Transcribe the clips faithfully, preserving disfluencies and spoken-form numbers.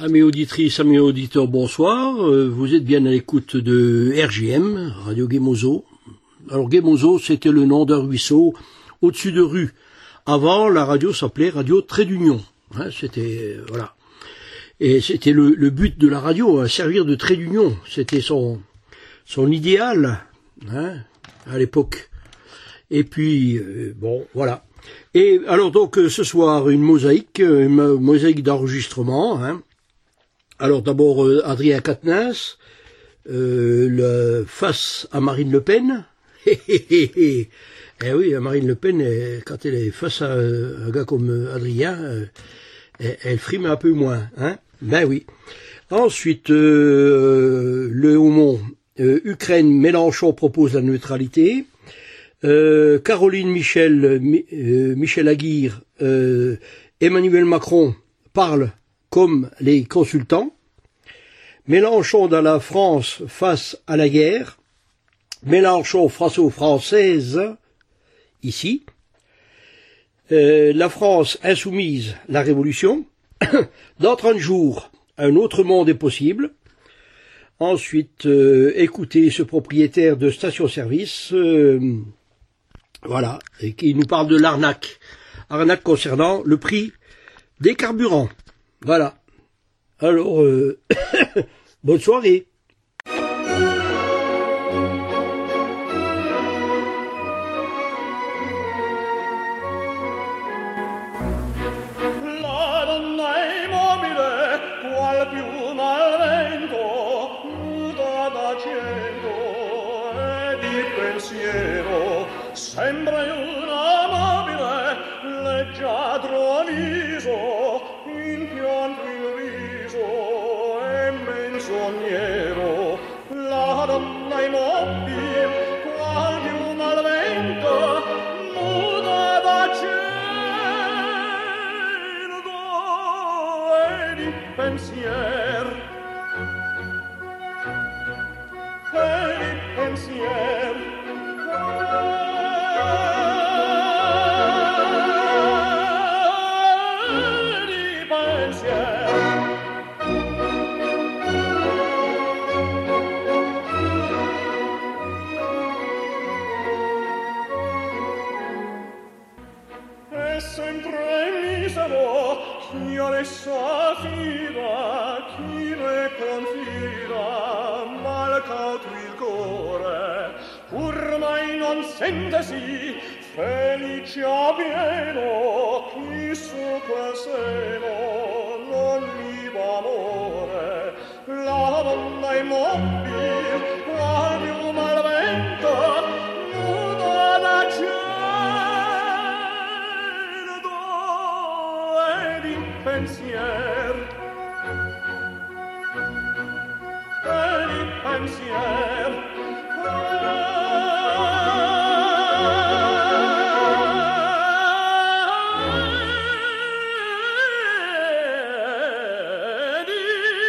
Amis auditrices, amis auditeurs, bonsoir. Euh, vous êtes bien à l'écoute de R J M, Radio Guémozo. Alors Guémozo, c'était le nom d'un ruisseau au-dessus de rue. Avant, la radio s'appelait Radio Trait d'Union. Hein, c'était euh, voilà. Et c'était le, le but de la radio, hein, servir de trait d'union. C'était son son idéal, hein, à l'époque. Et puis euh, bon, voilà. Et alors donc euh, ce soir une mosaïque, une mosaïque d'enregistrement. Hein. Alors d'abord euh, Adrien Quatennens, euh, le, face à Marine Le Pen. Eh oui, Marine Le Pen, elle, quand elle est face à un gars comme Adrien, elle, elle frime un peu moins. Hein. Ben oui. Ensuite, euh, le Haumont, euh, Ukraine, Mélenchon propose la neutralité. Euh, Caroline Michel, Mi, euh, Michel Aguirre, euh, Emmanuel Macron parle comme les consultants. Mélenchon dans la France face à la guerre. Mélenchon franco-française, ici. Euh, la France insoumise, la révolution. Dans trente jours, un autre monde est possible. Ensuite, euh, écoutez ce propriétaire de station-service, euh, voilà, et qui nous parle de l'arnaque. Arnaque concernant le prix des carburants. Voilà. Alors, euh, bonne soirée. Sembra un amabile leggiadro viso, in pianto il riso è menzognero. La donna immobile, qual piuma al vento, muta da cielo e di pensier. E di pensier. Chi adesso fida, chi ne confida, mal cauto il cuore, pur mai non sentesi, felice a pieno, chi su quel seno non viva amore. La donna immobile, qual piuma al vento, nuda da cielo. Pensier, e di pensier, e di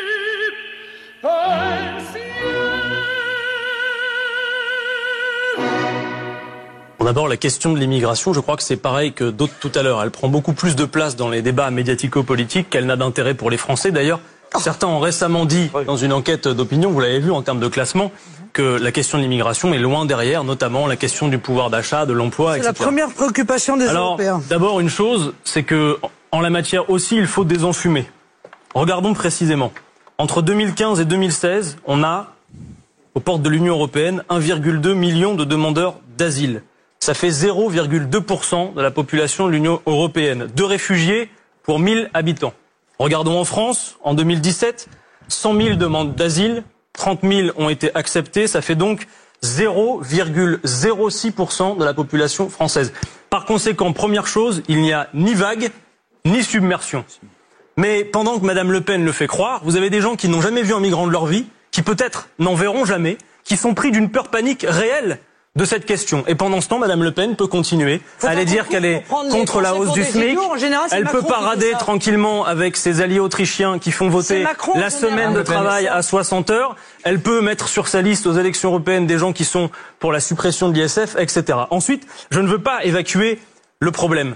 D'abord, la question de l'immigration, je crois que c'est pareil que d'autres tout à l'heure. Elle prend beaucoup plus de place dans les débats médiatico-politiques qu'elle n'a d'intérêt pour les Français. D'ailleurs, certains ont récemment dit, dans une enquête d'opinion, vous l'avez vu en termes de classement, que la question de l'immigration est loin derrière, notamment la question du pouvoir d'achat, de l'emploi, et cetera. C'est la première préoccupation des Alors, Européens. D'abord, une chose, c'est que en la matière aussi, il faut désenfumer. Regardons précisément. Entre deux mille quinze et deux mille seize, on a, aux portes de l'Union européenne, un virgule deux million de demandeurs d'asile. Ça fait zéro virgule deux pour cent de la population de l'Union européenne. Deux réfugiés pour mille habitants. Regardons en France, en deux mille dix-sept, cent mille demandes d'asile, trente mille ont été acceptées, ça fait donc zéro virgule zéro six pour cent de la population française. Par conséquent, première chose, il n'y a ni vague, ni submersion. Mais pendant que Madame Le Pen le fait croire, vous avez des gens qui n'ont jamais vu un migrant de leur vie, qui peut-être n'en verront jamais, qui sont pris d'une peur panique réelle de cette question. Et pendant ce temps, Madame Le Pen peut continuer à aller dire qu'elle est contre la hausse du SMIC. Elle peut parader tranquillement avec ses alliés autrichiens qui font voter la semaine de travail à soixante heures. Elle peut mettre sur sa liste aux élections européennes des gens qui sont pour la suppression de l'I S F, et cetera. Ensuite, je ne veux pas évacuer le problème.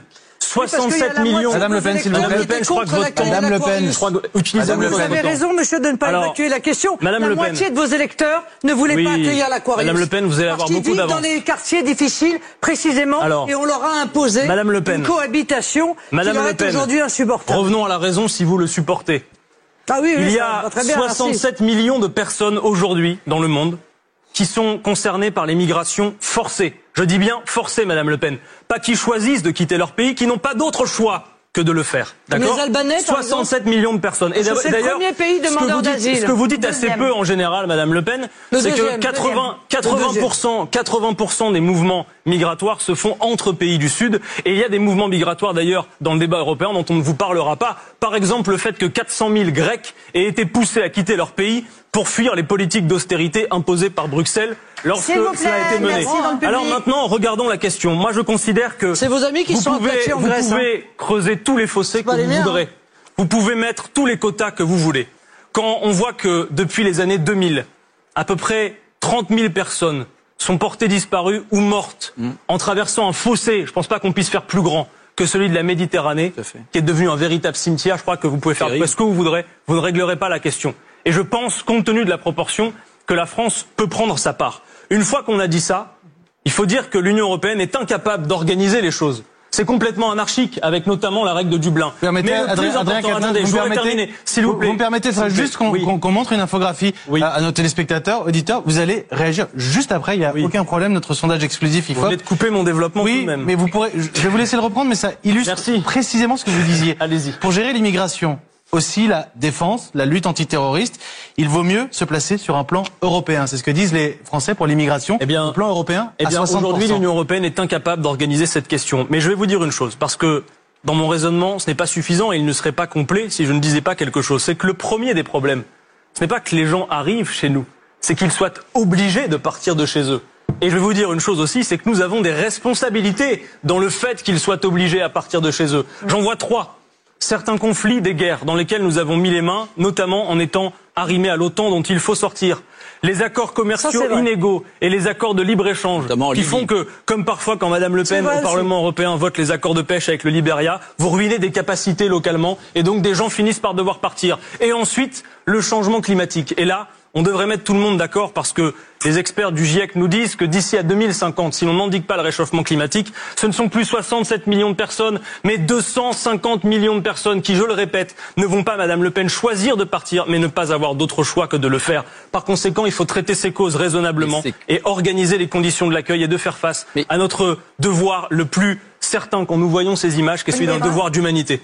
soixante-sept millions. Madame Le Pen, s'il vous plaît. Madame Le Pen, je crois que votre temps. Madame Le Pen. Je crois que utilisez Madame Le Vous Pen. avez raison, monsieur, de ne pas Alors, évacuer la question. Madame la Le Pen. moitié de vos électeurs ne voulaient Oui, pas accueillir l'Aquarius. Madame Le Pen, vous allez avoir parce qu'ils beaucoup vivent d'avance. dans les quartiers difficiles, précisément, Alors, et on leur a imposé Madame Le Pen. une cohabitation Madame qui leur Le est Pen. aujourd'hui insupportable. Revenons à la raison si vous le supportez. Ah oui, oui, Il y ça a va très bien, soixante-sept millions de personnes aujourd'hui dans le monde qui sont concernées par les migrations forcées. Je dis bien forcées, Madame Le Pen. Pas qui choisissent de quitter leur pays, qui n'ont pas d'autre choix que de le faire. D'accord ? Les Albanais, par soixante-sept millions de personnes. Parce que c'est le premier pays ce que demandeur vous dites- d'asile. Ce que vous dites assez Deuxième. peu en général, Madame Le Pen, Le c'est que deuxième, quatre-vingts, deuxième. quatre-vingts pour cent, quatre-vingts pour cent des mouvements migratoires se font entre pays du Sud. Et il y a des mouvements migratoires d'ailleurs dans le débat européen dont on ne vous parlera pas. Par exemple, le fait que quatre cent mille Grecs aient été poussés à quitter leur pays pour fuir les politiques d'austérité imposées par Bruxelles lorsque S'il vous plaît, cela a été mené. merci dans le public. Alors maintenant, regardons la question. Moi, je considère que C'est vos amis qui vous sont pouvez, attaqués en vous Grèce. hein. pouvez creuser tous les fossés que pas les vous miens, voudrez. hein. Vous pouvez mettre tous les quotas que vous voulez. Quand on voit que depuis les années deux mille, à peu près trente mille personnes sont portées disparues ou mortes Mm. en traversant un fossé, je ne pense pas qu'on puisse faire plus grand que celui de la Méditerranée, Tout à fait. qui est devenu un véritable cimetière. Je crois que vous pouvez faire Terrible. ce que vous voudrez, vous ne réglerez pas la question. Et je pense, compte tenu de la proportion, que la France peut prendre sa part. Une fois qu'on a dit ça, il faut dire que l'Union européenne est incapable d'organiser les choses. C'est complètement anarchique, avec notamment la règle de Dublin. Vous permettez, Mais le plus Adrien, Adrien important, Quatennens, attendez, vous je me voudrais permettez- terminer, s'il vous plaît. Vous me permettez, il faudrait S'il vous juste plaît. qu'on Oui. qu'on- qu'on montre une infographie Oui. à, à nos téléspectateurs, auditeurs. Vous allez réagir juste après, il n'y a Oui. aucun problème, notre sondage exclusif, il Vous faut. venez de couper mon développement tout Oui, de même. mais vous pourrez, je vais vous laisser le reprendre, mais ça illustre Merci. précisément ce que vous disiez. Allez-y. Pour gérer l'immigration, aussi la défense, la lutte antiterroriste, il vaut mieux se placer sur un plan européen. C'est ce que disent les Français pour l'immigration. Eh bien, Au plan européen, Eh à bien, soixante pour cent. aujourd'hui, l'Union européenne est incapable d'organiser cette question. Mais je vais vous dire une chose, parce que dans mon raisonnement, ce n'est pas suffisant et il ne serait pas complet si je ne disais pas quelque chose. C'est que le premier des problèmes, ce n'est pas que les gens arrivent chez nous, c'est qu'ils soient obligés de partir de chez eux. Et je vais vous dire une chose aussi, c'est que nous avons des responsabilités dans le fait qu'ils soient obligés à partir de chez eux. J'en vois trois. Certains conflits, des guerres dans lesquels nous avons mis les mains, notamment en étant arrimés à l'OTAN dont il faut sortir. Les accords commerciaux Ça, c'est vrai. inégaux et les accords de libre-échange Notamment en qui Libye. font que, comme parfois quand Madame Le C'est Pen vrai au aussi. Parlement européen vote les accords de pêche avec le Libéria, vous ruinez des capacités localement et donc des gens finissent par devoir partir. Et ensuite, le changement climatique. Et là, on devrait mettre tout le monde d'accord parce que les experts du GIEC nous disent que d'ici à deux mille cinquante, si l'on n'endigue pas le réchauffement climatique, ce ne sont plus soixante-sept millions de personnes, mais deux cent cinquante millions de personnes qui, je le répète, ne vont pas, Madame Le Pen, choisir de partir, mais ne pas avoir d'autre choix que de le faire. Par conséquent, il faut traiter ces causes raisonnablement Mais et organiser les conditions de l'accueil et de faire face Mais- à notre devoir le plus certain quand nous voyons ces images, qui est celui d'un devoir d'humanité.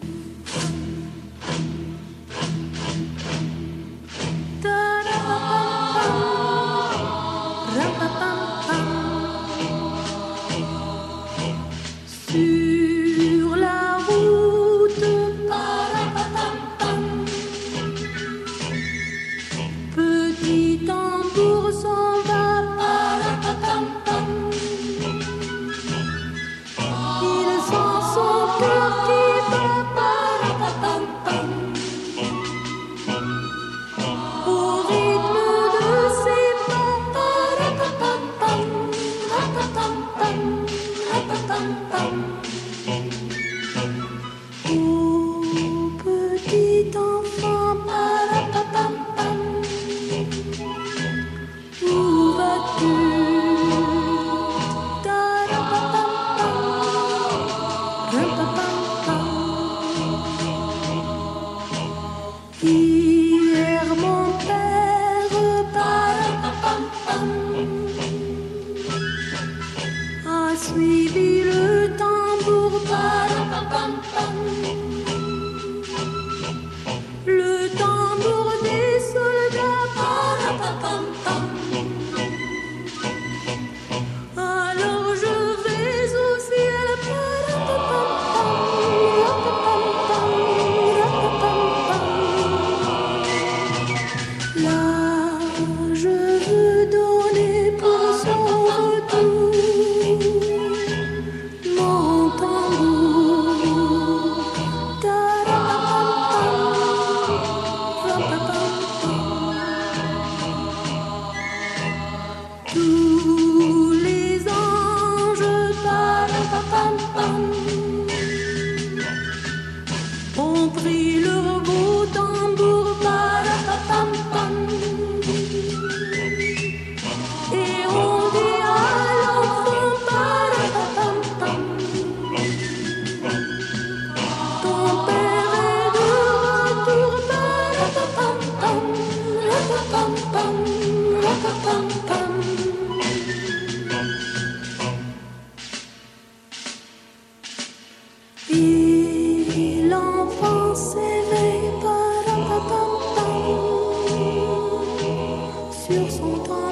Sur la route, petit tambour s'en va. Il sent son cœur qui bat.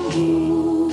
route.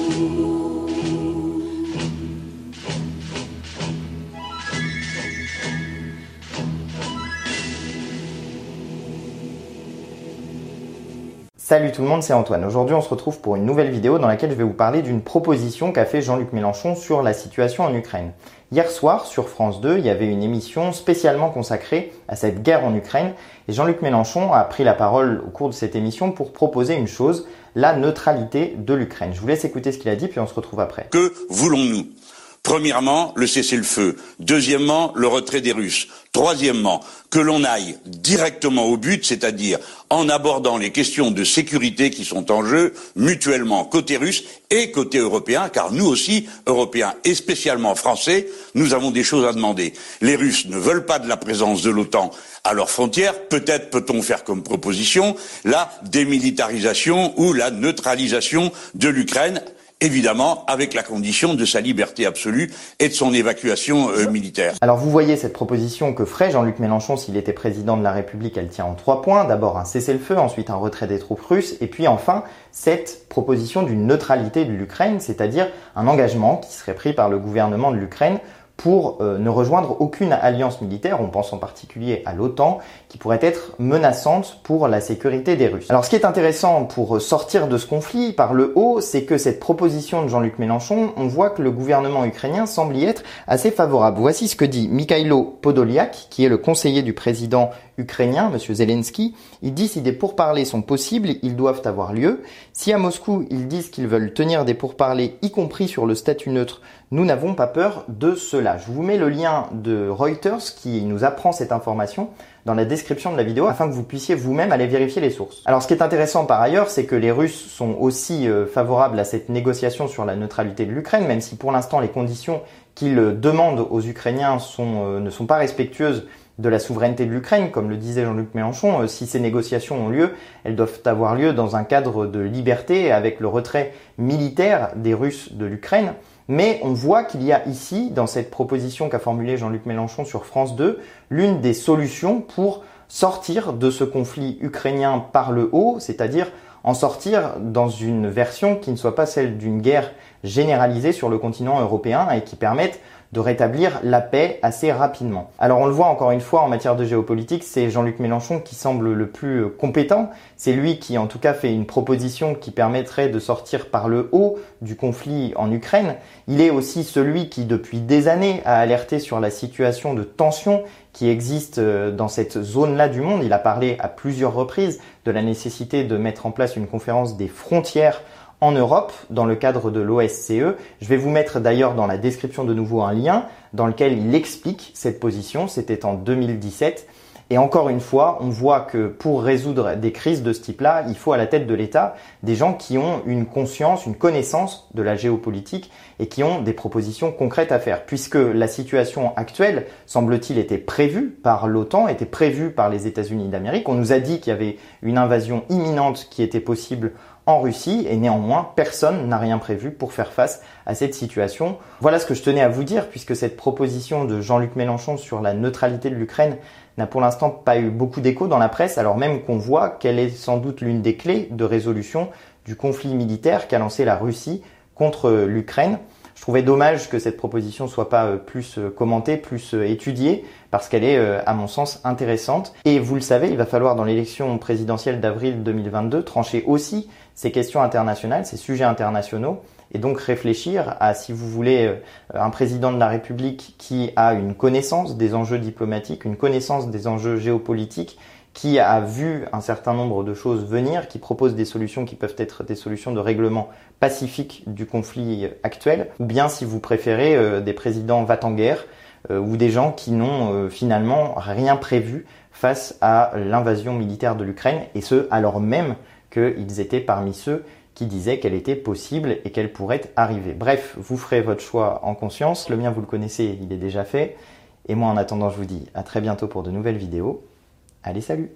Salut tout le monde, c'est Antoine. Aujourd'hui, on se retrouve pour une nouvelle vidéo dans laquelle je vais vous parler d'une proposition qu'a fait Jean-Luc Mélenchon sur la situation en Ukraine. Hier soir, sur France deux, il y avait une émission spécialement consacrée à cette guerre en Ukraine et Jean-Luc Mélenchon a pris la parole au cours de cette émission pour proposer une chose, la neutralité de l'Ukraine. Je vous laisse écouter ce qu'il a dit puis on se retrouve après. Que voulons-nous ? Premièrement, le cessez-le-feu. Deuxièmement, le retrait des Russes. Troisièmement, que l'on aille directement au but, c'est-à-dire en abordant les questions de sécurité qui sont en jeu mutuellement côté russe et côté européen, car nous aussi, Européens et spécialement Français, nous avons des choses à demander. Les Russes ne veulent pas de la présence de l'OTAN à leurs frontières. Peut-être peut-on faire comme proposition la démilitarisation ou la neutralisation de l'Ukraine, évidemment avec la condition de sa liberté absolue et de son évacuation euh, militaire. Alors vous voyez cette proposition que ferait Jean-Luc Mélenchon s'il était président de la République, elle tient en trois points. D'abord un cessez-le-feu, ensuite un retrait des troupes russes et puis enfin cette proposition d'une neutralité de l'Ukraine, c'est-à-dire un engagement qui serait pris par le gouvernement de l'Ukraine pour euh, ne rejoindre aucune alliance militaire, on pense en particulier à l'OTAN, qui pourrait être menaçante pour la sécurité des Russes. Alors ce qui est intéressant pour sortir de ce conflit par le haut, c'est que cette proposition de Jean-Luc Mélenchon, on voit que le gouvernement ukrainien semble y être assez favorable. Voici ce que dit Mikhailo Podolyak, qui est le conseiller du président ukrainien, M. Zelensky. Il dit si des pourparlers sont possibles, ils doivent avoir lieu. Si à Moscou, ils disent qu'ils veulent tenir des pourparlers, y compris sur le statut neutre, nous n'avons pas peur de cela. Je vous mets le lien de Reuters qui nous apprend cette information dans la description de la vidéo afin que vous puissiez vous-même aller vérifier les sources. Alors ce qui est intéressant par ailleurs, c'est que les Russes sont aussi euh, favorables à cette négociation sur la neutralité de l'Ukraine, même si pour l'instant les conditions qu'ils demandent aux Ukrainiens sont, euh, ne sont pas respectueuses de la souveraineté de l'Ukraine, comme le disait Jean-Luc Mélenchon. Euh, si ces négociations ont lieu, elles doivent avoir lieu dans un cadre de liberté avec le retrait militaire des Russes de l'Ukraine. Mais on voit qu'il y a ici, dans cette proposition qu'a formulée Jean-Luc Mélenchon sur France deux, l'une des solutions pour sortir de ce conflit ukrainien par le haut, c'est-à-dire en sortir dans une version qui ne soit pas celle d'une guerre généralisée sur le continent européen et qui permette de rétablir la paix assez rapidement. Alors on le voit encore une fois en matière de géopolitique, c'est Jean-Luc Mélenchon qui semble le plus compétent. C'est lui qui en tout cas fait une proposition qui permettrait de sortir par le haut du conflit en Ukraine. Il est aussi celui qui depuis des années a alerté sur la situation de tension qui existe dans cette zone-là du monde. Il a parlé à plusieurs reprises de la nécessité de mettre en place une conférence des frontières en Europe, dans le cadre de l'O S C E. Je vais vous mettre d'ailleurs dans la description de nouveau un lien dans lequel il explique cette position. C'était en deux mille dix-sept. Et encore une fois, on voit que pour résoudre des crises de ce type-là, il faut à la tête de l'État des gens qui ont une conscience, une connaissance de la géopolitique et qui ont des propositions concrètes à faire. Puisque la situation actuelle, semble-t-il, était prévue par l'OTAN, était prévue par les États-Unis d'Amérique. On nous a dit qu'il y avait une invasion imminente qui était possible en Russie et néanmoins personne n'a rien prévu pour faire face à cette situation. Voilà ce que je tenais à vous dire puisque cette proposition de Jean-Luc Mélenchon sur la neutralité de l'Ukraine n'a pour l'instant pas eu beaucoup d'écho dans la presse alors même qu'on voit qu'elle est sans doute l'une des clés de résolution du conflit militaire qu'a lancé la Russie contre l'Ukraine. Je trouvais dommage que cette proposition soit pas plus commentée, plus étudiée, parce qu'elle est, à mon sens, intéressante. Et vous le savez, il va falloir, dans l'élection présidentielle d'avril deux mille vingt-deux, trancher aussi ces questions internationales, ces sujets internationaux, et donc réfléchir à, si vous voulez, un président de la République qui a une connaissance des enjeux diplomatiques, une connaissance des enjeux géopolitiques, qui a vu un certain nombre de choses venir, qui propose des solutions qui peuvent être des solutions de règlement pacifique du conflit actuel, ou bien, si vous préférez, euh, des présidents va-t-en-guerre, euh, ou des gens qui n'ont euh, finalement rien prévu face à l'invasion militaire de l'Ukraine, et ce, alors même qu'ils étaient parmi ceux qui disaient qu'elle était possible et qu'elle pourrait arriver. Bref, vous ferez votre choix en conscience, le mien vous le connaissez, il est déjà fait, et moi en attendant je vous dis à très bientôt pour de nouvelles vidéos. Allez, salut!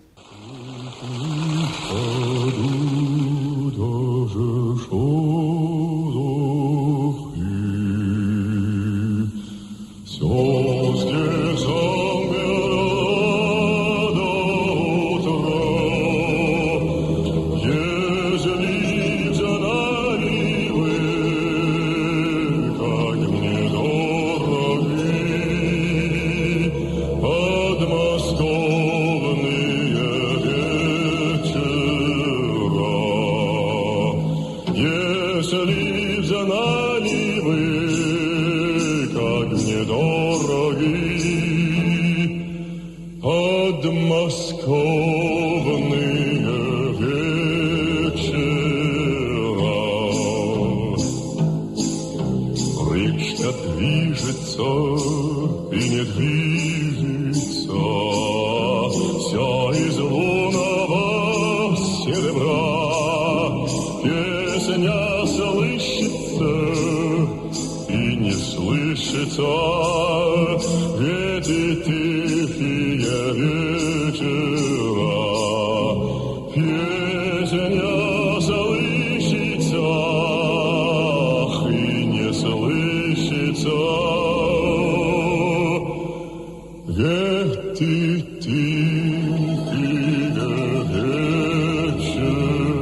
Jeżeli za nami Залив за наливы, как недороги, подмосковные вечера. Речка движется и не движется, вся из лунного серебра. Песня слышится и не слышится, эти тихие вечера. Песня слышится и не слышится, эти тихие вечера.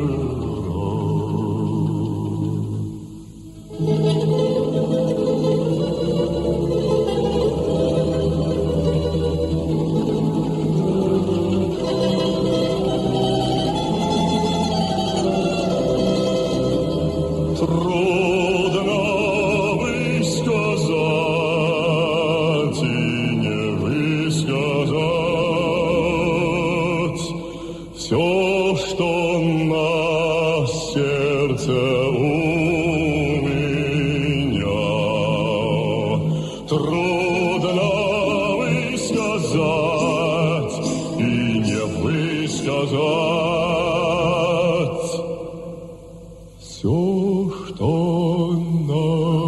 Трудно высказать и не высказать все, что на сердце у меня. Трудно высказать и не высказать все, что на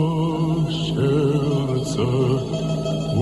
сердце у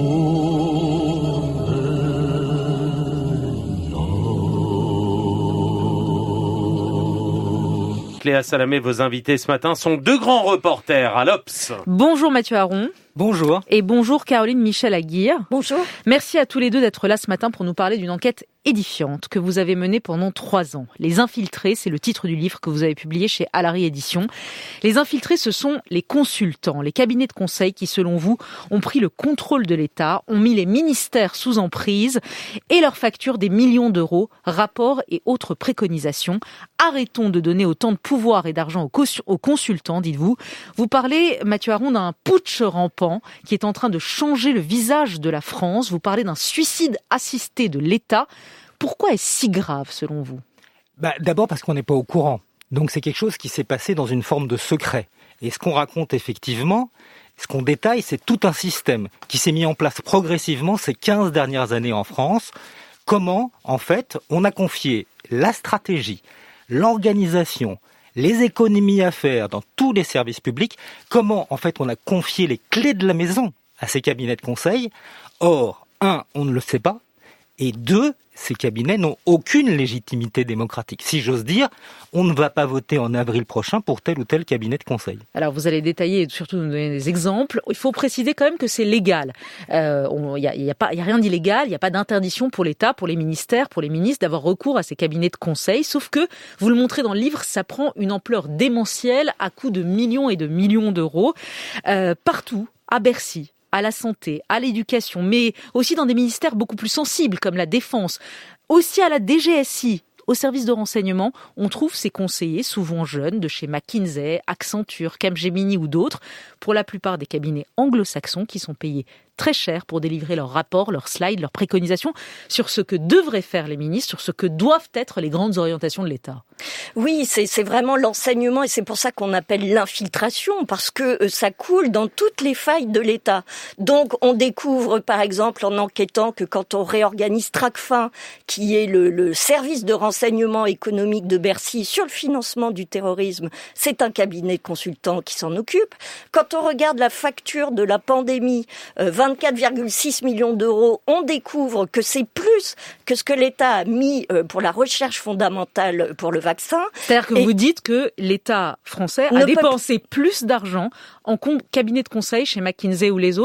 меня. Cléa Salamé, vos invités ce matin sont deux grands reporters à l'Obs. Bonjour Mathieu Aron. Bonjour. Et bonjour Caroline Michel-Aguirre. Bonjour. Merci à tous les deux d'être là ce matin pour nous parler d'une enquête édifiante que vous avez menée pendant trois ans. Les Infiltrés, c'est le titre du livre que vous avez publié chez Alary Éditions. Les Infiltrés, ce sont les consultants, les cabinets de conseil qui, selon vous, ont pris le contrôle de l'État, ont mis les ministères sous emprise et leur facturent des millions d'euros, rapports et autres préconisations. Arrêtons de donner autant de pouvoir et d'argent aux, cons- aux consultants, dites-vous. Vous parlez, Mathieu Aron, d'un putsch rampant qui est en train de changer le visage de la France. Vous parlez d'un suicide assisté de l'État. Pourquoi est-ce si grave, selon vous ? Bah, d'abord parce qu'on n'est pas au courant. Donc c'est quelque chose qui s'est passé dans une forme de secret. Et ce qu'on raconte effectivement, ce qu'on détaille, c'est tout un système qui s'est mis en place progressivement ces quinze dernières années en France. Comment, en fait, on a confié la stratégie, l'organisation, les économies à faire dans tous les services publics, comment, en fait, on a confié les clés de la maison à ces cabinets de conseil. Or, un, on ne le sait pas, et deux, ces cabinets n'ont aucune légitimité démocratique. Si j'ose dire, on ne va pas voter en avril prochain pour tel ou tel cabinet de conseil. Alors vous allez détailler et surtout nous donner des exemples. Il faut préciser quand même que c'est légal. Il euh, n'y a, y a, pas, y a rien d'illégal, il n'y a pas d'interdiction pour l'État, pour les ministères, pour les ministres d'avoir recours à ces cabinets de conseil. Sauf que, vous le montrez dans le livre, ça prend une ampleur démentielle à coût de millions et de millions d'euros. Euh, partout, à Bercy, à la santé, à l'éducation, mais aussi dans des ministères beaucoup plus sensibles comme la Défense, aussi à la D G S I, au service de renseignement, on trouve ces conseillers, souvent jeunes, de chez McKinsey, Accenture, Capgemini ou d'autres, pour la plupart des cabinets anglo-saxons qui sont payés très cher pour délivrer leurs rapports, leurs slides, leurs préconisations sur ce que devraient faire les ministres, sur ce que doivent être les grandes orientations de l'État. Oui, c'est, c'est vraiment l'enseignement et c'est pour ça qu'on appelle l'infiltration, parce que ça coule dans toutes les failles de l'État. Donc on découvre par exemple en enquêtant que quand on réorganise Tracfin, qui est le, le service de renseignement économique de Bercy sur le financement du terrorisme, c'est un cabinet de consultants qui s'en occupe. Quand on regarde la facture de la pandémie, euh, vingt-quatre virgule six millions d'euros, on découvre que c'est plus que ce que l'État a mis euh, pour la recherche fondamentale pour le vaccin. C'est-à-dire que et vous dites que l'État français a dépensé peut... plus d'argent en com- cabinet de conseil chez McKinsey ou les autres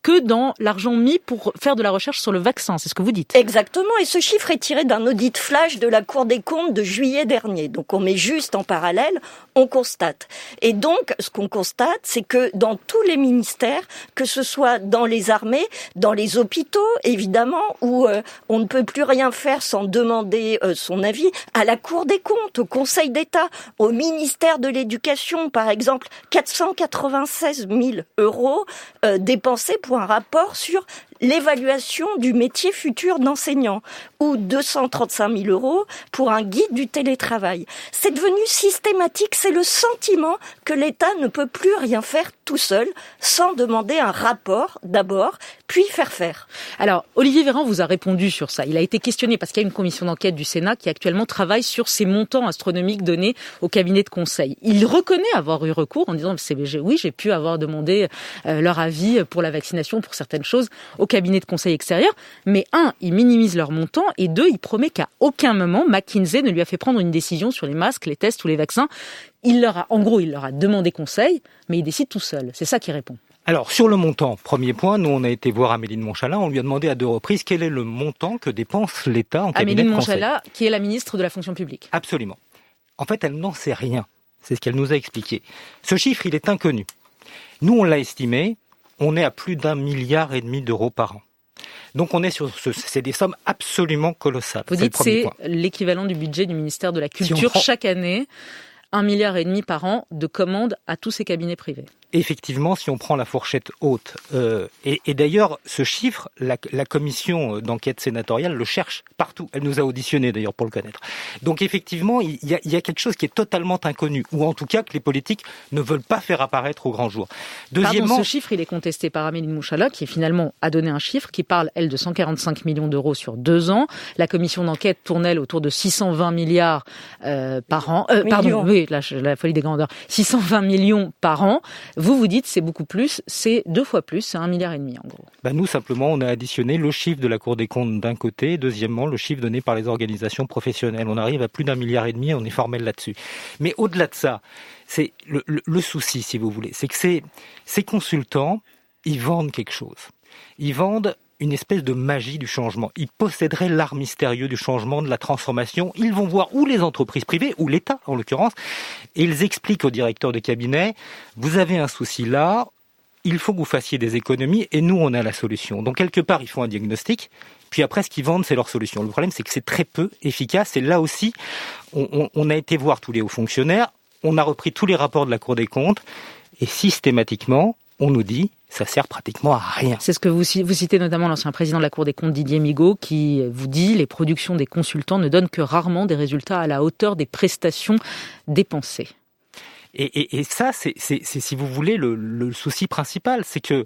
que dans l'argent mis pour faire de la recherche sur le vaccin. C'est ce que vous dites. Exactement. Et ce chiffre est tiré d'un audit flash de la Cour des comptes de juillet dernier. Donc on met juste en parallèle, on constate. Et donc, ce qu'on constate, c'est que dans tous les ministères, que ce soit dans les armées, dans les hôpitaux, évidemment, où euh, on ne peut plus rien faire sans demander euh, son avis, à la Cour des comptes, au Conseil d'État, au ministère de l'Éducation, par exemple, quatre cent quatre-vingt-seize mille euros euh, dépensés pour un rapport sur l'évaluation du métier futur d'enseignant, ou deux cent trente-cinq mille euros pour un guide du télétravail. C'est devenu systématique, c'est le sentiment que l'État ne peut plus rien faire tout seul, sans demander un rapport d'abord, puis faire faire. Alors, Olivier Véran vous a répondu sur ça. Il a été questionné parce qu'il y a une commission d'enquête du Sénat qui actuellement travaille sur ces montants astronomiques donnés au cabinet de conseil. Il reconnaît avoir eu recours en disant « oui, j'ai pu avoir demandé euh, leur avis pour la vaccination, pour certaines choses, au cabinet de conseil extérieur ». Mais un, il minimise leur montant et deux, il promet qu'à aucun moment, McKinsey ne lui a fait prendre une décision sur les masques, les tests ou les vaccins. Il leur a, en gros, il leur a demandé conseil, mais il décide tout seul. C'est ça qu'il répond. Alors, sur le montant, premier point, nous, on a été voir Amélie de Montchalin, on lui a demandé à deux reprises quel est le montant que dépense l'État en cabinet Amélie de conseil. Amélie de Montchalin, qui est la ministre de la fonction publique. Absolument. En fait, elle n'en sait rien. C'est ce qu'elle nous a expliqué. Ce chiffre, il est inconnu. Nous, on l'a estimé, on est à plus d'un milliard et demi d'euros par an. Donc on est sur ce, c'est des sommes absolument colossales. Vous c'est dites que c'est l'équivalent du budget du ministère de la Culture si prend... chaque année, un milliard et demi par an de commandes à tous ces cabinets privés. Effectivement, si on prend la fourchette haute, euh, et, et d'ailleurs, ce chiffre, la, la commission d'enquête sénatoriale le cherche partout. Elle nous a auditionnés d'ailleurs pour le connaître. Donc effectivement, il y a, il y a quelque chose qui est totalement inconnu, ou en tout cas que les politiques ne veulent pas faire apparaître au grand jour. Deuxièmement, Pardon, ce chiffre, il est contesté par Amélie de Montchalin, qui finalement a donné un chiffre qui parle, elle, de cent quarante-cinq millions d'euros sur deux ans. La commission d'enquête tourne, elle, autour de six cent vingt milliards euh, par an. Euh, pardon, oui, la, la folie des grandeurs. six cent vingt millions par an. Vous, vous dites c'est beaucoup plus, c'est deux fois plus, c'est un milliard et demi en gros. Ben nous, simplement, on a additionné le chiffre de la Cour des comptes d'un côté, et deuxièmement, le chiffre donné par les organisations professionnelles. On arrive à plus d'un milliard et demi, on est formel là-dessus. Mais au-delà de ça, c'est le, le, le souci, si vous voulez, c'est que ces, ces consultants, ils vendent quelque chose. Ils vendent une espèce de magie du changement. Ils posséderaient l'art mystérieux du changement, de la transformation. Ils vont voir ou les entreprises privées, ou l'État en l'occurrence, et ils expliquent au directeur de cabinet, vous avez un souci là, il faut que vous fassiez des économies, et nous on a la solution. Donc quelque part ils font un diagnostic, puis après ce qu'ils vendent c'est leur solution. Le problème c'est que c'est très peu efficace, et là aussi on, on, on a été voir tous les hauts fonctionnaires, on a repris tous les rapports de la Cour des comptes, et systématiquement on nous dit ça sert pratiquement à rien. C'est ce que vous, vous citez notamment l'ancien président de la Cour des comptes, Didier Migaud, qui vous dit les productions des consultants ne donnent que rarement des résultats à la hauteur des prestations dépensées. Et, et, et ça, c'est, c'est, c'est, si vous voulez, le, le souci principal, c'est que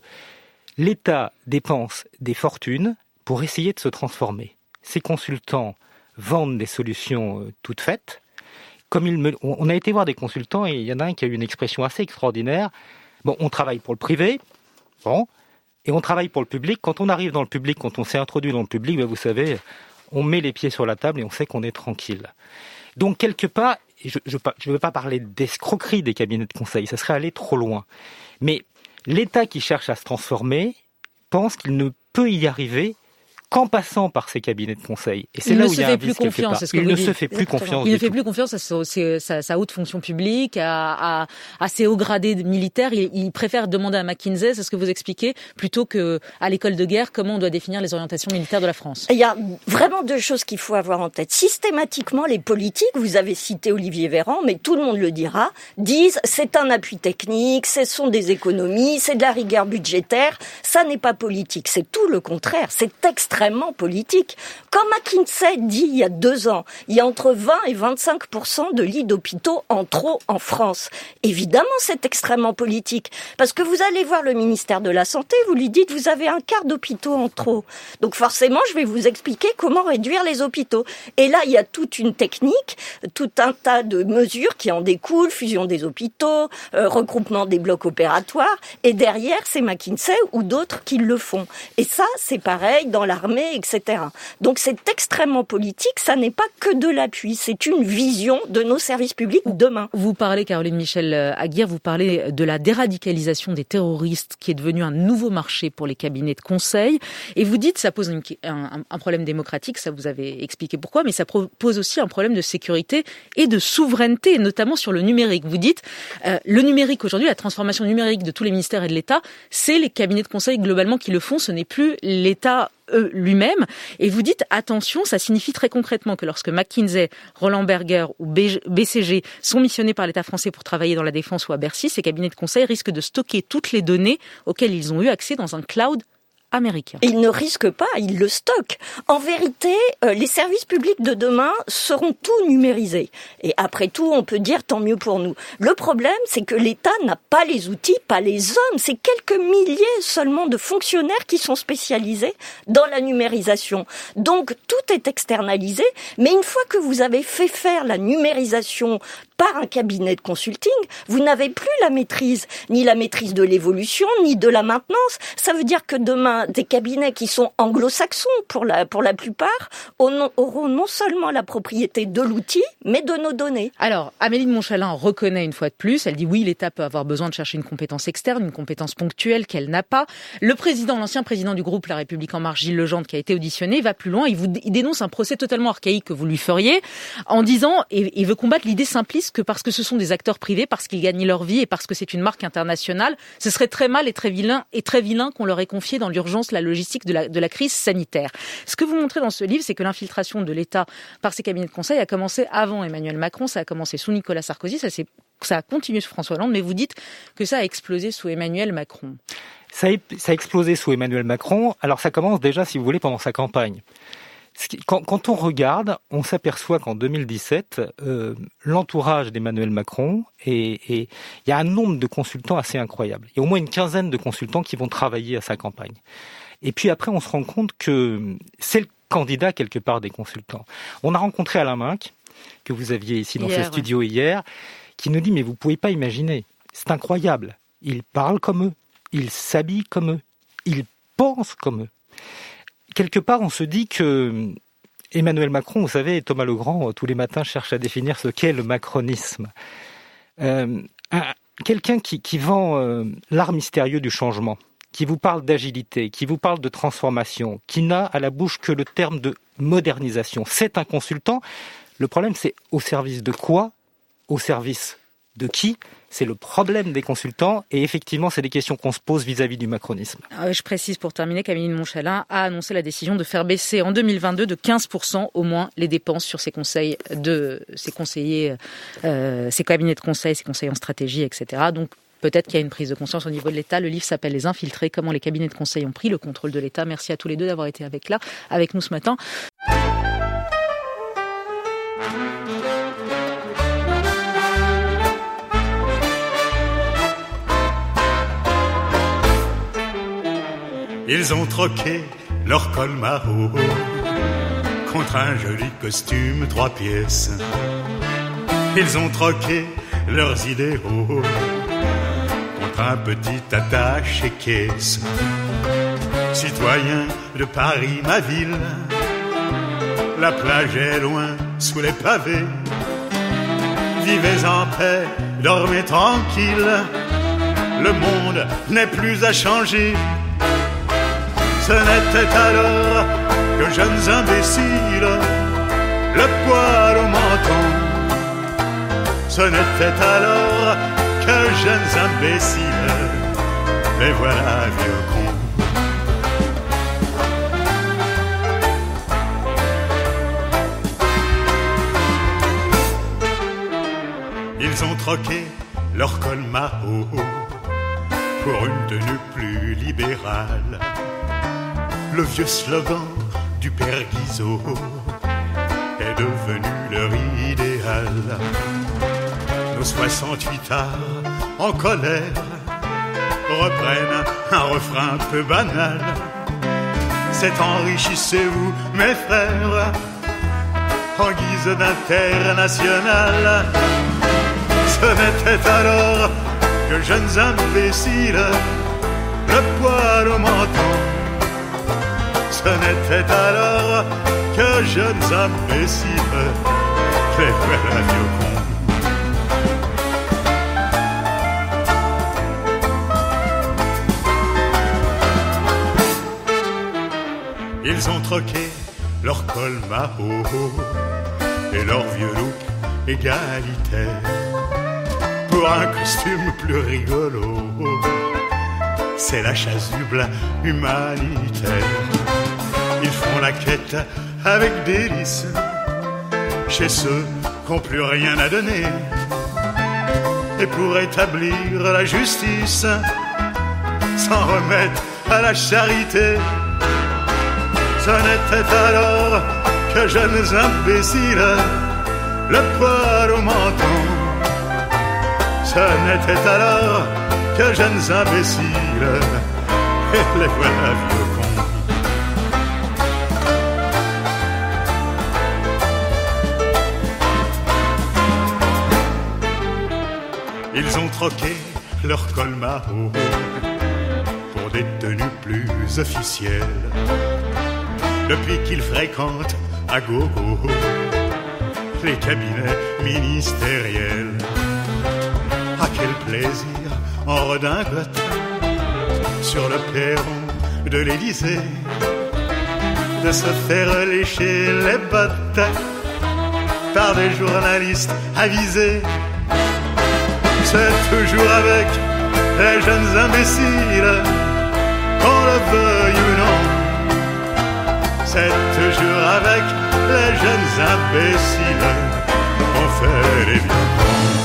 l'État dépense des fortunes pour essayer de se transformer. Ces consultants vendent des solutions euh, toutes faites. Comme il me, on a été voir des consultants, et il y en a un qui a eu une expression assez extraordinaire. Bon, on travaille pour le privé, bon, et on travaille pour le public. Quand on arrive dans le public, quand on s'est introduit dans le public, ben vous savez, on met les pieds sur la table et on sait qu'on est tranquille. Donc, quelque part, je ne veux pas parler d'escroquerie des cabinets de conseil, ça serait aller trop loin. Mais l'État qui cherche à se transformer pense qu'il ne peut y arriver qu'en passant par ces cabinets de conseil. Et c'est il là ne où se il y a fait un plus vice quelque confiance, part. c'est ce que Il vous ne dites. se fait plus Exactement. confiance Il ne du fait tout. plus confiance à sa, sa, sa haute fonction publique, à, à, à ses hauts gradés militaires. Il, il préfère demander à McKinsey, c'est ce que vous expliquez, plutôt que à l'école de guerre, comment on doit définir les orientations militaires de la France. Il y a vraiment deux choses qu'il faut avoir en tête. Systématiquement, les politiques, vous avez cité Olivier Véran, mais tout le monde le dira, disent c'est un appui technique, ce sont des économies, c'est de la rigueur budgétaire. Ça n'est pas politique, c'est tout le contraire. C'est extrêmement politique. Quand McKinsey dit il y a deux ans, il y a entre vingt et vingt-cinq pour cent de lits d'hôpitaux en trop en France. Évidemment, c'est extrêmement politique. Parce que vous allez voir le ministère de la Santé, vous lui dites vous avez un quart d'hôpitaux en trop. Donc forcément, je vais vous expliquer comment réduire les hôpitaux. Et là, il y a toute une technique, tout un tas de mesures qui en découlent, fusion des hôpitaux, euh, regroupement des blocs opératoires. Et derrière, c'est McKinsey ou d'autres qui le font. Et ça, c'est pareil dans l'armée. l'armée, et cetera. Donc c'est extrêmement politique, ça n'est pas que de l'appui, c'est une vision de nos services publics demain. Vous parlez, Caroline Michel Aguirre, vous parlez de la déradicalisation des terroristes qui est devenu un nouveau marché pour les cabinets de conseil. Et vous dites, ça pose une, un, un problème démocratique, ça vous avez expliqué pourquoi, mais ça pose aussi un problème de sécurité et de souveraineté, notamment sur le numérique. Vous dites, euh, le numérique aujourd'hui, la transformation numérique de tous les ministères et de l'État, c'est les cabinets de conseil globalement qui le font, ce n'est plus l'État eux, lui-même. Et vous dites, attention, ça signifie très concrètement que lorsque McKinsey, Roland Berger ou B C G sont missionnés par l'État français pour travailler dans la défense ou à Bercy, ces cabinets de conseil risquent de stocker toutes les données auxquelles ils ont eu accès dans un cloud américain. Ils ne risquent pas, ils le stockent. En vérité, euh, les services publics de demain seront tout numérisés. Et après tout, on peut dire tant mieux pour nous. Le problème, c'est que l'État n'a pas les outils, pas les hommes. C'est quelques milliers seulement de fonctionnaires qui sont spécialisés dans la numérisation. Donc, tout est externalisé. Mais une fois que vous avez fait faire la numérisation par un cabinet de consulting, vous n'avez plus la maîtrise, ni la maîtrise de l'évolution, ni de la maintenance. Ça veut dire que demain, des cabinets qui sont anglo-saxons pour la, pour la plupart, auront non seulement la propriété de l'outil, mais de nos données. Alors, Amélie de Montchalin reconnaît une fois de plus, elle dit oui, l'État peut avoir besoin de chercher une compétence externe, une compétence ponctuelle qu'elle n'a pas. Le président, l'ancien président du groupe La République En Marche, Gilles Legendre, qui a été auditionné, va plus loin. Il, vous, il dénonce un procès totalement archaïque que vous lui feriez, en disant, et il veut combattre l'idée simpliste que parce que ce sont des acteurs privés, parce qu'ils gagnent leur vie et parce que c'est une marque internationale, ce serait très mal et très vilain, et très vilain qu'on leur ait confié dans l'urgence la logistique de la, de la crise sanitaire. Ce que vous montrez dans ce livre, c'est que l'infiltration de l'État par ces cabinets de conseil a commencé avant Emmanuel Macron, ça a commencé sous Nicolas Sarkozy, ça, c'est, ça a continué sous François Hollande, mais vous dites que ça a explosé sous Emmanuel Macron. Ça a, ça a explosé sous Emmanuel Macron. Alors ça commence déjà, si vous voulez, pendant sa campagne. Quand, quand on regarde, on s'aperçoit qu'en deux mille dix-sept, euh, l'entourage d'Emmanuel Macron, et il y a un nombre de consultants assez incroyable. Il y a au moins une quinzaine de consultants qui vont travailler à sa campagne. Et puis après, on se rend compte que c'est le candidat quelque part des consultants. On a rencontré Alain Minc, que vous aviez ici dans hier, ce studio ouais. hier, qui nous dit « mais vous pouvez pas imaginer, c'est incroyable, il parle comme eux, il s'habille comme eux, il pense comme eux ». Quelque part, on se dit que Emmanuel Macron, vous savez, Thomas Legrand, tous les matins, cherche à définir ce qu'est le macronisme. Euh, un, quelqu'un qui, qui vend euh, l'art mystérieux du changement, qui vous parle d'agilité, qui vous parle de transformation, qui n'a à la bouche que le terme de modernisation. C'est un consultant. Le problème, c'est au service de quoi ? Au service de qui ? C'est le problème des consultants et effectivement, c'est des questions qu'on se pose vis-à-vis du macronisme. Je précise pour terminer qu'Amélie de Montchalin a annoncé la décision de faire baisser en deux mille vingt-deux de quinze pour cent au moins les dépenses sur ses conseils de ses conseillers, euh, ses cabinets de conseil, ses conseillers en stratégie, et cetera. Donc peut-être qu'il y a une prise de conscience au niveau de l'État. Le livre s'appelle Les Infiltrés, comment les cabinets de conseil ont pris le contrôle de l'État. Merci à tous les deux d'avoir été avec, là, avec nous ce matin. Ils ont troqué leur col Maro contre un joli costume trois pièces. Ils ont troqué leurs idéaux contre un petit attaché caisse. Citoyens de Paris, ma ville, la plage est loin sous les pavés. Vivez en paix, dormez tranquille, le monde n'est plus à changer. Ce n'était alors que jeunes imbéciles, le poil au menton. Ce n'était alors que jeunes imbéciles, les voilà vieux cons. Ils ont troqué leur col Mao pour une tenue plus libérale. Le vieux slogan du père Guizot est devenu leur idéal. Nos soixante-huit arts en colère reprennent un refrain peu banal. C'est enrichissez-vous, mes frères, en guise d'international. Ce n'était alors que jeunes imbéciles, le poil au menton. Ce Ce n'était alors que jeunes imbéciles, les voilà vieux cons. Ils ont troqué leur col Mao et leur vieux look égalitaire pour un costume plus rigolo. C'est la chasuble humanitaire. Ils font la quête avec délice chez ceux qui n'ont plus rien à donner. Et pour établir la justice, s'en remettre à la charité. Ce n'était alors que jeunes imbéciles, le poil au menton. Ce n'était alors que jeunes imbéciles, et les voilà vieux cons. Ils ont troqué leur col Mao pour des tenues plus officielles. Depuis qu'ils fréquentent à gogo les cabinets ministériels. Ah, quel plaisir en redingote sur le perron de l'Élysée de se faire lécher les bottes par des journalistes avisés. C'est toujours avec les jeunes imbéciles, qu'on le veuille ou non. C'est toujours avec les jeunes imbéciles qu'on fait les vieux cons.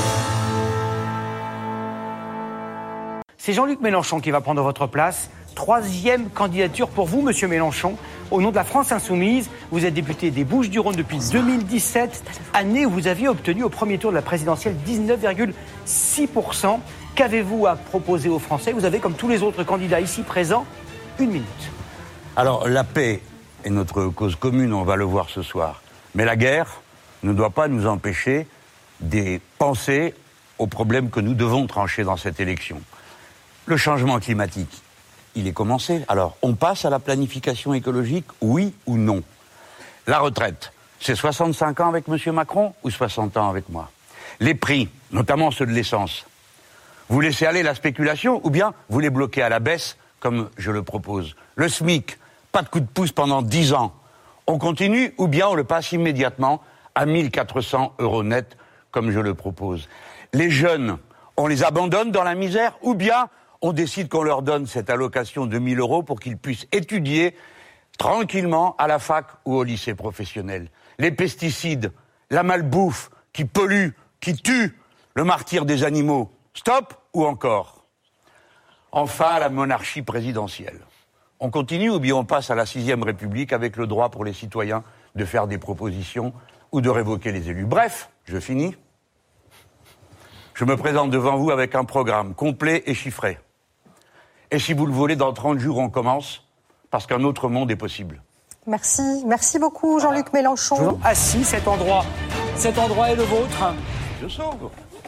C'est Jean-Luc Mélenchon qui va prendre votre place. Troisième candidature pour vous, Monsieur Mélenchon. Au nom de la France Insoumise, vous êtes député des Bouches-du-Rhône depuis deux mille dix-sept, année où vous aviez obtenu au premier tour de la présidentielle dix-neuf virgule six pour cent. Qu'avez-vous à proposer aux Français? Vous avez, comme tous les autres candidats ici présents, une minute. Alors, la paix est notre cause commune, on va le voir ce soir. Mais la guerre ne doit pas nous empêcher de penser aux problèmes que nous devons trancher dans cette élection. Le changement climatique, il est commencé. Alors, on passe à la planification écologique, oui ou non? La retraite, c'est soixante-cinq ans avec M. Macron ou soixante ans avec moi? Les prix, notamment ceux de l'essence, vous laissez aller la spéculation ou bien vous les bloquez à la baisse, comme je le propose? Le SMIC, pas de coup de pouce pendant dix ans. On continue ou bien on le passe immédiatement à mille quatre cents euros net, comme je le propose. Les jeunes, on les abandonne dans la misère ou bien on décide qu'on leur donne cette allocation de mille euros pour qu'ils puissent étudier tranquillement à la fac ou au lycée professionnel. Les pesticides, la malbouffe qui pollue, qui tue, le martyre des animaux. Stop ou encore? Enfin, la monarchie présidentielle. On continue ou bien on passe à la sixième République avec le droit pour les citoyens de faire des propositions ou de révoquer les élus. Bref, je finis. Je me présente devant vous avec un programme complet et chiffré. Et si vous le voulez, dans trente jours, on commence, parce qu'un autre monde est possible. Merci, merci beaucoup Jean-Luc voilà. Mélenchon. Assis, cet endroit, cet endroit est le vôtre. Je sauve.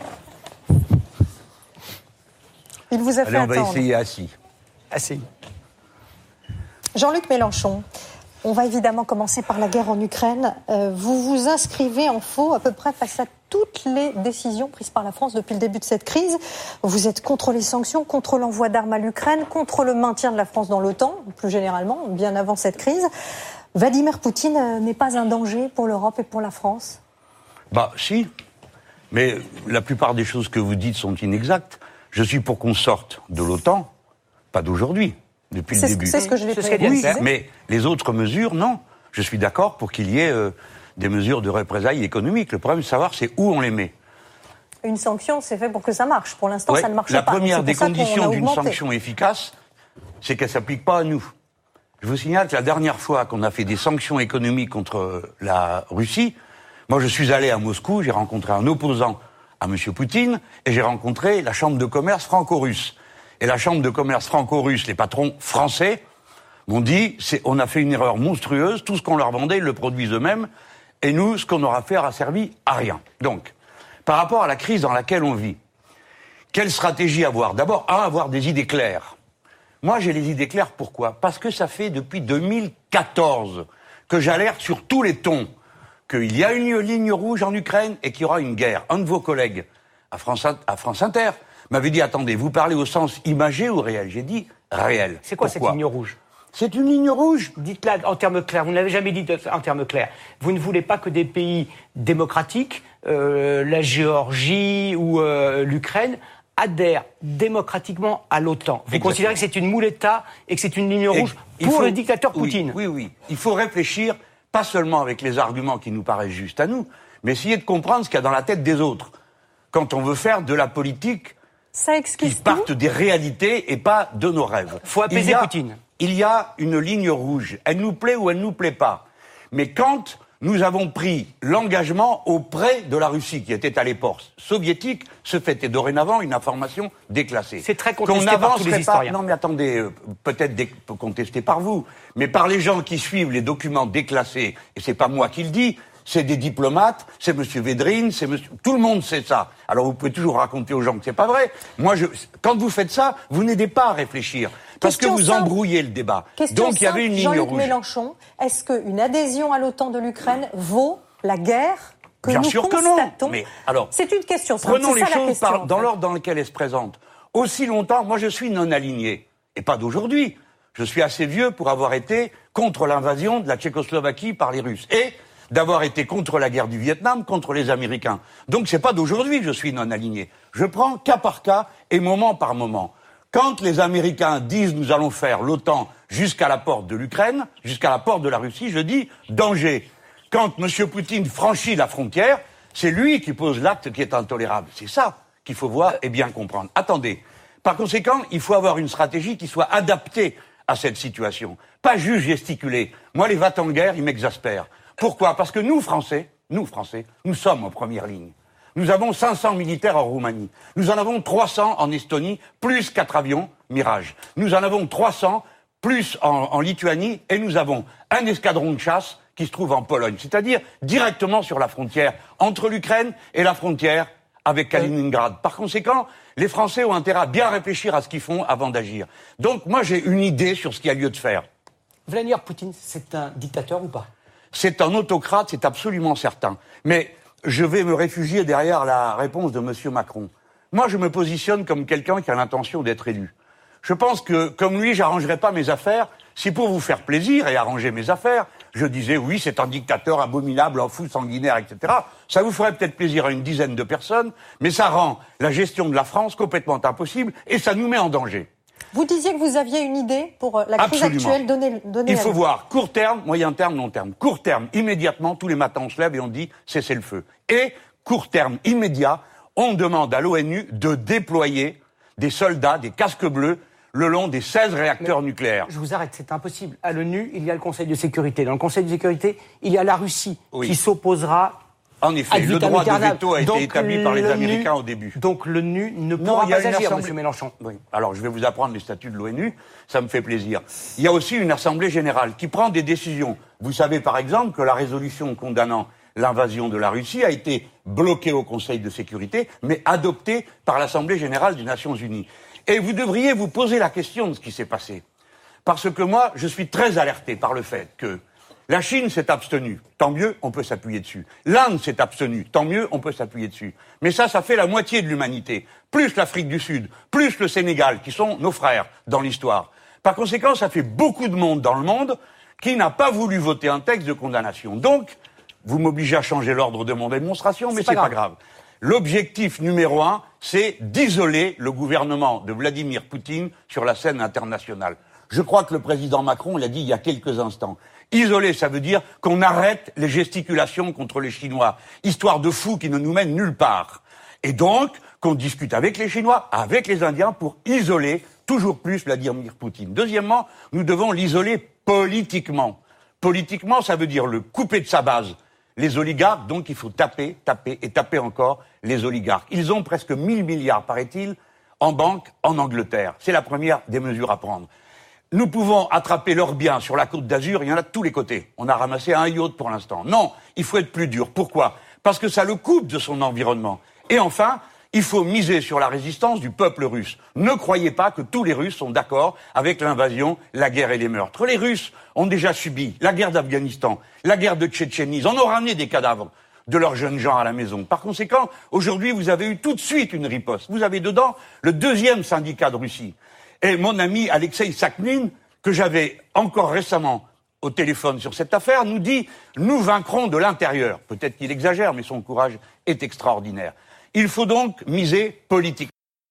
Il vous a Allez, fait on attendre. va essayer assis. Assis. Jean-Luc Mélenchon, on va évidemment commencer par la guerre en Ukraine. Euh, vous vous inscrivez en faux à peu près face à toutes les décisions prises par la France depuis le début de cette crise. Vous êtes contre les sanctions, contre l'envoi d'armes à l'Ukraine, contre le maintien de la France dans l'OTAN, plus généralement, bien avant cette crise. Vladimir Poutine n'est pas un danger pour l'Europe et pour la France? Bah, si. Mais la plupart des choses que vous dites sont inexactes. Je suis pour qu'on sorte de l'OTAN, pas d'aujourd'hui, depuis c'est le début. C'est ce que je vais préciser. Oui, mais les autres mesures, non. Je suis d'accord pour qu'il y ait euh, des mesures de représailles économiques. Le problème, c'est de savoir c'est où on les met. Une sanction, c'est fait pour que ça marche. Pour l'instant, ouais, ça ne marche la pas. La première des ça conditions d'une sanction efficace, c'est qu'elle ne s'applique pas à nous. Je vous signale que la dernière fois qu'on a fait des sanctions économiques contre la Russie, moi je suis allé à Moscou, j'ai rencontré un opposant à M. Poutine, et j'ai rencontré la Chambre de commerce franco-russe. Et la Chambre de commerce franco-russe, les patrons français, m'ont dit, c'est, on a fait une erreur monstrueuse, tout ce qu'on leur vendait, ils le produisent eux-mêmes, et nous, ce qu'on aura fait a servi à rien. Donc, par rapport à la crise dans laquelle on vit, quelle stratégie avoir? D'abord, un, avoir des idées claires. Moi, j'ai les idées claires, pourquoi? Parce que ça fait depuis deux mille quatorze que j'alerte sur tous les tons qu'il y a une ligne rouge en Ukraine et qu'il y aura une guerre. Un de vos collègues à France, à France Inter m'avait dit, attendez, vous parlez au sens imagé ou réel? J'ai dit réel. C'est quoi Pourquoi? cette ligne rouge? C'est une ligne rouge. Dites-la en termes clairs. Vous ne l'avez jamais dit en termes clairs. Vous ne voulez pas que des pays démocratiques, euh, la Géorgie ou euh, l'Ukraine, adhèrent démocratiquement à l'OTAN. Vous Exactement. considérez que c'est une mouletta et que c'est une ligne rouge Il pour faut- le dictateur oui, Poutine? Oui, oui. Il faut réfléchir, pas seulement avec les arguments qui nous paraissent justes à nous, mais essayer de comprendre ce qu'il y a dans la tête des autres. Quand on veut faire de la politique Ça qui excuse parte des réalités et pas de nos rêves. Faut apaiser Il y a- Poutine. Il y a une ligne rouge. Elle nous plaît ou elle nous plaît pas. Mais quand nous avons pris l'engagement auprès de la Russie, qui était à l'époque soviétique, ce fait est dorénavant une information déclassée. C'est très Qu'on contesté par tous les n'avancerait pas- historiens. Non mais attendez, euh, peut-être dé- contesté par vous, mais par les gens qui suivent les documents déclassés, et c'est pas moi qui le dis, c'est des diplomates, c'est monsieur Védrine, c'est monsieur... Tout le monde sait ça. Alors vous pouvez toujours raconter aux gens que c'est pas vrai. Moi, je... quand vous faites ça, vous n'aidez pas à réfléchir. Parce Question que vous simple. embrouillez le débat. Question Donc il y avait simple, une ligne Jean-Luc rouge. Mélenchon, est-ce qu'une adhésion à l'OTAN de l'Ukraine vaut la guerre que Bien nous sûr que non. constatons? Mais alors, C'est une question simple, prenons c'est les ça la choses question, par- en dans fait. l'ordre dans lequel elles se présentent. Aussi longtemps, moi je suis non aligné. Et pas d'aujourd'hui. Je suis assez vieux pour avoir été contre l'invasion de la Tchécoslovaquie par les Russes. Et d'avoir été contre la guerre du Vietnam, contre les Américains. Donc c'est pas d'aujourd'hui que je suis non aligné. Je prends cas par cas et moment par moment. Quand les Américains disent nous allons faire l'OTAN jusqu'à la porte de l'Ukraine, jusqu'à la porte de la Russie, je dis danger. Quand M. Poutine franchit la frontière, c'est lui qui pose l'acte qui est intolérable. C'est ça qu'il faut voir et bien comprendre. Attendez. Par conséquent, il faut avoir une stratégie qui soit adaptée à cette situation. Pas juste gesticuler. Moi, les va-t-en-guerre, ils m'exaspèrent. Pourquoi? Parce que nous, Français, nous, Français, nous sommes en première ligne. Nous avons cinq cents militaires en Roumanie. Nous en avons trois cents en Estonie, plus quatre avions Mirage. Nous en avons trois cents, plus en, en Lituanie, et nous avons un escadron de chasse qui se trouve en Pologne. C'est-à-dire directement sur la frontière entre l'Ukraine et la frontière avec Kaliningrad. Par conséquent, les Français ont intérêt à bien réfléchir à ce qu'ils font avant d'agir. Donc moi, j'ai une idée sur ce qu'il y a lieu de faire. Vladimir Poutine, c'est un dictateur ou pas? C'est un autocrate, c'est absolument certain. Mais je vais me réfugier derrière la réponse de M. Macron. Moi, je me positionne comme quelqu'un qui a l'intention d'être élu. Je pense que, comme lui, j'arrangerai pas mes affaires. Si pour vous faire plaisir et arranger mes affaires, je disais oui, c'est un dictateur abominable, un fou sanguinaire, et cetera. Ça vous ferait peut-être plaisir à une dizaine de personnes, mais ça rend la gestion de la France complètement impossible et ça nous met en danger. Vous disiez que vous aviez une idée pour la crise Absolument. actuelle. Donnez, donnez Il la faut nous. voir court terme, moyen terme, long terme. Court terme, immédiatement, tous les matins on se lève et on dit cessez le feu. Et court terme, immédiat, on demande à l'ONU de déployer des soldats, des casques bleus, le long des seize réacteurs Mais nucléaires. Je vous arrête, c'est impossible. À l'ONU, il y a le Conseil de sécurité. Dans le Conseil de sécurité, il y a la Russie Oui. qui s'opposera. En effet, ad le vitam droit de aeternam. veto a été Donc, établi par les l'ONU Américains au début. Donc l'ONU ne Non, pourra il y a pas une agir, assemblée- Monsieur Mélenchon. Oui. Alors, je vais vous apprendre les statuts de l'ONU, ça me fait plaisir. Il y a aussi une assemblée générale qui prend des décisions. Vous savez, par exemple, que la résolution condamnant l'invasion de la Russie a été bloquée au Conseil de sécurité, mais adoptée par l'Assemblée générale des Nations unies. Et vous devriez vous poser la question de ce qui s'est passé. Parce que moi, je suis très alerté par le fait que la Chine s'est abstenue. Tant mieux, on peut s'appuyer dessus. L'Inde s'est abstenue. Tant mieux, on peut s'appuyer dessus. Mais ça, ça fait la moitié de l'humanité. Plus l'Afrique du Sud, plus le Sénégal, qui sont nos frères dans l'histoire. Par conséquent, ça fait beaucoup de monde dans le monde qui n'a pas voulu voter un texte de condamnation. Donc, vous m'obligez à changer l'ordre de mon démonstration, mais C'est pas c'est pas grave. grave. L'objectif numéro un, c'est d'isoler le gouvernement de Vladimir Poutine sur la scène internationale. Je crois que le président Macron l'a dit il y a quelques instants. Isoler, ça veut dire qu'on arrête les gesticulations contre les Chinois, histoire de fous qui ne nous mènent nulle part. Et donc, qu'on discute avec les Chinois, avec les Indiens, pour isoler toujours plus Vladimir Poutine. Deuxièmement, nous devons l'isoler politiquement. Politiquement, ça veut dire le couper de sa base. Les oligarques, donc il faut taper, taper et taper encore les oligarques. Ils ont presque mille milliards, paraît-il, en banque en Angleterre. C'est la première des mesures à prendre. Nous pouvons attraper leurs biens sur la côte d'Azur, il y en a de tous les côtés. On a ramassé un yacht pour l'instant. Non, il faut être plus dur. Pourquoi? Parce que ça le coupe de son environnement. Et enfin, Il faut miser sur la résistance du peuple russe. Ne croyez pas que tous les Russes sont d'accord avec l'invasion, la guerre et les meurtres. Les Russes ont déjà subi la guerre d'Afghanistan, la guerre de Tchétchénie. Ils en ont ramené des cadavres de leurs jeunes gens à la maison. Par conséquent, aujourd'hui, vous avez eu tout de suite une riposte. Vous avez dedans le deuxième syndicat de Russie. Et mon ami Alexei Sakhnine, que j'avais encore récemment au téléphone sur cette affaire, nous dit « Nous vaincrons de l'intérieur ». Peut-être qu'il exagère, mais son courage est extraordinaire. Il faut donc miser politiquement.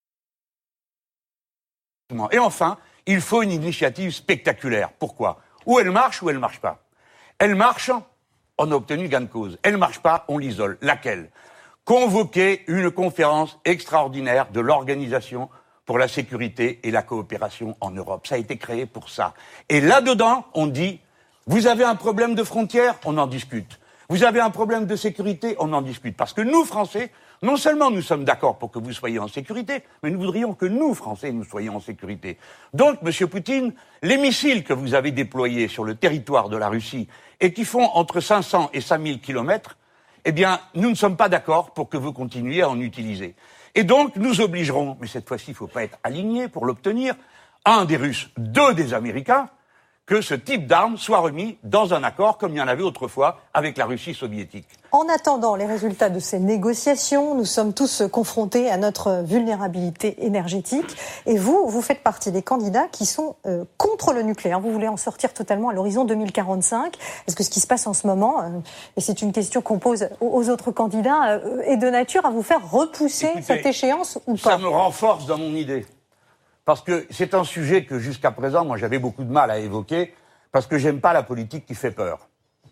Et enfin, il faut une initiative spectaculaire. Pourquoi ? Ou elle marche ou elle ne marche pas. Elle marche, on a obtenu gain de cause. Elle ne marche pas, on l'isole. Laquelle ? Convoquer une conférence extraordinaire de l'Organisation pour la sécurité et la coopération en Europe. Ça a été créé pour ça. Et là-dedans, on dit, vous avez un problème de frontières, on en discute. Vous avez un problème de sécurité, on en discute. Parce que nous, Français, non seulement nous sommes d'accord pour que vous soyez en sécurité, mais nous voudrions que nous, Français, nous soyons en sécurité. Donc, Monsieur Poutine, les missiles que vous avez déployés sur le territoire de la Russie et qui font entre cinq cents et cinq mille kilomètres, eh bien, nous ne sommes pas d'accord pour que vous continuiez à en utiliser. Et donc, nous obligerons, mais cette fois-ci, il ne faut pas être aligné pour l'obtenir, un des Russes, deux des Américains, que ce type d'armes soit remis dans un accord comme il y en avait autrefois avec la Russie soviétique. En attendant les résultats de ces négociations, nous sommes tous confrontés à notre vulnérabilité énergétique. Et vous, vous faites partie des candidats qui sont euh, contre le nucléaire. Vous voulez en sortir totalement à l'horizon deux mille quarante-cinq. Est-ce que ce qui se passe en ce moment, euh, et c'est une question qu'on pose aux autres candidats, euh, est de nature à vous faire repousser Écoutez, cette échéance ou pas ? Ça me renforce dans mon idée. Parce que c'est un sujet que jusqu'à présent, moi j'avais beaucoup de mal à évoquer, parce que j'aime pas la politique qui fait peur. D'accord ?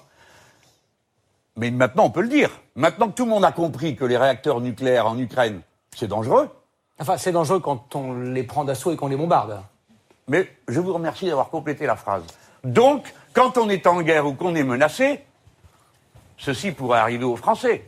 Mais maintenant on peut le dire. Maintenant que tout le monde a compris que les réacteurs nucléaires en Ukraine, c'est dangereux. Enfin, c'est dangereux quand on les prend d'assaut et qu'on les bombarde. Mais je vous remercie d'avoir complété la phrase. Donc, quand on est en guerre ou qu'on est menacé, ceci pourrait arriver aux Français.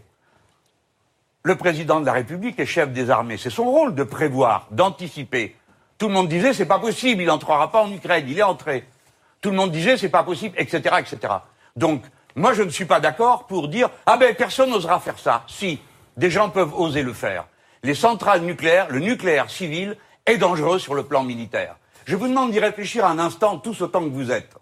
Le président de la République est chef des armées. C'est son rôle de prévoir, d'anticiper. Tout le monde disait, c'est pas possible, il n'entrera pas en Ukraine, il est entré. Tout le monde disait, c'est pas possible, et cetera, et cetera. Donc, moi, je ne suis pas d'accord pour dire, ah ben, personne n'osera faire ça. Si, des gens peuvent oser le faire. Les centrales nucléaires, le nucléaire civil est dangereux sur le plan militaire. Je vous demande d'y réfléchir un instant, tous autant que vous êtes.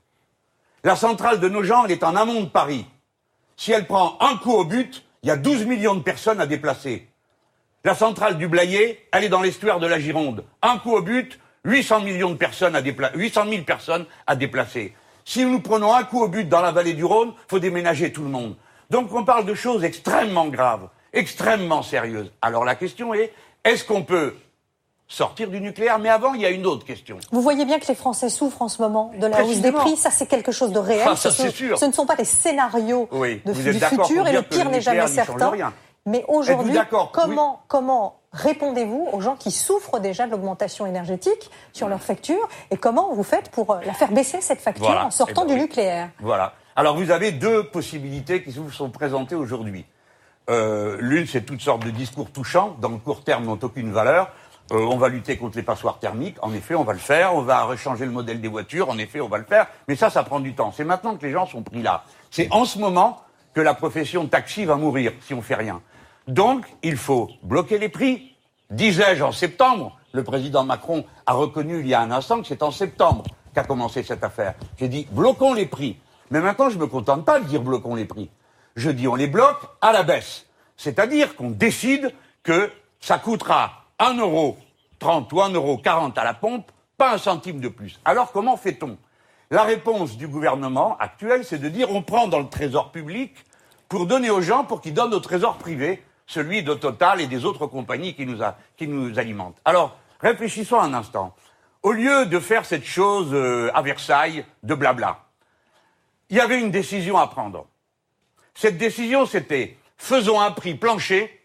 La centrale de Nogent, elle est en amont de Paris. Si elle prend un coup au but, il y a douze millions de personnes à déplacer. La centrale du Blayais, elle est dans l'estuaire de la Gironde. Un coup au but, huit cents millions de personnes à déplacer, huit cent mille personnes à déplacer. Si nous prenons un coup au but dans la vallée du Rhône, il faut déménager tout le monde. Donc on parle de choses extrêmement graves, extrêmement sérieuses. Alors la question est, est-ce qu'on peut sortir du nucléaire? Mais avant, il y a une autre question. Vous voyez bien que les Français souffrent en ce moment de la hausse des prix. Ça, c'est quelque chose de réel. Ah, ça, ce, c'est sûr. ce ne sont pas des scénarios oui, de, vous du êtes d'accord futur pour et dire le que pire le n'est jamais nucléaire n'y change certain. rien. Mais aujourd'hui, d'accord comment, oui. comment répondez-vous aux gens qui souffrent déjà de l'augmentation énergétique sur leur facture et comment vous faites pour la faire baisser cette facture voilà. en sortant eh ben, du oui. nucléaire? Voilà. Alors vous avez deux possibilités qui vous sont présentées aujourd'hui. Euh, l'une, c'est toutes sortes de discours touchants, dans le court terme, n'ont aucune valeur. Euh, on va lutter contre les passoires thermiques, en effet, on va le faire. On va rechanger le modèle des voitures, en effet, on va le faire. Mais ça, ça prend du temps. C'est maintenant que les gens sont pris là. C'est en ce moment que la profession de taxi va mourir, si on fait rien. Donc, il faut bloquer les prix. Disais-je en septembre, le président Macron a reconnu il y a un instant que c'est en septembre qu'a commencé cette affaire. J'ai dit, bloquons les prix. Mais maintenant, je ne me contente pas de dire bloquons les prix. Je dis, on les bloque à la baisse. C'est-à-dire qu'on décide que ça coûtera un euro trente ou un euro quarante à la pompe, pas un centime de plus. Alors, comment fait-on? La réponse du gouvernement actuel, c'est de dire, on prend dans le trésor public pour donner aux gens, pour qu'ils donnent au trésor privé, celui de Total et des autres compagnies qui nous, a, qui nous alimentent. Alors, réfléchissons un instant. Au lieu de faire cette chose euh, à Versailles, de blabla, il y avait une décision à prendre. Cette décision, c'était faisons un prix plancher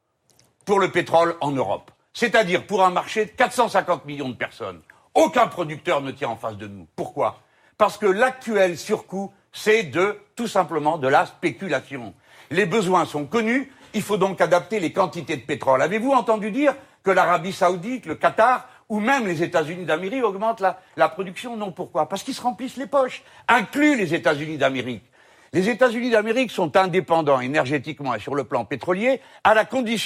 pour le pétrole en Europe. C'est-à-dire pour un marché de quatre cent cinquante millions de personnes. Aucun producteur ne tient en face de nous. Pourquoi? Parce que l'actuel surcoût, c'est de, tout simplement, de la spéculation. Les besoins sont connus, il faut donc adapter les quantités de pétrole. Avez-vous entendu dire que l'Arabie Saoudite, le Qatar, ou même les États-Unis d'Amérique augmentent la, la production? Non, pourquoi? Parce qu'ils se remplissent les poches, inclus les États-Unis d'Amérique. Les États-Unis d'Amérique sont indépendants énergétiquement et sur le plan pétrolier, à la condition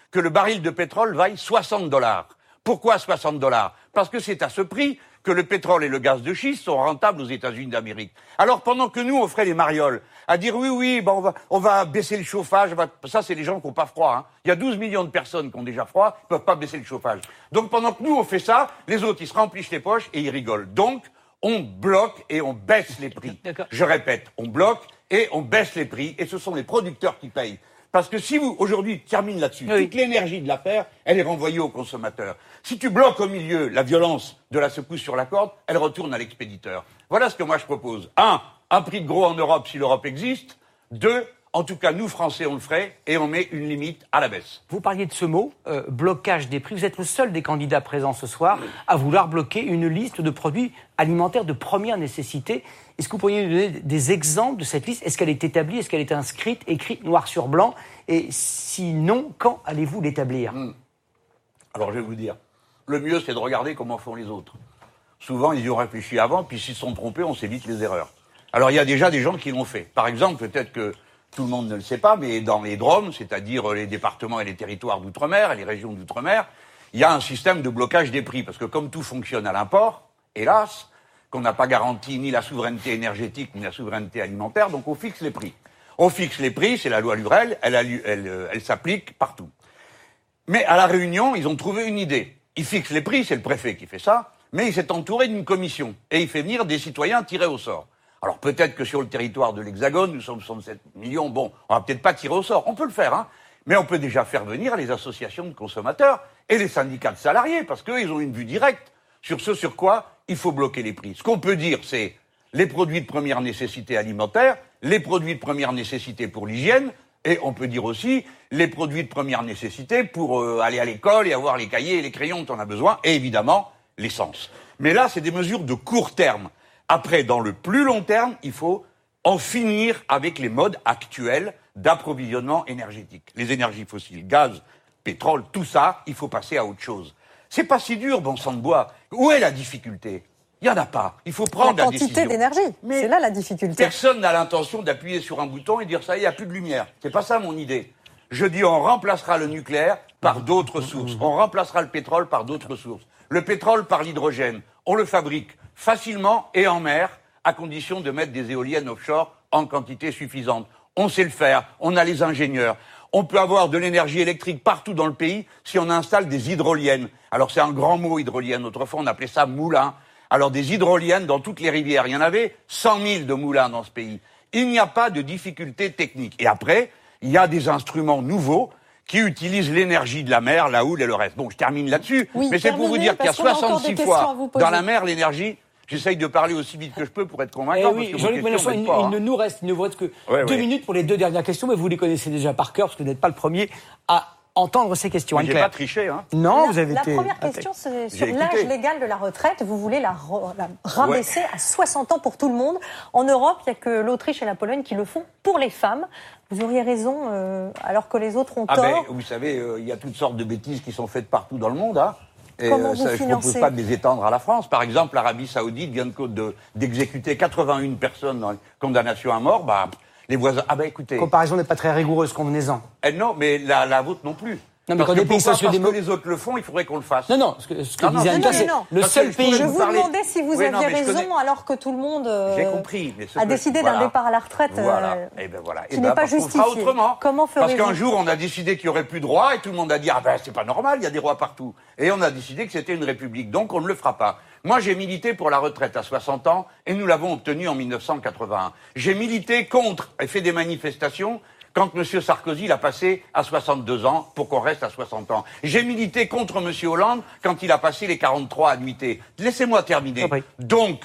que le baril de pétrole vaille soixante dollars. Pourquoi soixante dollars? Parce que c'est à ce prix que le pétrole et le gaz de schiste sont rentables aux États-Unis d'Amérique. Alors pendant que nous, on ferait les marioles, à dire oui, oui, ben on va, on va baisser le chauffage, va... ça c'est les gens qui n'ont pas froid. Hein. Il y a douze millions de personnes qui ont déjà froid, ils ne peuvent pas baisser le chauffage. Donc pendant que nous, on fait ça, les autres, ils se remplissent les poches et ils rigolent. Donc, on bloque et on baisse les prix. Je répète, on bloque et on baisse les prix et ce sont les producteurs qui payent. Parce que si vous, aujourd'hui, tu termines là-dessus, oui. toute l'énergie de l'affaire, elle est renvoyée au consommateur. Si tu bloques au milieu la violence de la secousse sur la corde, elle retourne à l'expéditeur. Voilà ce que moi je propose. Un, un prix de gros en Europe si l'Europe existe. Deux, en tout cas, nous, Français, on le ferait et on met une limite à la baisse. Vous parliez de ce mot, euh, blocage des prix. Vous êtes le seul des candidats présents ce soir à vouloir bloquer une liste de produits alimentaires de première nécessité. Est-ce que vous pourriez nous donner des exemples de cette liste? Est-ce qu'elle est établie? Est-ce qu'elle est inscrite, écrite noir sur blanc? Et sinon, quand allez-vous l'établir? mmh. Alors, je vais vous dire, le mieux, c'est de regarder comment font les autres. Souvent, ils y ont réfléchi avant, puis s'ils se sont trompés, on s'évite les erreurs. Alors, il y a déjà des gens qui l'ont fait. Par exemple, peut-être que tout le monde ne le sait pas, mais dans les D R O M, c'est-à-dire les départements et les territoires d'outre-mer, et les régions d'outre-mer, il y a un système de blocage des prix. Parce que comme tout fonctionne à l'import, hélas, qu'on n'a pas garanti ni la souveraineté énergétique, ni la souveraineté alimentaire, donc on fixe les prix. On fixe les prix, c'est la loi Lurel, elle, elle, elle, elle s'applique partout. Mais à La Réunion, ils ont trouvé une idée. Ils fixent les prix, c'est le préfet qui fait ça, mais il s'est entouré d'une commission. Et il fait venir des citoyens tirés au sort. Alors peut-être que sur le territoire de l'Hexagone, nous sommes soixante-sept millions, bon, on va peut-être pas tirer au sort, on peut le faire, hein, mais on peut déjà faire venir les associations de consommateurs et les syndicats de salariés, parce qu'eux, ils ont une vue directe sur ce sur quoi il faut bloquer les prix. Ce qu'on peut dire, c'est les produits de première nécessité alimentaire, les produits de première nécessité pour l'hygiène, et on peut dire aussi les produits de première nécessité pour euh, aller à l'école et avoir les cahiers et les crayons dont on a besoin, et évidemment, l'essence. Mais là, c'est des mesures de court terme. Après, dans le plus long terme, il faut en finir avec les modes actuels d'approvisionnement énergétique. Les énergies fossiles, gaz, pétrole, tout ça, il faut passer à autre chose. C'est pas si dur, bon sang de bois. Où est la difficulté? Il n'y en a pas. Il faut prendre la, la décision. quantité d'énergie, c'est là la difficulté. Personne n'a l'intention d'appuyer sur un bouton et dire ça y est, il n'y a plus de lumière. C'est pas ça mon idée. Je dis on remplacera le nucléaire par d'autres sources. On remplacera le pétrole par d'autres sources. Le pétrole par l'hydrogène. On le fabrique facilement et en mer, à condition de mettre des éoliennes offshore en quantité suffisante. On sait le faire, on a les ingénieurs. On peut avoir de l'énergie électrique partout dans le pays si on installe des hydroliennes. Alors c'est un grand mot, hydrolienne. Autrefois, on appelait ça moulin. Alors des hydroliennes dans toutes les rivières. Il y en avait cent mille de moulins dans ce pays. Il n'y a pas de difficulté technique. Et après, il y a des instruments nouveaux qui utilisent l'énergie de la mer, la houle et le reste. Bon, je termine là-dessus, oui, mais c'est pour vous dire qu'il y a soixante-six fois dans la mer l'énergie. J'essaye de parler aussi vite que je peux pour être convaincant. Eh oui, Jean-Luc Mélenchon, il, pas, il hein. ne nous reste, il ne vous reste que ouais, deux ouais. minutes pour les deux dernières questions, mais vous les connaissez déjà par cœur, parce que vous n'êtes pas le premier à entendre ces questions. J'ai pas triché, hein. Non, la, vous avez la été... La première question, c'est sur J'ai l'âge écouté. légal de la retraite. Vous voulez la, la rabaisser ouais. à soixante ans pour tout le monde. En Europe, il n'y a que l'Autriche et la Pologne qui le font pour les femmes. Vous auriez raison, euh, alors que les autres ont ah tort. Ben, vous savez, il euh, y a toutes sortes de bêtises qui sont faites partout dans le monde, hein. Et Comment euh, vous ça, je ne financez propose pas de les étendre à la France. Par exemple, l'Arabie Saoudite vient de, de, d'exécuter quatre-vingt-un personnes dans condamnation à mort. Bah, les voisins. Ah ben écoutez. La comparaison n'est pas très rigoureuse, convenez-en. Eh non, mais la, la vôtre non plus. Non, mais parce quand que des pays pourquoi, sociaux parce que les autres le font, il faudrait qu'on le fasse. Non, non, ce que, ce que non, non, disait Anita, c'est non. le Parce seul je pays. Je vous parler... demandais si vous oui, aviez non, raison, connais... alors que tout le monde euh, J'ai compris, mais ce a que... décidé voilà. d'un départ à la retraite voilà. euh, et ben voilà. qui et n'est ben, pas parce qu'on justifié. fera autrement. Comment ferez-vous? Parce qu'un jour, on a décidé qu'il n'y aurait plus de rois et tout le monde a dit « Ah ben, c'est pas normal, il y a des rois partout. » Et on a décidé que c'était une république, donc on ne le fera pas. Moi, j'ai milité pour la retraite à soixante ans et nous l'avons obtenue en mille neuf cent quatre-vingt-un. J'ai milité contre et fait des manifestations quand M. Sarkozy l'a passé à soixante-deux ans pour qu'on reste à soixante ans. J'ai milité contre M. Hollande quand il a passé les quarante-trois annuités. Laissez-moi terminer. Okay. Donc,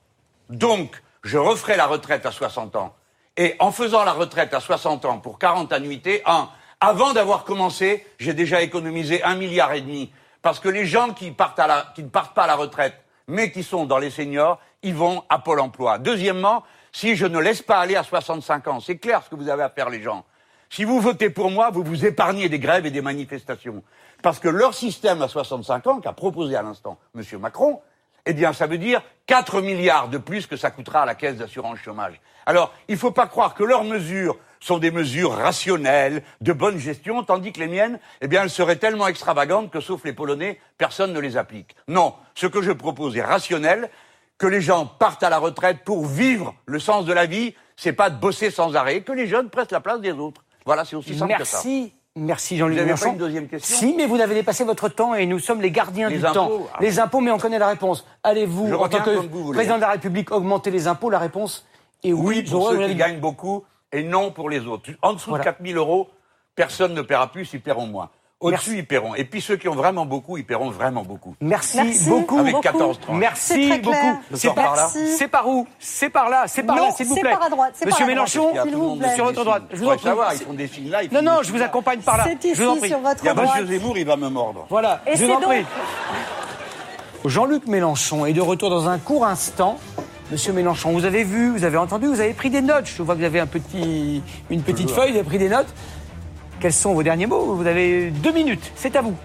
donc, je referai la retraite à soixante ans. Et en faisant la retraite à soixante ans pour quarante annuités, un, avant d'avoir commencé, j'ai déjà économisé un milliard et demi. Parce que les gens qui partent à la, qui ne partent pas à la retraite, mais qui sont dans les seniors, ils vont à Pôle emploi. Deuxièmement, si je ne laisse pas aller à soixante-cinq ans, c'est clair ce que vous avez à faire les gens. Si vous votez pour moi, vous vous épargnez des grèves et des manifestations. Parce que leur système à soixante-cinq ans, qu'a proposé à l'instant M. Macron, eh bien, ça veut dire quatre milliards de plus que ça coûtera à la caisse d'assurance chômage. Alors, il ne faut pas croire que leurs mesures sont des mesures rationnelles, de bonne gestion, tandis que les miennes, eh bien, elles seraient tellement extravagantes que, sauf les Polonais, personne ne les applique. Non, ce que je propose est rationnel, que les gens partent à la retraite pour vivre le sens de la vie, c'est pas de bosser sans arrêt, que les jeunes prennent la place des autres. Voilà, c'est aussi simple Merci. que ça. Merci Jean-Luc Vous n'avez Mélenchon. pas une deuxième question? Si, mais vous avez dépassé votre temps et nous sommes les gardiens Les du impôts, temps. ah. Les impôts, mais on connaît la réponse. Allez-vous, Je en tant reviens que comme vous voulez. président de la République, augmenter les impôts? La réponse est oui. Oui, pour J'aurais- ceux vous qui l'avez- gagnent beaucoup et non pour les autres. En dessous Voilà. de quatre mille euros, personne ne paiera plus, ils paieront moins. Au-dessus, Merci. ils paieront. Et puis ceux qui ont vraiment beaucoup, ils paieront vraiment beaucoup. Merci, Merci beaucoup. Avec beaucoup. quatorze trente. C'est Merci très clair. beaucoup. Je C'est sors par par, là. c'est par où? C'est par là. C'est par Non, là, s'il vous c'est plaît. par à droite, c'est Monsieur par à droite, Mélenchon, s'il vous plaît. sur votre droite. Je vous en prie. savoir, ils font des signes là. ils Non, font non, des je signes vous là. accompagne par là. C'est Je vous en ici, prie. sur votre Il y a droite. Monsieur Zemmour, il va me mordre. Voilà, Et je vous c'est en donc- prie. Jean-Luc Mélenchon est de retour dans un court instant. Monsieur Mélenchon, vous avez vu, vous avez entendu, vous avez pris des notes. Je vois que vous avez un petit, une petite Toujours. feuille, vous avez pris des notes. Quels sont vos derniers mots? Vous avez deux minutes, c'est à vous.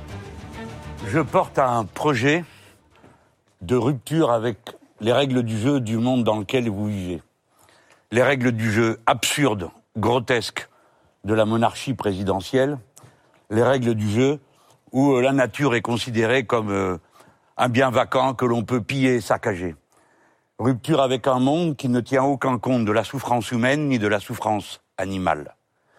Je porte un projet de rupture avec les règles du jeu du monde dans lequel vous vivez. Les règles du jeu absurdes, grotesques de la monarchie présidentielle. Les règles du jeu où euh, la nature est considérée comme euh, un bien vacant que l'on peut piller et saccager. Rupture avec un monde qui ne tient aucun compte de la souffrance humaine ni de la souffrance animale.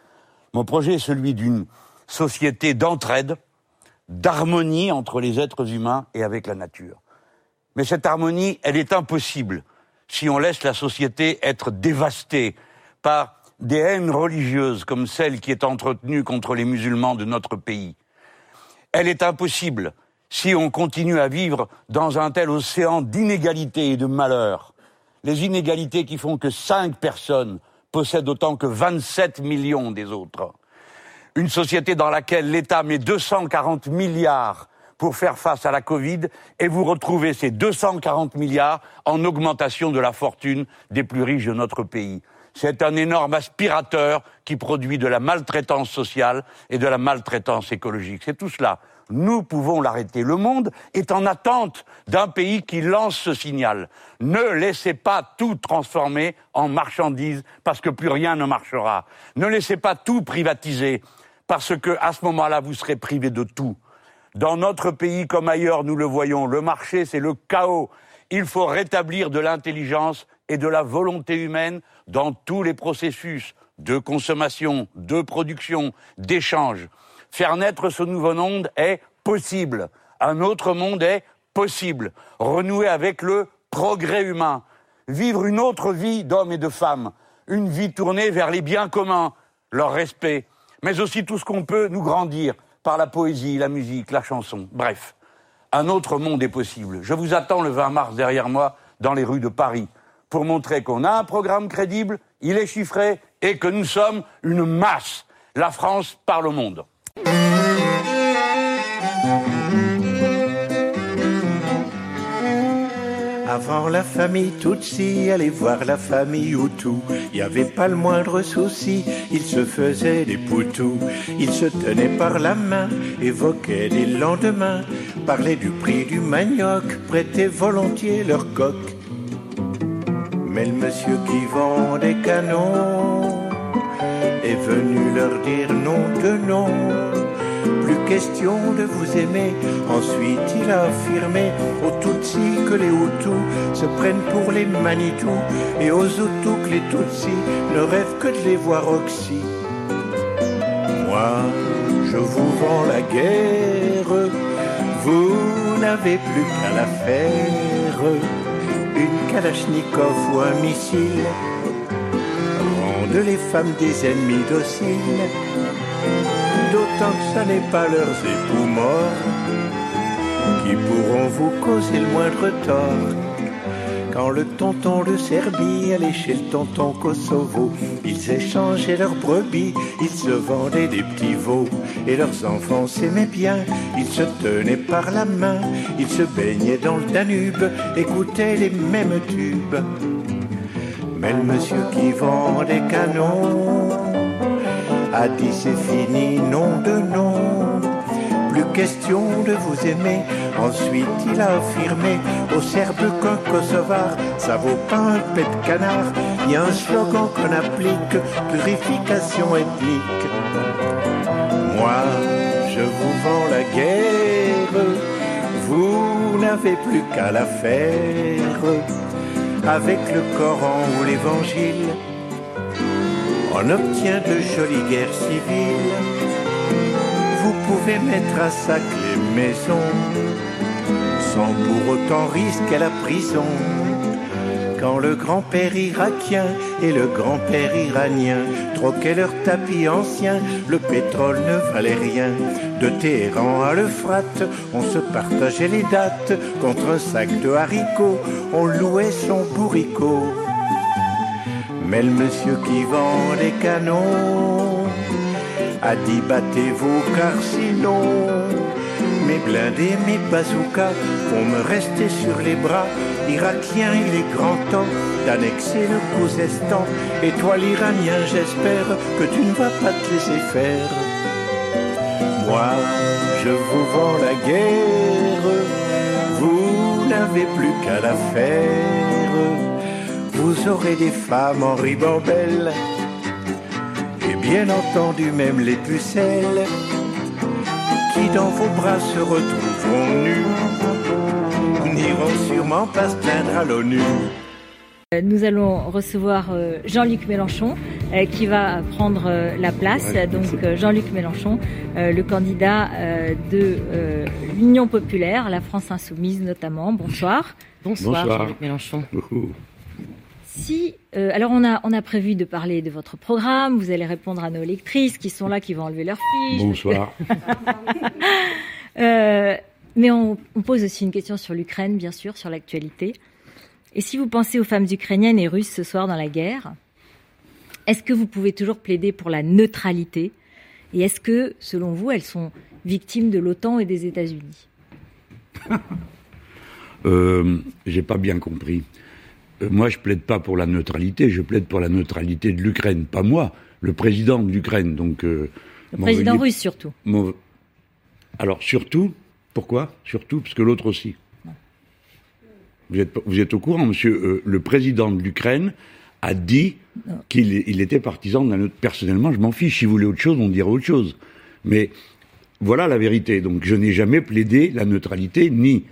Mon projet est celui d'une société d'entraide, d'harmonie entre les êtres humains et avec la nature. Mais cette harmonie, elle est impossible si on laisse la société être dévastée par des haines religieuses comme celle qui est entretenue contre les musulmans de notre pays. Elle est impossible si on continue à vivre dans un tel océan d'inégalités et de malheurs. Les inégalités qui font que cinq personnes possèdent autant que vingt-sept millions des autres. Une société dans laquelle l'État met deux cent quarante milliards pour faire face à la Covid et vous retrouvez ces deux cent quarante milliards en augmentation de la fortune des plus riches de notre pays. C'est un énorme aspirateur qui produit de la maltraitance sociale et de la maltraitance écologique. C'est tout cela. Nous pouvons l'arrêter. Le monde est en attente d'un pays qui lance ce signal. Ne laissez pas tout transformer en marchandises parce que plus rien ne marchera. Ne laissez pas tout privatiser parce que à ce moment-là, vous serez privé de tout. Dans notre pays comme ailleurs, nous le voyons, le marché, c'est le chaos. Il faut rétablir de l'intelligence et de la volonté humaine dans tous les processus de consommation, de production, d'échange. Faire naître ce nouveau monde est possible. Un autre monde est possible. Renouer avec le progrès humain. Vivre une autre vie d'hommes et de femmes. Une vie tournée vers les biens communs, leur respect. Mais aussi tout ce qu'on peut nous grandir par la poésie, la musique, la chanson. Bref, un autre monde est possible. Je vous attends le vingt mars derrière moi dans les rues de Paris pour montrer qu'on a un programme crédible, il est chiffré et que nous sommes une masse. La France parle au monde. Avant la famille Tutsi, aller voir la famille Hutu, y avait pas le moindre souci, ils se faisaient des poutous, ils se tenaient par la main, évoquaient des lendemains, parlaient du prix du manioc, prêtaient volontiers leur coq. Mais le monsieur qui vend des canons est venu leur dire non de non. Plus question de vous aimer. Ensuite il a affirmé aux Tutsis que les Hutus se prennent pour les Manitou et aux Hutus que les Tutsis ne rêvent que de les voir oxy. Moi je vous vends la guerre, vous n'avez plus qu'à la faire. Une kalachnikov ou un missile rendent les femmes des ennemis dociles. D'autant que ce n'est pas leurs époux morts qui pourront vous causer le moindre tort. Quand le tonton de Serbie allait chez le tonton Kosovo, ils échangeaient leurs brebis, ils se vendaient des petits veaux. Et leurs enfants s'aimaient bien, ils se tenaient par la main, ils se baignaient dans le Danube, écoutaient les mêmes tubes. Mais le monsieur qui vend des canons a dit c'est fini, non de non. plus question de vous aimer. Ensuite il a affirmé aux Serbes qu'un Kosovar, ça vaut pas un pet de canard. Il y a un slogan qu'on applique, purification ethnique. Moi, je vous vends la guerre, vous n'avez plus qu'à la faire. Avec le Coran ou l'Évangile, on obtient de jolies guerres civiles. Vous pouvez mettre à sac les maisons, sans pour autant risquer la prison. Quand le grand-père irakien et le grand-père iranien troquaient leurs tapis anciens, le pétrole ne valait rien. De Téhéran à l'Euphrate, on se partageait les dates. Contre un sac de haricots, on louait son bourricot. Mais le monsieur qui vend les canons a dit battez-vous car sinon mes blindés, mes bazookas vont me rester sur les bras. Irakien, il est grand temps d'annexer le Khouzestan. Et toi l'Iranien, j'espère que tu ne vas pas te laisser faire. Moi, je vous vends la guerre, vous n'avez plus qu'à la faire. Vous aurez des femmes en ribambelle, et bien entendu même les pucelles, qui dans vos bras se retrouveront nus, n'iront sûrement pas se plaindre à l'ONU. Nous allons recevoir Jean-Luc Mélenchon euh, qui va prendre euh, la place. Ouais, donc euh, Jean-Luc Mélenchon, euh, le candidat euh, de euh, l'Union populaire, la France insoumise notamment. Bonsoir. Bonsoir, Bonsoir. Jean-Luc Mélenchon. Ouhou. Si, euh, alors on a, on a prévu de parler de votre programme, vous allez répondre à nos lectrices qui sont là, qui vont enlever leurs fiches. Bonsoir. Que... euh, mais on, on pose aussi une question sur l'Ukraine, bien sûr, sur l'actualité. Et si vous pensez aux femmes ukrainiennes et russes ce soir dans la guerre, est-ce que vous pouvez toujours plaider pour la neutralité? Et est-ce que, selon vous, elles sont victimes de l'OTAN et des États-Unis? euh, J'ai pas bien compris. Euh, moi, je plaide pas pour la neutralité, je plaide pour la neutralité de l'Ukraine. Pas moi, le président de l'Ukraine. Donc, euh, le président russe, surtout. Mon... Alors, surtout, pourquoi? Surtout, parce que l'autre aussi. Vous êtes, vous êtes au courant, monsieur, euh, le président de l'Ukraine a dit non. qu'il il était partisan de la neutralité. Personnellement, je m'en fiche. Si vous voulez autre chose, on dira autre chose. Mais voilà la vérité. Donc, je n'ai jamais plaidé la neutralité, ni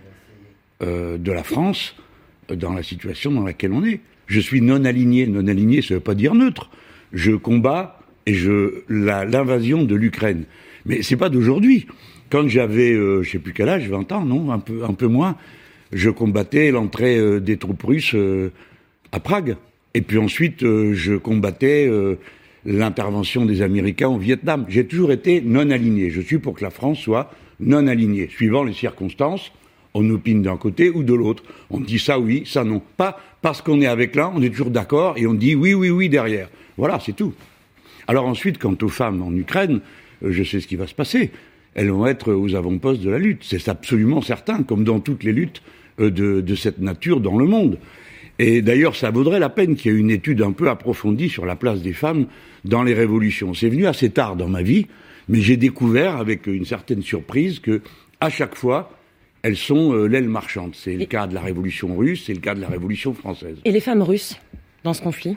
euh, de la France, euh, dans la situation dans laquelle on est. Je suis non aligné. Non aligné, ça ne veut pas dire neutre. Je combats et je la, l'invasion de l'Ukraine. Mais c'est pas d'aujourd'hui. Quand j'avais, euh, je sais plus quel âge, vingt ans, non, un peu, un peu moins, je combattais l'entrée euh, des troupes russes euh, à Prague. Et puis ensuite, euh, je combattais euh, l'intervention des Américains au Vietnam. J'ai toujours été non aligné. Je suis pour que la France soit non alignée. Suivant les circonstances, on opine d'un côté ou de l'autre. On dit ça oui, ça non. Pas parce qu'on est avec l'un, on est toujours d'accord et on dit oui, oui, oui derrière. Voilà, c'est tout. Alors ensuite, quant aux femmes en Ukraine, euh, je sais ce qui va se passer. Elles vont être aux avant-postes de la lutte. C'est absolument certain, comme dans toutes les luttes De, de cette nature dans le monde. Et d'ailleurs, ça vaudrait la peine qu'il y ait une étude un peu approfondie sur la place des femmes dans les révolutions. C'est venu assez tard dans ma vie, mais j'ai découvert avec une certaine surprise que, à chaque fois, elles sont euh, l'aile marchande. C'est le Et... cas de la révolution russe, c'est le cas de la révolution française. Et les femmes russes, dans ce conflit?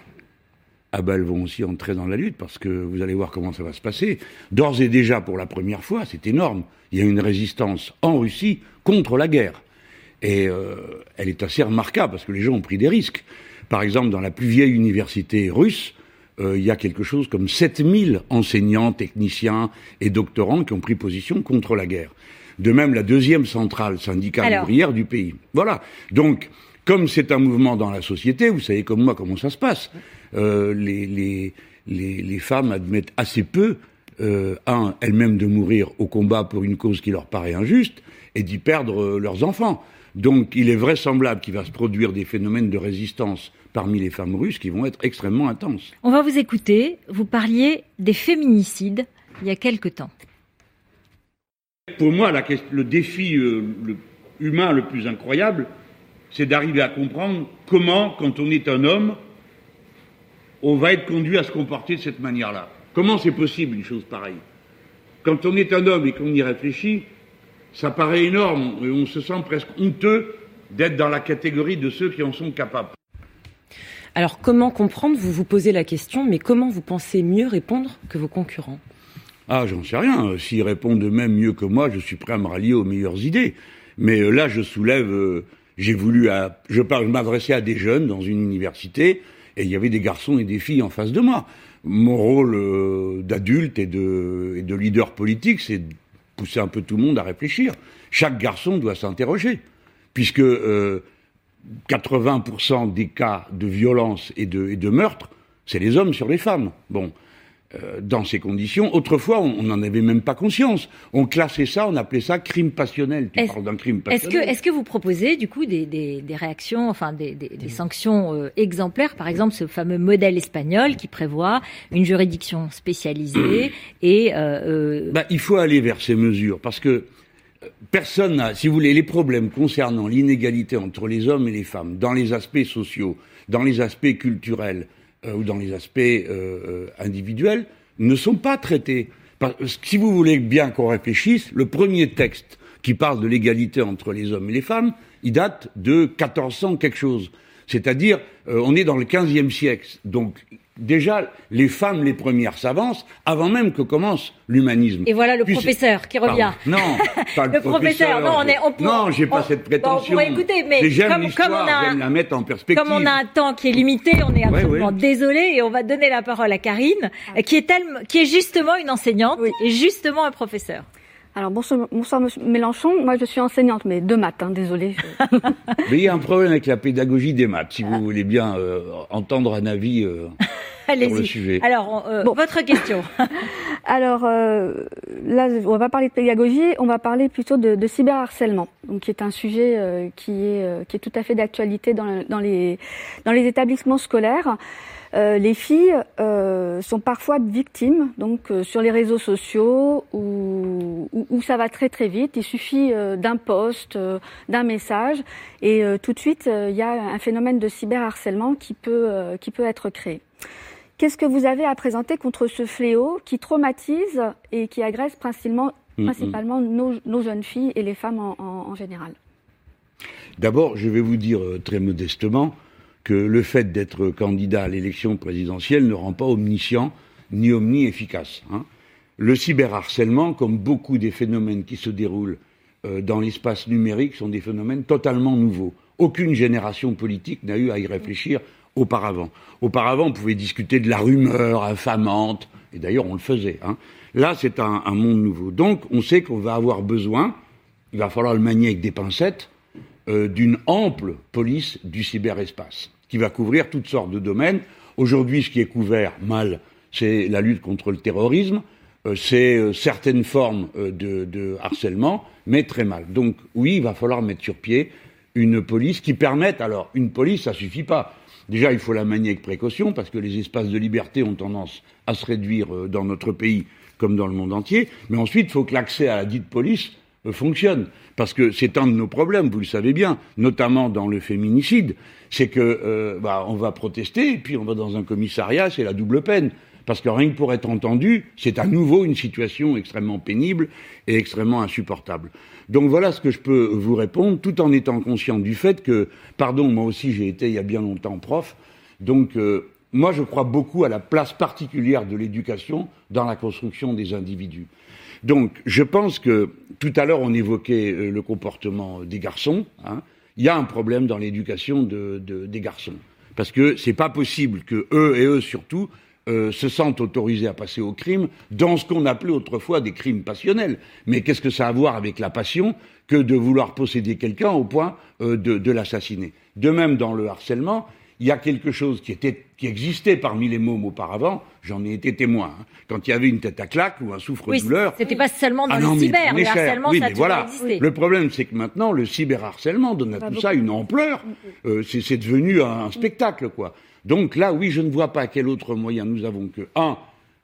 Ah ben, elles vont aussi entrer dans la lutte, parce que vous allez voir comment ça va se passer. D'ores et déjà, pour la première fois, c'est énorme. Il y a une résistance en Russie contre la guerre. Et euh, elle est assez remarquable parce que les gens ont pris des risques. Par exemple, dans la plus vieille université russe, euh, il y a quelque chose comme sept mille enseignants, techniciens et doctorants qui ont pris position contre la guerre. De même, la deuxième centrale syndicale ouvrière du pays. Voilà. Donc, comme c'est un mouvement dans la société, vous savez comme moi comment ça se passe. Euh, les, les, les, les femmes admettent assez peu, euh, un, elles-mêmes de mourir au combat pour une cause qui leur paraît injuste et d'y perdre euh, leurs enfants. Donc, il est vraisemblable qu'il va se produire des phénomènes de résistance parmi les femmes russes qui vont être extrêmement intenses. On va vous écouter. Vous parliez des féminicides il y a quelque temps. Pour moi, la, le défi euh, le, humain le plus incroyable, c'est d'arriver à comprendre comment, quand on est un homme, on va être conduit à se comporter de cette manière-là. Comment c'est possible, une chose pareille? Quand on est un homme et qu'on y réfléchit, Ça paraît énorme, et on se sent presque honteux d'être dans la catégorie de ceux qui en sont capables. Alors comment comprendre, vous vous posez la question, mais comment vous pensez mieux répondre que vos concurrents ? Ah, j'en sais rien. S'ils répondent même mieux que moi, je suis prêt à me rallier aux meilleures idées. Mais euh, là, je soulève... Euh, j'ai voulu... À, je, parle, je m'adressais à des jeunes dans une université, et il y avait des garçons et des filles en face de moi. Mon rôle euh, d'adulte et de, et de leader politique, c'est de pousser un peu tout le monde à réfléchir. Chaque garçon doit s'interroger, puisque euh, quatre-vingts pour cent des cas de violence et de, et de meurtre, c'est les hommes sur les femmes. Bon, euh, dans ces conditions, autrefois, on n'en avait même pas conscience. On classait ça, on appelait ça crime passionnel. Tu est-ce, parles d'un crime est-ce passionnel. que, est-ce que vous proposez, du coup, des, des, des réactions, enfin, des, des, des sanctions euh, exemplaires, par exemple, ce fameux modèle espagnol qui prévoit une juridiction spécialisée et... Euh, euh... Bah, il faut aller vers ces mesures, parce que personne n'a, si vous voulez, les problèmes concernant l'inégalité entre les hommes et les femmes, dans les aspects sociaux, dans les aspects culturels euh, ou dans les aspects euh, individuels, ne sont pas traités. Parce que si vous voulez bien qu'on réfléchisse, le premier texte qui parle de l'égalité entre les hommes et les femmes, il date de quatorze cents quelque chose. C'est-à-dire, euh, on est dans le quinzième siècle. Donc, déjà, les femmes, les premières s'avancent avant même que commence l'humanisme. Et voilà le Puis professeur qui revient. Pardon. Non, pas le, le professeur. Non, on est. On pour, non, j'ai pas on, cette prétention. Bon, écoutez, mais j'aime comme, l'histoire, comme on a, j'aime la mettre en perspective. Comme on a un temps qui est limité, on est absolument ouais, ouais. désolé et on va donner la parole à Karine, qui est tellement, qui est justement une enseignante oui. et justement un professeur. Alors bonsoir, bonsoir Monsieur Mélenchon. Moi, je suis enseignante, mais de maths, hein, désolé. Je... mais il y a un problème avec la pédagogie des maths, si vous voulez bien euh, entendre un avis euh, sur le sujet. Alors, euh, bon. votre question. Alors euh, là, on va pas parler de pédagogie, on va parler plutôt de, de cyberharcèlement, donc qui est un sujet euh, qui est euh, qui est tout à fait d'actualité dans, dans les dans les établissements scolaires. Euh, les filles euh, sont parfois victimes, donc euh, sur les réseaux sociaux où, où, où ça va très très vite. Il suffit euh, d'un post, euh, d'un message, et euh, tout de suite il euh, y a un phénomène de cyberharcèlement qui peut euh, qui peut être créé. Qu'est-ce que vous avez à présenter contre ce fléau qui traumatise et qui agresse principalement, mmh, principalement mmh. Nos, nos jeunes filles et les femmes en, en, en général? D'abord, je vais vous dire euh, très modestement que le fait d'être candidat à l'élection présidentielle ne rend pas omniscient ni omni-efficace. Hein. Le cyberharcèlement, comme beaucoup des phénomènes qui se déroulent euh, dans l'espace numérique, sont des phénomènes totalement nouveaux. Aucune génération politique n'a eu à y réfléchir auparavant. Auparavant, on pouvait discuter de la rumeur infamante, et d'ailleurs on le faisait. Hein. Là, c'est un, un monde nouveau. Donc, on sait qu'on va avoir besoin, il va falloir le manier avec des pincettes, Euh, d'une ample police du cyberespace, qui va couvrir toutes sortes de domaines. Aujourd'hui, ce qui est couvert mal, c'est la lutte contre le terrorisme, euh, c'est euh, certaines formes euh, de, de harcèlement, mais très mal. Donc oui, il va falloir mettre sur pied une police qui permette... Alors, une police, ça suffit pas. Déjà, il faut la manier avec précaution, parce que les espaces de liberté ont tendance à se réduire euh, dans notre pays comme dans le monde entier. Mais ensuite, il faut que l'accès à la dite police euh, fonctionne. Parce que c'est un de nos problèmes, vous le savez bien, notamment dans le féminicide, c'est que euh, bah, on va protester et puis on va dans un commissariat, c'est la double peine. Parce que rien que pour être entendu, c'est à nouveau une situation extrêmement pénible et extrêmement insupportable. Donc voilà ce que je peux vous répondre, tout en étant conscient du fait que, pardon, moi aussi j'ai été il y a bien longtemps prof, donc euh, moi je crois beaucoup à la place particulière de l'éducation dans la construction des individus. Donc, je pense que, tout à l'heure, on évoquait euh, le comportement des garçons. Hein. Il y a un problème dans l'éducation de, de, des garçons. Parce que c'est pas possible que eux, et eux surtout, euh, se sentent autorisés à passer au crime dans ce qu'on appelait autrefois des crimes passionnels. Mais qu'est-ce que ça a à voir avec la passion que de vouloir posséder quelqu'un au point euh, de, de l'assassiner? De même, dans le harcèlement, il y a quelque chose qui était, qui existait parmi les mômes auparavant, j'en ai été témoin, hein. Quand il y avait une tête à claque ou un souffre-douleur... Oui, c'était pas seulement dans ah le non, cyber, le cher. harcèlement, oui, ça a mais toujours voilà. existé. Le problème, c'est que maintenant, le cyberharcèlement donne à tout ça une ampleur, euh, c'est, c'est devenu un, un spectacle, quoi. Donc là, oui, je ne vois pas quel autre moyen nous avons que, un,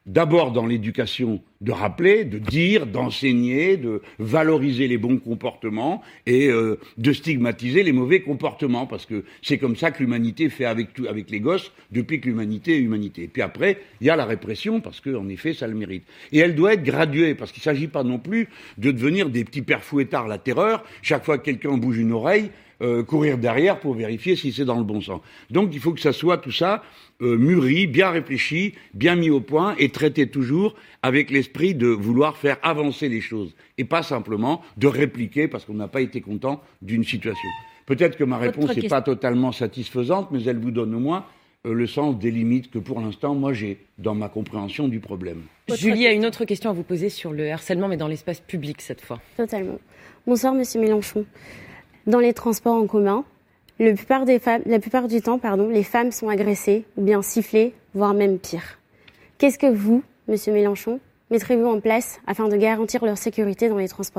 d'abord dans l'éducation, de rappeler, de dire, d'enseigner, de valoriser les bons comportements et euh, de stigmatiser les mauvais comportements, parce que c'est comme ça que l'humanité fait avec, tout, avec les gosses depuis que l'humanité est humanité. Et puis après, il y a la répression, parce qu'en effet, ça le mérite. Et elle doit être graduée, parce qu'il ne s'agit pas non plus de devenir des petits pères fouettards, la terreur, chaque fois que quelqu'un bouge une oreille, euh, courir derrière pour vérifier si c'est dans le bon sens. Donc il faut que ça soit tout ça Euh, mûri, bien réfléchi, bien mis au point et traité toujours avec l'esprit de vouloir faire avancer les choses et pas simplement de répliquer parce qu'on n'a pas été content d'une situation. Peut-être que ma réponse n'est pas totalement satisfaisante, mais elle vous donne au moins euh, le sens des limites que pour l'instant, moi, j'ai dans ma compréhension du problème. Julie a une autre question à vous poser sur le harcèlement, mais dans l'espace public cette fois. Totalement. Bonsoir, Monsieur Mélenchon. Dans les transports en commun, La plupart, des femmes, la plupart du temps, pardon, les femmes sont agressées ou bien sifflées, voire même pire. Qu'est-ce que vous, Monsieur Mélenchon, mettrez-vous en place afin de garantir leur sécurité dans les transports ?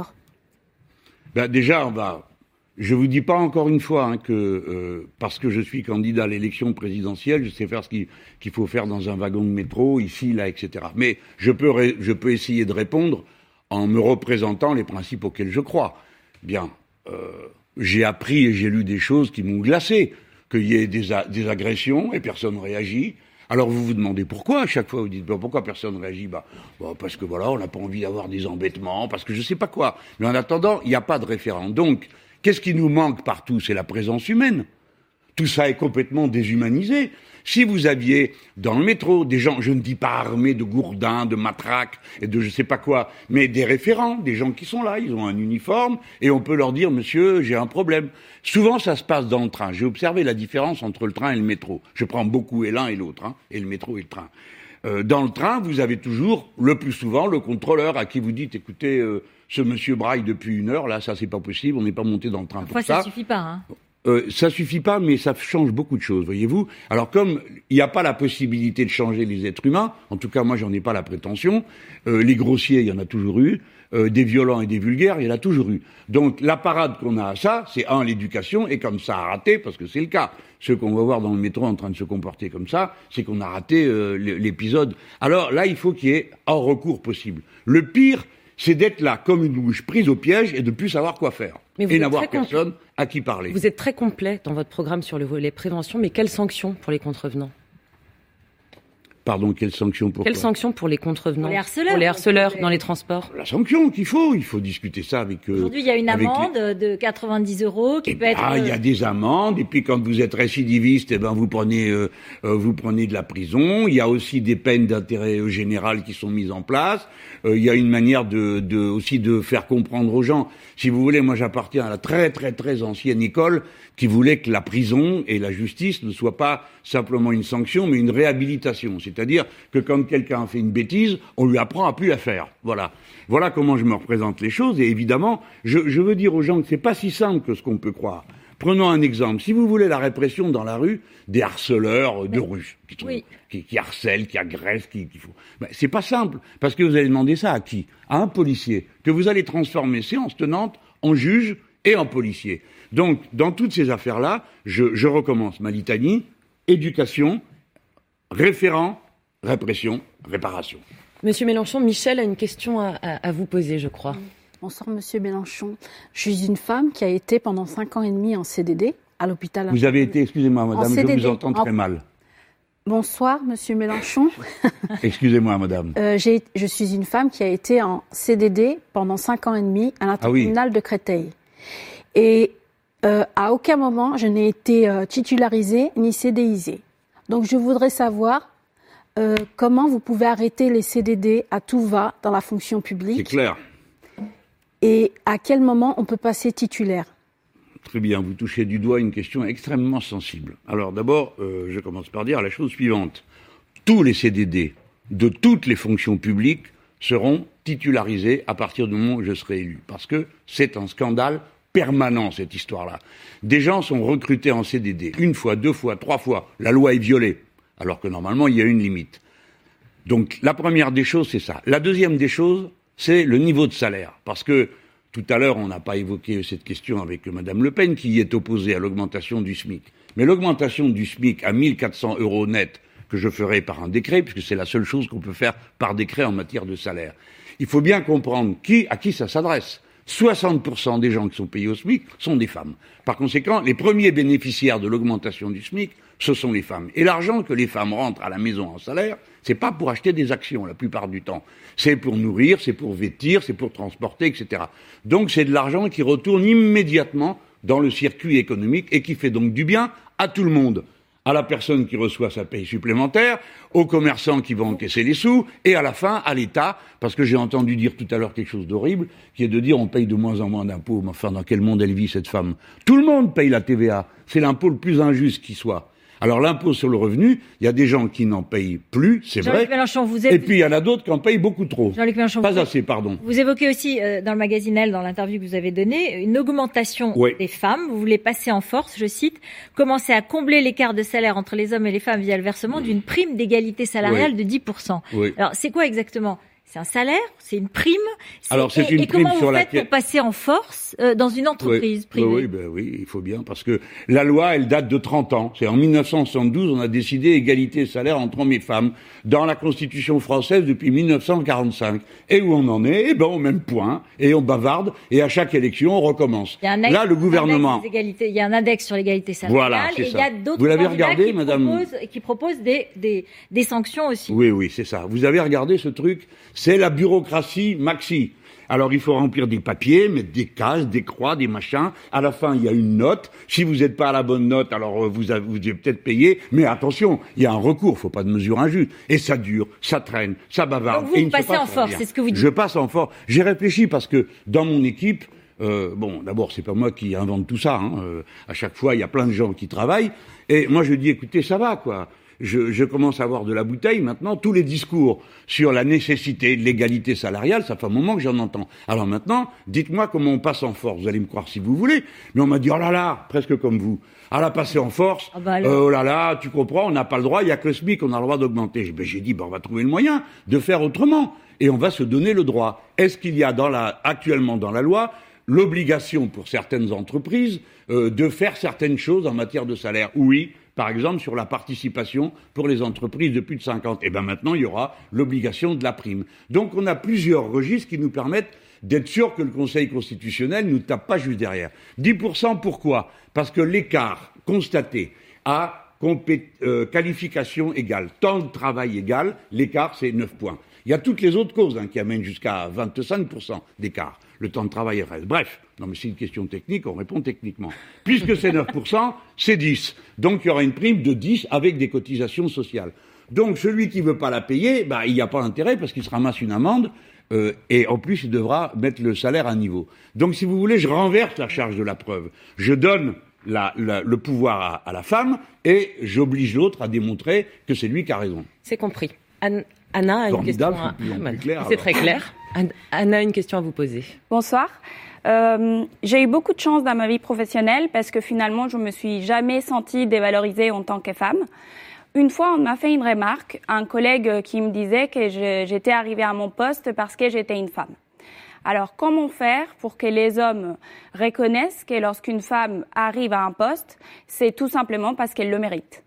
Ben déjà, on va. Je vous dis pas encore une fois hein, que euh, parce que je suis candidat à l'élection présidentielle, je sais faire ce qu'il, qu'il faut faire dans un wagon de métro, ici, là, et cetera. Mais je peux, ré, je peux essayer de répondre en me représentant les principes auxquels je crois. Bien. Euh, J'ai appris et j'ai lu des choses qui m'ont glacé, qu'il y ait des, a- des agressions et personne ne réagit. Alors vous vous demandez pourquoi à chaque fois, vous dites ben, pourquoi personne ne réagit bah, bah, parce que voilà, on n'a pas envie d'avoir des embêtements, parce que je ne sais pas quoi. Mais en attendant, il n'y a pas de référent. Donc, qu'est-ce qui nous manque partout ? C'est la présence humaine. Tout ça est complètement déshumanisé. Si vous aviez dans le métro des gens, je ne dis pas armés de gourdins, de matraques et de je sais pas quoi, mais des référents, des gens qui sont là, ils ont un uniforme et on peut leur dire « Monsieur, j'ai un problème ». Souvent, ça se passe dans le train. J'ai observé la différence entre le train et le métro. Je prends beaucoup et l'un et l'autre, hein, et le métro et le train. Euh, dans le train, vous avez toujours, le plus souvent, le contrôleur à qui vous dites « Écoutez, euh, ce monsieur braille depuis une heure, là, ça c'est pas possible, on n'est pas monté dans le train Parfois, pour ça. » ça suffit pas, hein. Euh, ça suffit pas, mais ça change beaucoup de choses, voyez-vous. Alors comme il n'y a pas la possibilité de changer les êtres humains, en tout cas moi j'en ai pas la prétention, euh, les grossiers il y en a toujours eu, euh, des violents et des vulgaires il y en a toujours eu. Donc la parade qu'on a à ça, c'est un, l'éducation, et comme ça a raté, parce que c'est le cas, ceux qu'on va voir dans le métro en train de se comporter comme ça, c'est qu'on a raté euh, l'épisode. Alors là il faut qu'il y ait un recours possible. Le pire, c'est d'être là comme une mouche prise au piège et de plus savoir quoi faire. Et n'avoir personne à qui parler. Vous êtes très complet dans votre programme sur le volet prévention, mais quelles sanctions pour les contrevenants ? Pardon, quelles sanctions pour Quelles quoi sanctions pour les contrevenants ? Pour les harceleurs. Pour les harceleurs dans les transports ? La sanction qu'il faut, il faut discuter ça avec eux. Aujourd'hui, il y a une amende les... de quatre-vingt-dix euros qui et peut être. Ah, il y a des amendes. Et puis quand vous êtes récidiviste, eh ben vous prenez, euh, euh, vous prenez de la prison. Il y a aussi des peines d'intérêt général qui sont mises en place. Euh, il y a une manière de, de aussi de faire comprendre aux gens. Si vous voulez, moi j'appartiens à la très très très ancienne école qui voulait que la prison et la justice ne soient pas simplement une sanction, mais une réhabilitation. C'est-à-dire que quand quelqu'un fait une bêtise, on lui apprend à plus la faire. Voilà. Voilà comment je me représente les choses. Et évidemment, je, je veux dire aux gens que c'est pas si simple que ce qu'on peut croire. Prenons un exemple. Si vous voulez la répression dans la rue des harceleurs de rue, qui, sont, oui. qui, qui harcèlent, qui agressent, qui, qui font, ben, c'est pas simple. Parce que vous allez demander ça à qui ? À un policier. Que vous allez transformer séance tenante en juge et en policier. Donc, dans toutes ces affaires-là, je, je recommence ma litanie. Éducation, référent, répression, réparation. Monsieur Mélenchon, Michel a une question à, à, à vous poser, je crois. Bonsoir, Monsieur Mélenchon. Je suis une femme qui a été pendant cinq ans et demi en C D D à l'hôpital. Vous avez été, excusez-moi, madame, je vous entends très en... mal. Bonsoir, Monsieur Mélenchon. Excusez-moi, madame. Euh, j'ai, je suis une femme qui a été en C D D pendant cinq ans et demi à l'intercommunal ah oui. de Créteil. Et euh, à aucun moment, je n'ai été euh, titularisée ni CDisée. Donc, je voudrais savoir euh, comment vous pouvez arrêter les C D D à tout va dans la fonction publique. C'est clair. Et à quel moment on peut passer titulaire ? Très bien, vous touchez du doigt une question extrêmement sensible. Alors d'abord, euh, je commence par dire la chose suivante. Tous les C D D de toutes les fonctions publiques seront titularisés à partir du moment où je serai élu. Parce que c'est un scandale permanent, cette histoire-là. Des gens sont recrutés en C D D une fois, deux fois, trois fois. La loi est violée, alors que normalement, il y a une limite. Donc la première des choses, c'est ça. La deuxième des choses, c'est le niveau de salaire. Parce que tout à l'heure, on n'a pas évoqué cette question avec Madame Le Pen, qui est opposée à l'augmentation du SMIC. Mais l'augmentation du SMIC à mille quatre cents euros net que je ferai par un décret, puisque c'est la seule chose qu'on peut faire par décret en matière de salaire. Il faut bien comprendre qui, à qui ça s'adresse. soixante pour cent des gens qui sont payés au SMIC sont des femmes. Par conséquent, les premiers bénéficiaires de l'augmentation du SMIC, ce sont les femmes. Et l'argent que les femmes rentrent à la maison en salaire, c'est pas pour acheter des actions la plupart du temps. C'est pour nourrir, c'est pour vêtir, c'est pour transporter, et cetera. Donc c'est de l'argent qui retourne immédiatement dans le circuit économique et qui fait donc du bien à tout le monde. À la personne qui reçoit sa paye supplémentaire, aux commerçants qui vont encaisser les sous, et à la fin, à l'État, parce que j'ai entendu dire tout à l'heure quelque chose d'horrible, qui est de dire on paye de moins en moins d'impôts. Mais enfin, dans quel monde elle vit, cette femme? Tout le monde paye la T V A. C'est l'impôt le plus injuste qui soit. Alors l'impôt sur le revenu, il y a des gens qui n'en payent plus, c'est vrai. Jean-Luc Mélenchon, vous êtes... Et puis il y en a d'autres qui en payent beaucoup trop. Jean-Luc Mélenchon, Pas vous... assez, pardon. Vous évoquez aussi euh, dans le magazine Elle, dans l'interview que vous avez donnée, une augmentation oui. des femmes. Vous voulez passer en force, je cite, commencer à combler l'écart de salaire entre les hommes et les femmes via le versement oui. d'une prime d'égalité salariale oui. de dix pour cent. Oui. Alors c'est quoi exactement ? C'est un salaire, c'est une prime. C'est... Alors c'est et, une et prime comment sur vous faites laquelle... pour passer en force euh, dans une entreprise oui, privée? Oui, ben oui, il faut bien, parce que la loi, elle date de trente ans. C'est en mille neuf cent soixante-douze, on a décidé égalité de salaire entre hommes et femmes dans la Constitution française depuis mille neuf cent quarante-cinq. Et où on en est? Eh ben au même point, et on bavarde, et à chaque élection, on recommence. Il y a un index, Là, le gouvernement... Il y a un index sur l'égalité salariale, voilà, et il y a d'autres vous l'avez candidats regardé, qui, madame... proposent, qui proposent des, des, des sanctions aussi. Oui, oui, c'est ça. Vous avez regardé ce truc? C'est la bureaucratie maxi. Alors il faut remplir des papiers, mettre des cases, des croix, des machins. À la fin, il y a une note. Si vous n'êtes pas à la bonne note, alors vous avez, vous devez peut-être payer. Mais attention, il y a un recours. Faut pas de mesure injuste. Et ça dure, ça traîne, ça bavarde. Donc vous, et vous passez en force, c'est ce que vous dites. Je passe en force. J'ai réfléchi parce que dans mon équipe, euh, bon, d'abord c'est pas moi qui invente tout ça. Hein. Euh, à chaque fois, il y a plein de gens qui travaillent. Et moi, je dis, écoutez, ça va, quoi. Je, je commence à avoir de la bouteille maintenant. Tous les discours sur la nécessité de l'égalité salariale, ça fait un moment que j'en entends. Alors maintenant, dites-moi comment on passe en force. Vous allez me croire si vous voulez. Mais on m'a dit, oh là là, presque comme vous. Ah là, passer en force. Ah bah euh, oh là là, tu comprends, on n'a pas le droit, il y a que le SMIC, on a le droit d'augmenter. Ben, j'ai dit, ben, on va trouver le moyen de faire autrement. Et on va se donner le droit. Est-ce qu'il y a dans la, actuellement dans la loi, l'obligation pour certaines entreprises euh, de faire certaines choses en matière de salaire? Oui. Par exemple, sur la participation pour les entreprises de plus de cinquante. Et bien maintenant, il y aura l'obligation de la prime. Donc on a plusieurs registres qui nous permettent d'être sûr que le Conseil constitutionnel ne nous tape pas juste derrière. dix pour cent, pourquoi? Parce que l'écart constaté à compé- euh, qualification égale, temps de travail égal, l'écart c'est neuf points. Il y a toutes les autres causes hein, qui amènent jusqu'à vingt-cinq pour cent d'écart. Le temps de travail reste. Bref, non mais c'est une question technique, on répond techniquement. Puisque c'est neuf pour cent, c'est dix. Donc il y aura une prime de dix avec des cotisations sociales. Donc celui qui veut pas la payer, bah, il n'y a pas intérêt parce qu'il se ramasse une amende euh, et en plus il devra mettre le salaire à niveau. Donc si vous voulez, je renverse la charge de la preuve. Je donne la, la, le pouvoir à, à la femme et j'oblige l'autre à démontrer que c'est lui qui a raison. C'est compris. Anne... Anna a une question. À... C'est très clair. Anna a une question à vous poser. Bonsoir. Euh, j'ai eu beaucoup de chance dans ma vie professionnelle parce que finalement, je me suis jamais sentie dévalorisée en tant que femme. Une fois, on m'a fait une remarque, un collègue qui me disait que je, j'étais arrivée à mon poste parce que j'étais une femme. Alors, comment faire pour que les hommes reconnaissent que lorsqu'une femme arrive à un poste, c'est tout simplement parce qu'elle le mérite?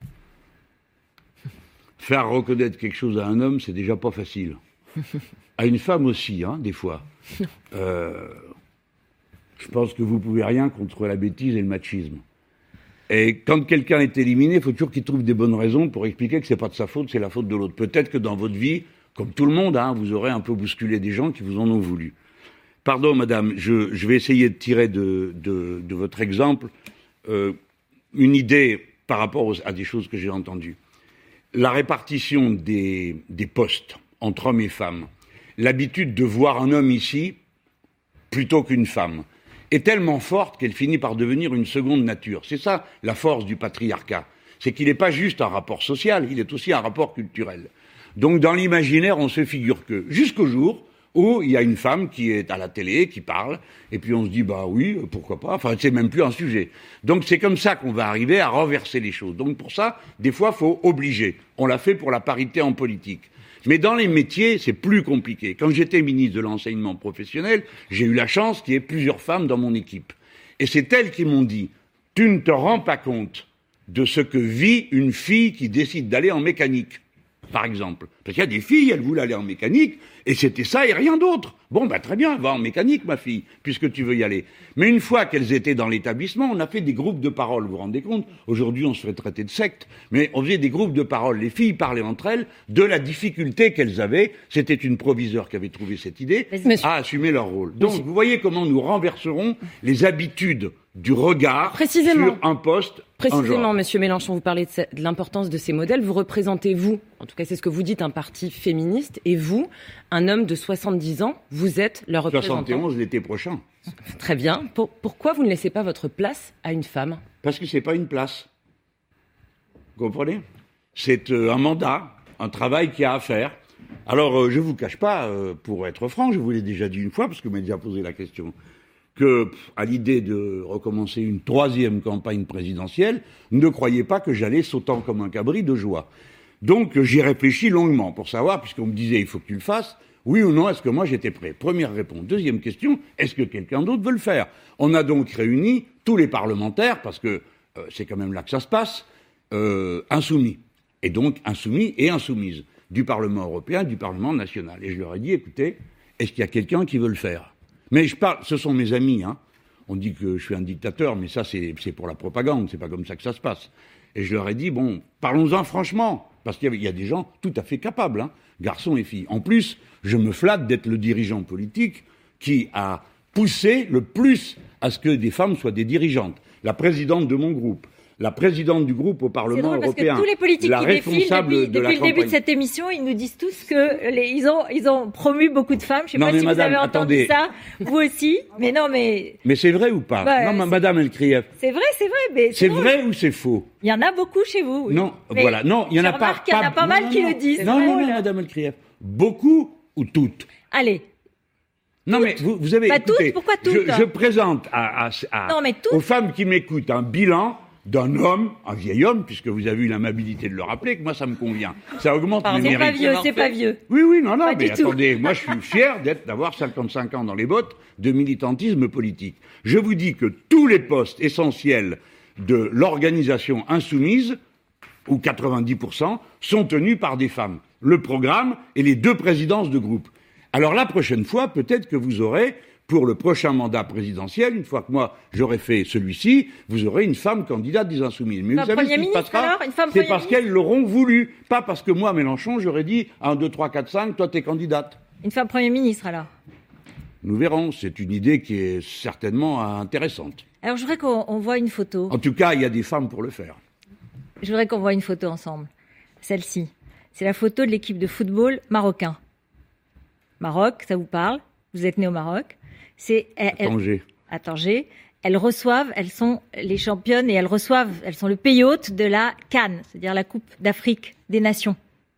Faire reconnaître quelque chose à un homme, c'est déjà pas facile. À une femme aussi, hein, des fois. Euh, je pense que vous pouvez rien contre la bêtise et le machisme. Et quand quelqu'un est éliminé, il faut toujours qu'il trouve des bonnes raisons pour expliquer que c'est pas de sa faute, c'est la faute de l'autre. Peut-être que dans votre vie, comme tout le monde, hein, vous aurez un peu bousculé des gens qui vous en ont voulu. Pardon, madame, je, je vais essayer de tirer de, de, de votre exemple euh, une idée par rapport aux, à des choses que j'ai entendues. La répartition des, des postes entre hommes et femmes, l'habitude de voir un homme ici plutôt qu'une femme, est tellement forte qu'elle finit par devenir une seconde nature. C'est ça la force du patriarcat. C'est qu'il n'est pas juste un rapport social, il est aussi un rapport culturel. Donc dans l'imaginaire, on se figure que, jusqu'au jour où il y a une femme qui est à la télé, qui parle, et puis on se dit, bah oui, pourquoi pas, enfin c'est même plus un sujet. Donc c'est comme ça qu'on va arriver à renverser les choses. Donc pour ça, des fois, il faut obliger. On l'a fait pour la parité en politique. Mais dans les métiers, c'est plus compliqué. Quand j'étais ministre de l'enseignement professionnel, j'ai eu la chance qu'il y ait plusieurs femmes dans mon équipe. Et c'est elles qui m'ont dit, tu ne te rends pas compte de ce que vit une fille qui décide d'aller en mécanique, par exemple. Parce qu'il y a des filles, elles voulaient aller en mécanique, et c'était ça et rien d'autre. Bon, bah très bien, va en mécanique, ma fille, puisque tu veux y aller. Mais une fois qu'elles étaient dans l'établissement, on a fait des groupes de parole, vous vous rendez compte? Aujourd'hui, on se fait traiter de secte, mais on faisait des groupes de parole. Les filles parlaient entre elles de la difficulté qu'elles avaient. C'était une proviseure qui avait trouvé cette idée, à assumer leur rôle. Donc, vous voyez comment nous renverserons les habitudes du regard sur un poste. Précisément, Monsieur Mélenchon, vous parlez de, ce, de l'importance de ces modèles. Vous représentez, vous, en tout cas c'est ce que vous dites, un parti féministe, et vous, un homme de soixante-dix ans, vous êtes leur représentant. soixante et onze l'été prochain. Très bien. Pour, pourquoi vous ne laissez pas votre place à une femme? Parce que c'est pas une place. Vous comprenez? C'est euh, un mandat, un travail qu'il y a à faire. Alors, euh, je vous cache pas, euh, pour être franc, je vous l'ai déjà dit une fois, parce que vous m'avez déjà posé la question, que, pff, à l'idée de recommencer une troisième campagne présidentielle, ne croyez pas que j'allais sautant comme un cabri de joie. Donc, euh, j'y réfléchis longuement pour savoir, puisqu'on me disait, il faut que tu le fasses, oui ou non, est-ce que moi j'étais prêt? Première réponse. Deuxième question, est-ce que quelqu'un d'autre veut le faire? On a donc réuni tous les parlementaires, parce que euh, c'est quand même là que ça se passe, euh, insoumis. Et donc, insoumis et insoumises, du Parlement européen, du Parlement national. Et je leur ai dit, écoutez, est-ce qu'il y a quelqu'un qui veut le faire? Mais je parle, ce sont mes amis, hein. On dit que je suis un dictateur, mais ça, c'est, c'est pour la propagande, c'est pas comme ça que ça se passe. Et je leur ai dit, bon, parlons-en franchement, parce qu'il y a, il y a des gens tout à fait capables, hein, garçons et filles. En plus, je me flatte d'être le dirigeant politique qui a poussé le plus à ce que des femmes soient des dirigeantes. La présidente de mon groupe, la présidente du groupe au Parlement c'est drôle européen, parce que tous les politiques la qui défilent responsable depuis, de depuis la le campagne. début de cette émission, ils nous disent tous que les, ils ont ils ont promu beaucoup de femmes. Je sais Non, pas mais si madame, vous avez entendu attendez. ça, vous aussi. Mais non, mais Mais c'est vrai ou pas? Ouais, Non, ma- c'est- madame Elkrieff, c'est vrai, c'est vrai. Mais c'est drôle. vrai ou c'est faux? Il y en a beaucoup chez vous. Oui. Non, Mais voilà, non, il y en a je pas. remarque qu'il y en a pas mal non, qui non, le disent. Non, C'est non, drôle. non, madame Elkrieff. Beaucoup ou toutes? Allez. Non, mais vous, vous avez Pas écoutez, toutes, pourquoi toutes je, je présente à, à- à- Non, mais toutes. aux femmes qui m'écoutent un bilan d'un homme, un vieil homme, puisque vous avez eu l'amabilité de le rappeler, que moi ça me convient. Ça augmente mes C'est mérites. pas vieux, c'est pas vieux. Oui, oui, non, non, Pas mais du tout. attendez, moi je suis fier d'être, d'avoir cinquante-cinq ans dans les bottes de militantisme politique. Je vous dis que tous les postes essentiels de l'organisation insoumise, ou quatre-vingt-dix pour cent, sont tenus par des femmes. Le programme et les deux présidences de groupe. Alors la prochaine fois, peut-être que vous aurez, pour le prochain mandat présidentiel, une fois que moi j'aurai fait celui-ci, vous aurez une femme candidate des Insoumises. Mais Une vous femme savez ce Premier qui se ministre, passera? alors Une femme C'est Premier parce ministre qu'elles l'auront voulu. Pas parce que moi, Mélenchon, j'aurais dit un, deux, trois, quatre, cinq, toi t'es candidate. Une femme Premier ministre, alors. Nous verrons. C'est une idée qui est certainement intéressante. Alors, je voudrais qu'on on voit une photo. En tout cas, il y a des femmes pour le faire. Je voudrais qu'on voit une photo ensemble. Celle-ci. C'est la photo de l'équipe de football marocain. Maroc, ça vous parle? Vous êtes né au Maroc. C'est elle- elle- Tanger. à Tanger. Elles reçoivent, elles sont les championnes et elles reçoivent, elles sont le pays hôte de la CAN, c'est-à-dire la Coupe d'Afrique des Nations.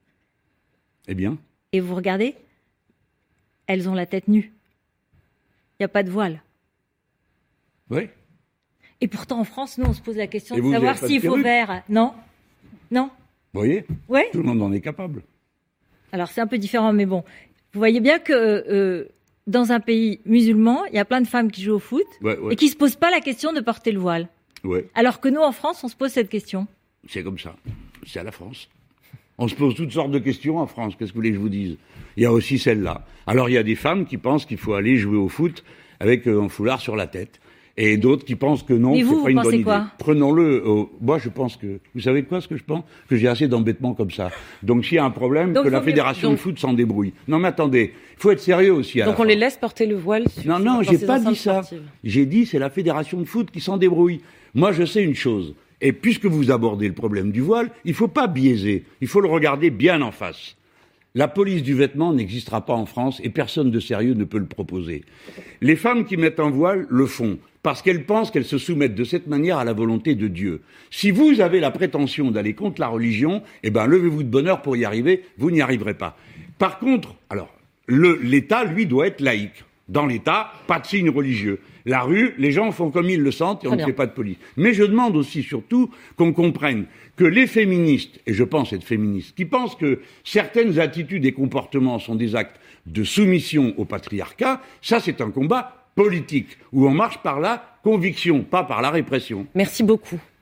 Eh bien, Et vous regardez, elles ont la tête nue. Il n'y a pas de voile. oui. Et pourtant, en France, nous, on se pose la question Et de vous, vous savoir avez pas de s'il faut perruque faire. Non. Non. Vous voyez? Ouais. Tout le monde en est capable. Alors, c'est un peu différent, mais bon. Vous voyez bien que euh, dans un pays musulman, il y a plein de femmes qui jouent au foot Ouais, ouais. et qui se posent pas la question de porter le voile. Ouais. Alors que nous, en France, on se pose cette question. C'est comme ça. C'est à la France. On se pose toutes sortes de questions en France. Qu'est-ce que vous voulez que je vous dise? Il y a aussi celle-là. Alors, il y a des femmes qui pensent qu'il faut aller jouer au foot avec euh, un foulard sur la tête. Et d'autres qui pensent que non, Mais c'est vous, pas vous une pensez bonne idée. quoi? Prenons-le. au- Moi, je pense que. Vous savez quoi, ce que je pense? Que j'ai assez d'embêtements comme ça. Donc, s'il y a un problème, Donc, que la faut mieux- fédération donc- de foot s'en débrouille. Non, mais attendez. Il faut être sérieux aussi. À Donc la on fin. les laisse porter le voile sur, Non, non, dans j'ai ces pas enceintes dit ça. sportives. J'ai dit c'est la fédération de foot qui s'en débrouille. Moi, je sais une chose. Et puisque vous abordez le problème du voile, il faut pas biaiser. Il faut le regarder bien en face. La police du vêtement n'existera pas en France et personne de sérieux ne peut le proposer. Les femmes qui mettent un voile le font parce qu'elles pensent qu'elles se soumettent de cette manière à la volonté de Dieu. Si vous avez la prétention d'aller contre la religion, eh ben, levez-vous de bonne heure pour y arriver, vous n'y arriverez pas. Par contre, alors, le, l'État, lui, doit être laïque. Dans l'État, pas de signe religieux. La rue, les gens font comme ils le sentent et on Très ne bien. fait pas de police. Mais je demande aussi, surtout, qu'on comprenne que les féministes, et je pense être féministe, qui pensent que certaines attitudes et comportements sont des actes de soumission au patriarcat, ça c'est un combat politique, où on marche par la conviction, pas par la répression. Merci beaucoup.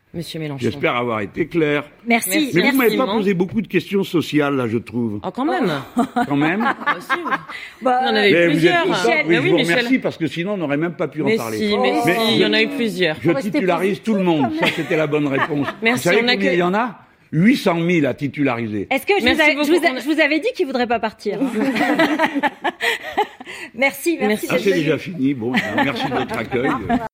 Monsieur Mélenchon. J'espère avoir été clair. Merci. Mais merci. vous m'avez pas posé beaucoup de questions sociales, là, je trouve. Oh, quand même. Quand même. Bah, il y en avait Mais eu vous êtes plusieurs. contente, oui, Mais je oui, vous Michel. remercie, parce que sinon, on n'aurait même pas pu Mais en parler. si, mais Mais si, il y en a eu plusieurs. Je titularise tout le monde. Ça, c'était la bonne réponse. Merci, Vous savez on a combien que- il y en a huit cent mille à titulariser. Est-ce que je vous, Merci avais, je, beaucoup. vous a- je vous avais dit qu'il ne voudrait pas partir Merci, merci. Ah, d'être c'est venu. déjà fini. Bon, merci de votre accueil.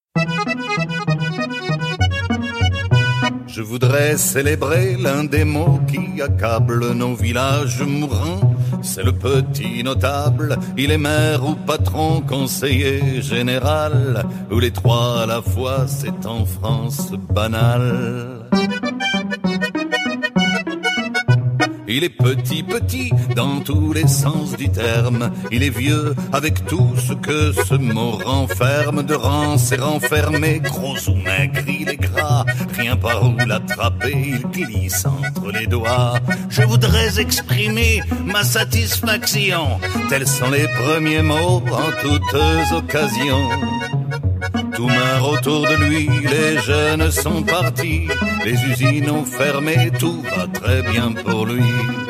Je voudrais célébrer l'un des mots qui accablent nos villages mourants. C'est le petit notable, il est maire ou patron, conseiller général, ou les trois à la fois, c'est en France banal. Il est petit, petit, dans tous les sens du terme. Il est vieux, avec tout ce que ce mot renferme. De rance et renfermé, gros ou maigre, il est gras. Rien par où l'attraper, il glisse entre les doigts. Je voudrais exprimer ma satisfaction. Tels sont les premiers mots en toutes occasions. Tout meurt autour de lui, les jeunes sont partis, les usines ont fermé, tout va très bien pour lui.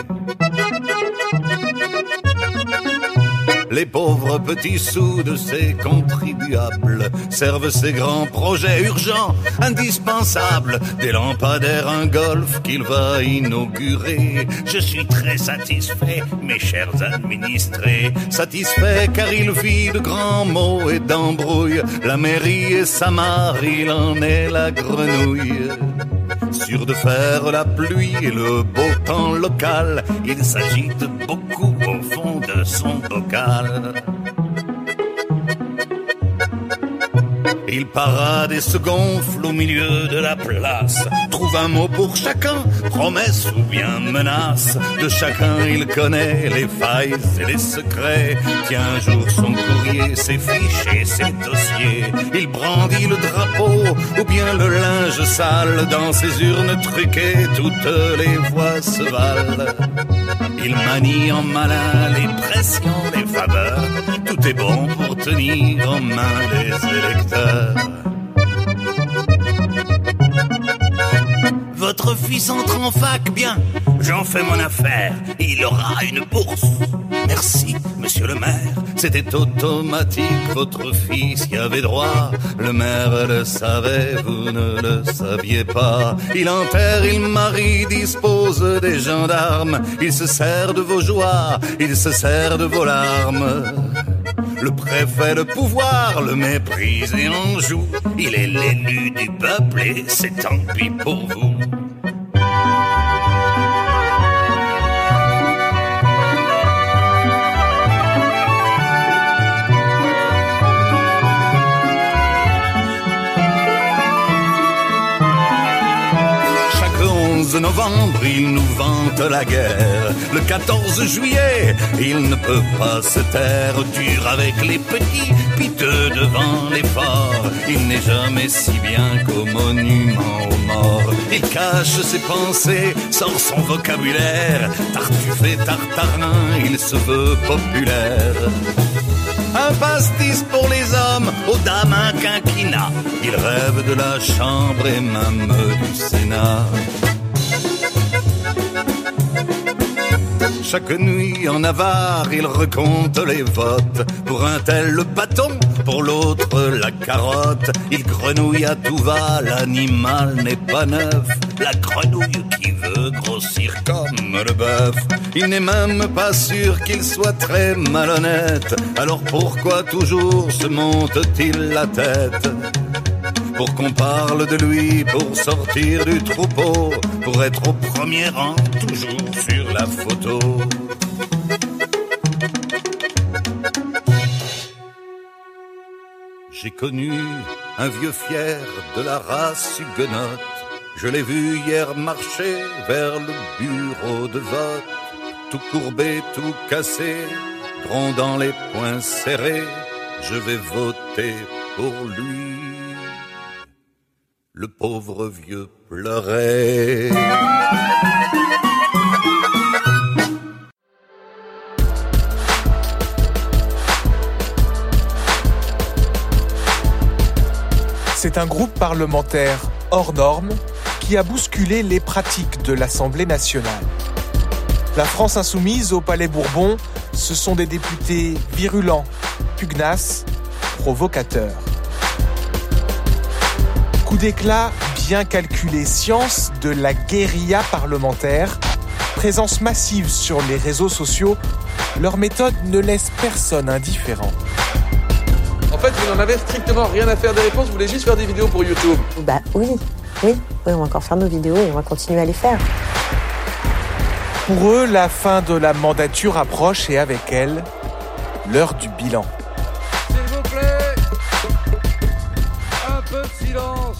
Les pauvres petits sous de ces contribuables servent ces grands projets urgents, indispensables, des lampadaires, un golf qu'il va inaugurer. Je suis très satisfait, mes chers administrés, satisfait car il vit de grands mots et d'embrouilles. La mairie et sa mare, il en est la grenouille. Sûr de faire la pluie et le beau temps local, il s'agite beaucoup au fond de son bocal. Il parade et se gonfle au milieu de la place, trouve un mot pour chacun, promesse ou bien menace. De chacun il connaît les failles et les secrets. Tient un jour son courrier, ses fiches et ses dossiers. Il brandit le drapeau ou bien le linge sale. Dans ses urnes truquées, toutes les voix se valent. Il manie en malin les pressions, les faveurs. Tout est bon pour tenir en main les électeurs. Votre fils entre en fac, bien, j'en fais mon affaire. Il aura une bourse. Merci, monsieur le maire. C'était automatique, votre fils y avait droit. Le maire le savait, vous ne le saviez pas. Il enterre, il marie, dispose des gendarmes. Il se sert de vos joies, il se sert de vos larmes. Le préfet, le pouvoir, le méprise et en joue. Il est l'élu du peuple et c'est tant pis pour vous. Le novembre, il nous vante la guerre. Le quatorze juillet, il ne peut pas se taire. Dur avec les petits, piteux devant les forts. Il n'est jamais si bien qu'au monument aux morts. Il cache ses pensées, sort son vocabulaire. Tartuffe tartarin, il se veut populaire. Un pastis pour les hommes, aux dames un quinquina. Il rêve de la chambre et même du Sénat. Chaque nuit en avare, il recompte les votes. Pour un tel le bâton, pour l'autre la carotte. Il grenouille à tout va, l'animal n'est pas neuf. La grenouille qui veut grossir comme le bœuf. Il n'est même pas sûr qu'il soit très malhonnête. Alors pourquoi toujours se monte-t-il la tête? Pour qu'on parle de lui, pour sortir du troupeau, pour être au premier rang, toujours sur la photo. J'ai connu un vieux fier de la race huguenote. Je l'ai vu hier marcher vers le bureau de vote. Tout courbé, tout cassé, grondant les poings serrés. Je vais voter pour lui. Le pauvre vieux pleurait. C'est un groupe parlementaire hors norme qui a bousculé les pratiques de l'Assemblée nationale. La France insoumise au Palais Bourbon, ce sont des députés virulents, pugnaces, provocateurs. Coup d'éclat bien calculé, science de la guérilla parlementaire, présence massive sur les réseaux sociaux, leur méthode ne laisse personne indifférent. En fait, vous n'en avez strictement rien à faire des réponses, vous voulez juste faire des vidéos pour YouTube. Bah oui, oui, oui, on va encore faire nos vidéos et on va continuer à les faire. Pour eux, la fin de la mandature approche et avec elle, l'heure du bilan. S'il vous plaît, un peu de silence.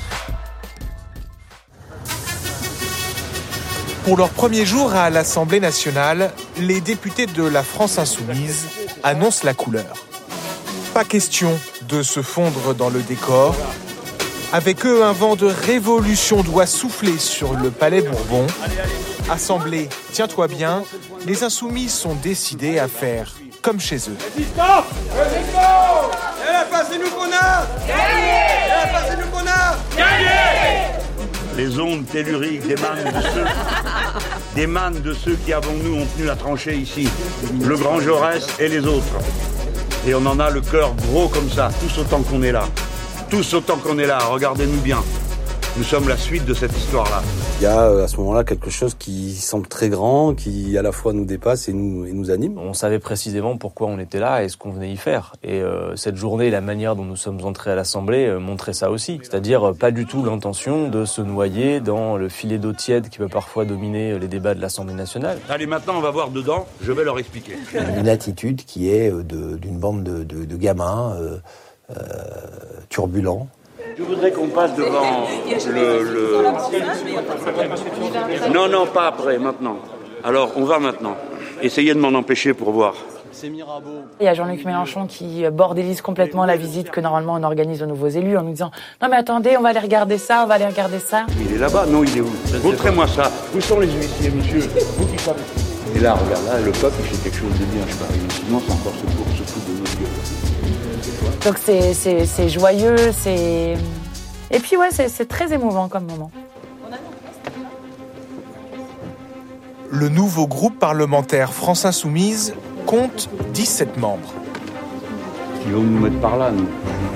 Pour leur premier jour à l'Assemblée nationale, les députés de la France insoumise annoncent la couleur. Pas question de se fondre dans le décor. Avec eux, un vent de révolution doit souffler sur le Palais Bourbon. Assemblée, tiens-toi bien, les insoumis sont décidés à faire comme chez eux. Résistance! Résistance! Et la face, c'est nous qu'on a! Gagné! Et la face, c'est nous qu'on a! Gagné! Les ondes telluriques émanent de ceux, émanent de ceux qui, avant nous, ont tenu la tranchée ici. Le grand Jaurès et les autres. Et on en a le cœur gros comme ça, tous autant qu'on est là. Tous autant qu'on est là, regardez-nous bien. Nous sommes la suite de cette histoire-là. Il y a à ce moment-là quelque chose qui semble très grand, qui à la fois nous dépasse et nous, et nous anime. On savait précisément pourquoi on était là et ce qu'on venait y faire. Et euh, cette journée, la manière dont nous sommes entrés à l'Assemblée euh, montrait ça aussi. C'est-à-dire euh, pas du tout l'intention de se noyer dans le filet d'eau tiède qui peut parfois dominer les débats de l'Assemblée nationale. Allez, maintenant on va voir dedans, je vais leur expliquer. Une attitude qui est de, d'une bande de, de, de gamins euh, euh, turbulents. Je voudrais qu'on passe devant le, le... Non, non, pas après, maintenant. Alors, on va maintenant. Essayez de m'en empêcher pour voir. Il y a Jean-Luc Mélenchon qui bordélise complètement la visite que normalement on organise aux nouveaux élus en nous disant « Non mais attendez, on va aller regarder ça, on va aller regarder ça. » Il est là-bas, non, il est où? Montrez-moi ça. Où sont les huissiers, monsieur? Vous qui savez. Et là, regarde, là, le peuple, il fait quelque chose de bien, je parie. Sinon, c'est encore ce cours, se fout de nos yeux. Donc c'est, c'est, c'est joyeux, c'est... Et puis ouais, c'est, c'est très émouvant comme moment. Le nouveau groupe parlementaire France Insoumise compte dix-sept membres. Ils vont nous mettre par là, nous.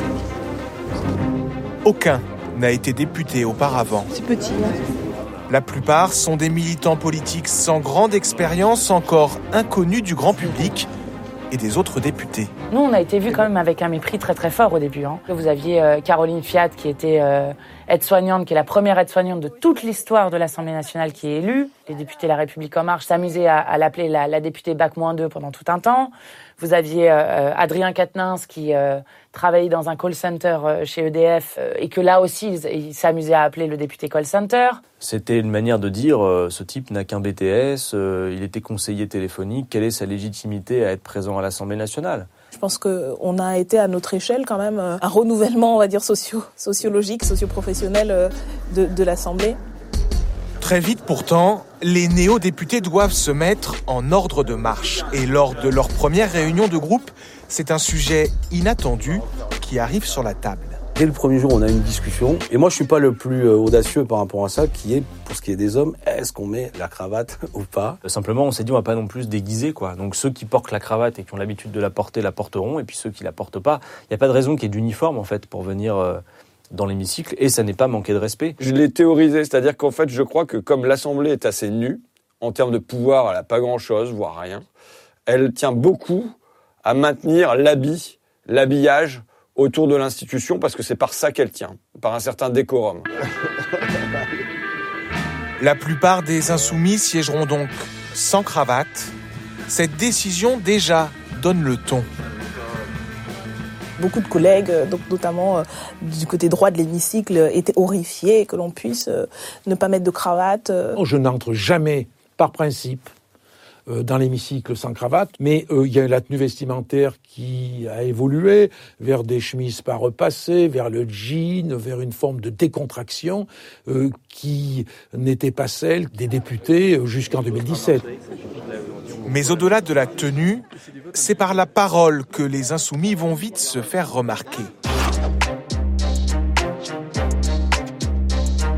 Aucun n'a été député auparavant. C'est petit, hein. La plupart sont des militants politiques sans grande expérience, encore inconnus du grand public et des autres députés. Nous, on a été vus quand même avec un mépris très très fort au début. Hein. Vous aviez euh, Caroline Fiat qui était euh, aide-soignante, qui est la première aide-soignante de toute l'histoire de l'Assemblée nationale qui est élue. Les députés La République En Marche s'amusaient à, à l'appeler la, la députée bac moins deux pendant tout un temps. Vous aviez euh, Adrien Quatennens qui euh, travaillait dans un call center euh, chez E D F euh, et que là aussi, ils, ils s'amusaient à appeler le député call center. C'était une manière de dire euh, ce type n'a qu'un B T S, euh, il était conseiller téléphonique, quelle est sa légitimité à être présent à l'Assemblée nationale? Je pense qu'on a été à notre échelle quand même un renouvellement, on va dire, socio- sociologique, socio-professionnel de, de l'Assemblée. Très vite pourtant, les néo-députés doivent se mettre en ordre de marche. Et lors de leur première réunion de groupe, c'est un sujet inattendu qui arrive sur la table. Dès le premier jour, on a une discussion. Et moi, je suis pas le plus audacieux par rapport à ça, qui est, pour ce qui est des hommes, est-ce qu'on met la cravate ou pas? Simplement, on s'est dit, on va pas non plus se déguiser, quoi. Donc, ceux qui portent la cravate et qui ont l'habitude de la porter, la porteront. Et puis, ceux qui la portent pas, il n'y a pas de raison qu'il y ait d'uniforme, en fait, pour venir euh, dans l'hémicycle. Et ça n'est pas manquer de respect. Je l'ai théorisé, c'est-à-dire qu'en fait, je crois que comme l'Assemblée est assez nue, en termes de pouvoir, elle n'a pas grand-chose, voire rien. Elle tient beaucoup à maintenir l'habit, l'habillage, autour de l'institution, parce que c'est par ça qu'elle tient, par un certain décorum. La plupart des insoumis siégeront donc sans cravate. Cette décision déjà donne le ton. Beaucoup de collègues, donc notamment euh, du côté droit de l'hémicycle, étaient horrifiés que l'on puisse euh, ne pas mettre de cravate. Euh. Je n'entre jamais, par principe, dans l'hémicycle sans cravate, mais euh, il y a la tenue vestimentaire qui a évolué vers des chemises pas repassées, vers le jean, vers une forme de décontraction euh, qui n'était pas celle des députés jusqu'en deux mille dix-sept. Mais au-delà de la tenue, c'est par la parole que les insoumis vont vite se faire remarquer.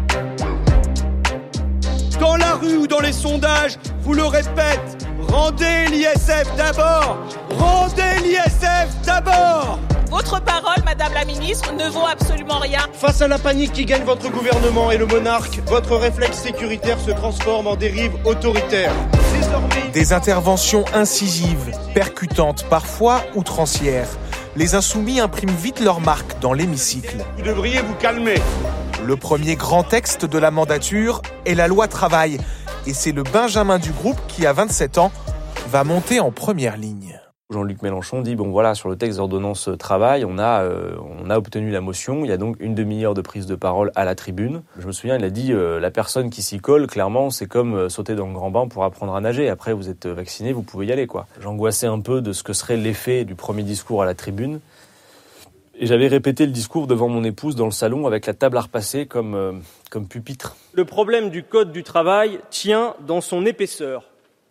rue ou dans les sondages, vous le répète, rendez l'I S F d'abord. Rendez l'I S F d'abord. Votre parole, Madame la Ministre, ne vaut absolument rien. Face à la panique qui gagne votre gouvernement et le monarque, votre réflexe sécuritaire se transforme en dérive autoritaire. Désormais... Des interventions incisives, percutantes, parfois outrancières. Les Insoumis impriment vite leur marque dans l'hémicycle. Vous devriez vous calmer. Le premier grand texte de la mandature est la loi travail. Et c'est le Benjamin du groupe qui, à vingt-sept ans, va monter en première ligne. Jean-Luc Mélenchon dit, bon voilà, sur le texte d'ordonnance travail, on a, euh, on a obtenu la motion, il y a donc une demi-heure de prise de parole à la tribune. Je me souviens, il a dit, euh, la personne qui s'y colle, clairement, c'est comme euh, sauter dans le grand bain pour apprendre à nager. Après, vous êtes vacciné, vous pouvez y aller, quoi. J'angoissais un peu de ce que serait l'effet du premier discours à la tribune. Et j'avais répété le discours devant mon épouse dans le salon avec la table à repasser comme, euh, comme pupitre. Le problème du code du travail tient dans son épaisseur.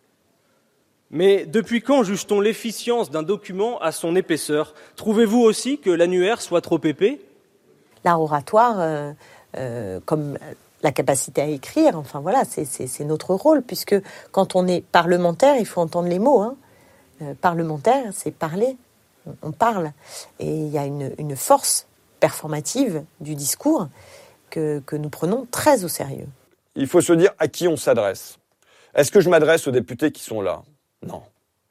Mais depuis quand juge-t-on l'efficience d'un document à son épaisseur ? Trouvez-vous aussi que l'annuaire soit trop épais ? L'art oratoire, euh, euh, comme la capacité à écrire, enfin voilà, c'est, c'est, c'est notre rôle, puisque quand on est parlementaire, il faut entendre les mots. Hein. Euh, parlementaire, c'est parler, on, on parle. Et il y a une, une force performative du discours que, que nous prenons très au sérieux. Il faut se dire à qui on s'adresse. Est-ce que je m'adresse aux députés qui sont là ? Non,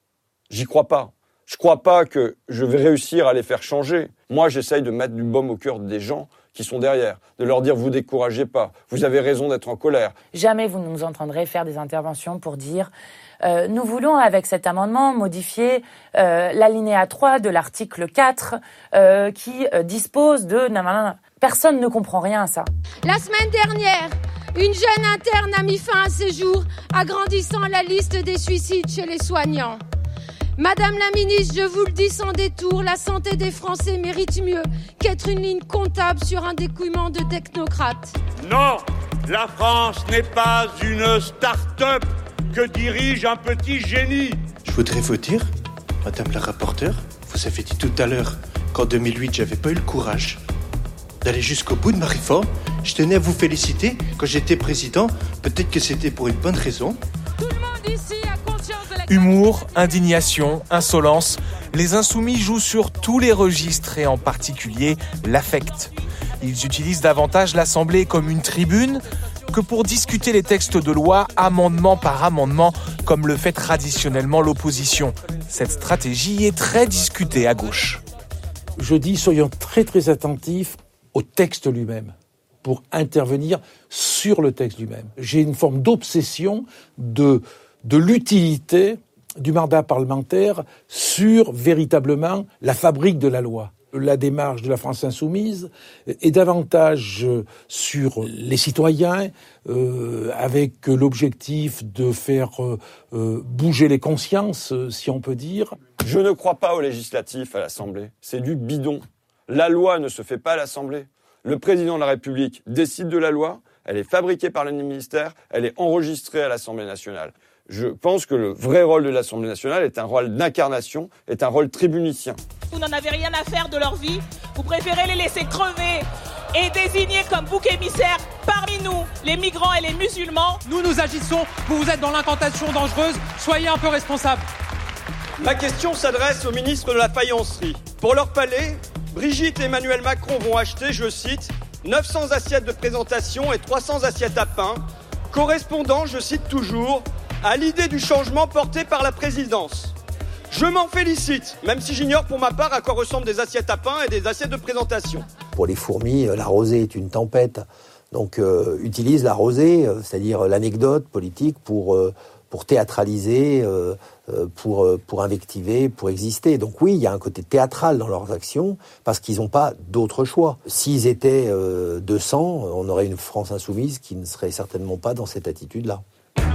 j'y crois pas. Je crois pas que je vais réussir à les faire changer. Moi, j'essaye de mettre du baume au cœur des gens qui sont derrière, de leur dire « vous découragez pas, vous avez raison d'être en colère ». Jamais vous ne nous entendrez faire des interventions pour dire euh, « nous voulons avec cet amendement modifier euh, l'alinéa trois de l'article quatre euh, qui euh, dispose de… » Personne ne comprend rien à ça. La semaine dernière, une jeune interne a mis fin à ses jours, agrandissant la liste des suicides chez les soignants. Madame la ministre, je vous le dis sans détour, la santé des Français mérite mieux qu'être une ligne comptable sur un document de technocrate. Non, la France n'est pas une start-up que dirige un petit génie. Je voudrais vous dire, Madame la rapporteure, vous avez dit tout à l'heure qu'en deux mille huit, j'avais pas eu le courage d'aller jusqu'au bout de ma réforme. Je tenais à vous féliciter. Quand j'étais président, peut-être que c'était pour une bonne raison. Tout le monde ici a conscience de la... Humour, indignation, insolence, les Insoumis jouent sur tous les registres et en particulier l'affect. Ils utilisent davantage l'Assemblée comme une tribune que pour discuter les textes de loi amendement par amendement, comme le fait traditionnellement l'opposition. Cette stratégie est très discutée à gauche. Je dis, soyons très très attentifs au texte lui-même, pour intervenir sur le texte lui-même. J'ai une forme d'obsession de, de l'utilité du mandat parlementaire sur véritablement la fabrique de la loi. La démarche de la France insoumise est davantage sur les citoyens, euh, avec l'objectif de faire euh, bouger les consciences, si on peut dire. Je ne crois pas au législatif à l'Assemblée. C'est du bidon. La loi ne se fait pas à l'Assemblée. Le président de la République décide de la loi, elle est fabriquée par le ministère, elle est enregistrée à l'Assemblée nationale. Je pense que le vrai rôle de l'Assemblée nationale est un rôle d'incarnation, est un rôle tribunicien. Vous n'en avez rien à faire de leur vie, vous préférez les laisser crever et désigner comme bouc émissaire parmi nous les migrants et les musulmans. Nous, nous agissons, vous vous êtes dans l'incantation dangereuse, soyez un peu responsables. Ma question s'adresse au ministre de la Faïencerie. Pour leur palais, Brigitte et Emmanuel Macron vont acheter, je cite, neuf cents assiettes de présentation et trois cents assiettes à pain, correspondant, je cite toujours, à l'idée du changement porté par la présidence. Je m'en félicite, même si j'ignore pour ma part à quoi ressemblent des assiettes à pain et des assiettes de présentation. Pour les fourmis, la rosée est une tempête. Donc euh, utilise la rosée, euh, c'est-à-dire l'anecdote politique pour, euh, pour théâtraliser, euh, pour, pour invectiver, pour exister. Donc oui, il y a un côté théâtral dans leurs actions, parce qu'ils n'ont pas d'autre choix. S'ils étaient euh, deux cents, on aurait une France insoumise qui ne serait certainement pas dans cette attitude-là.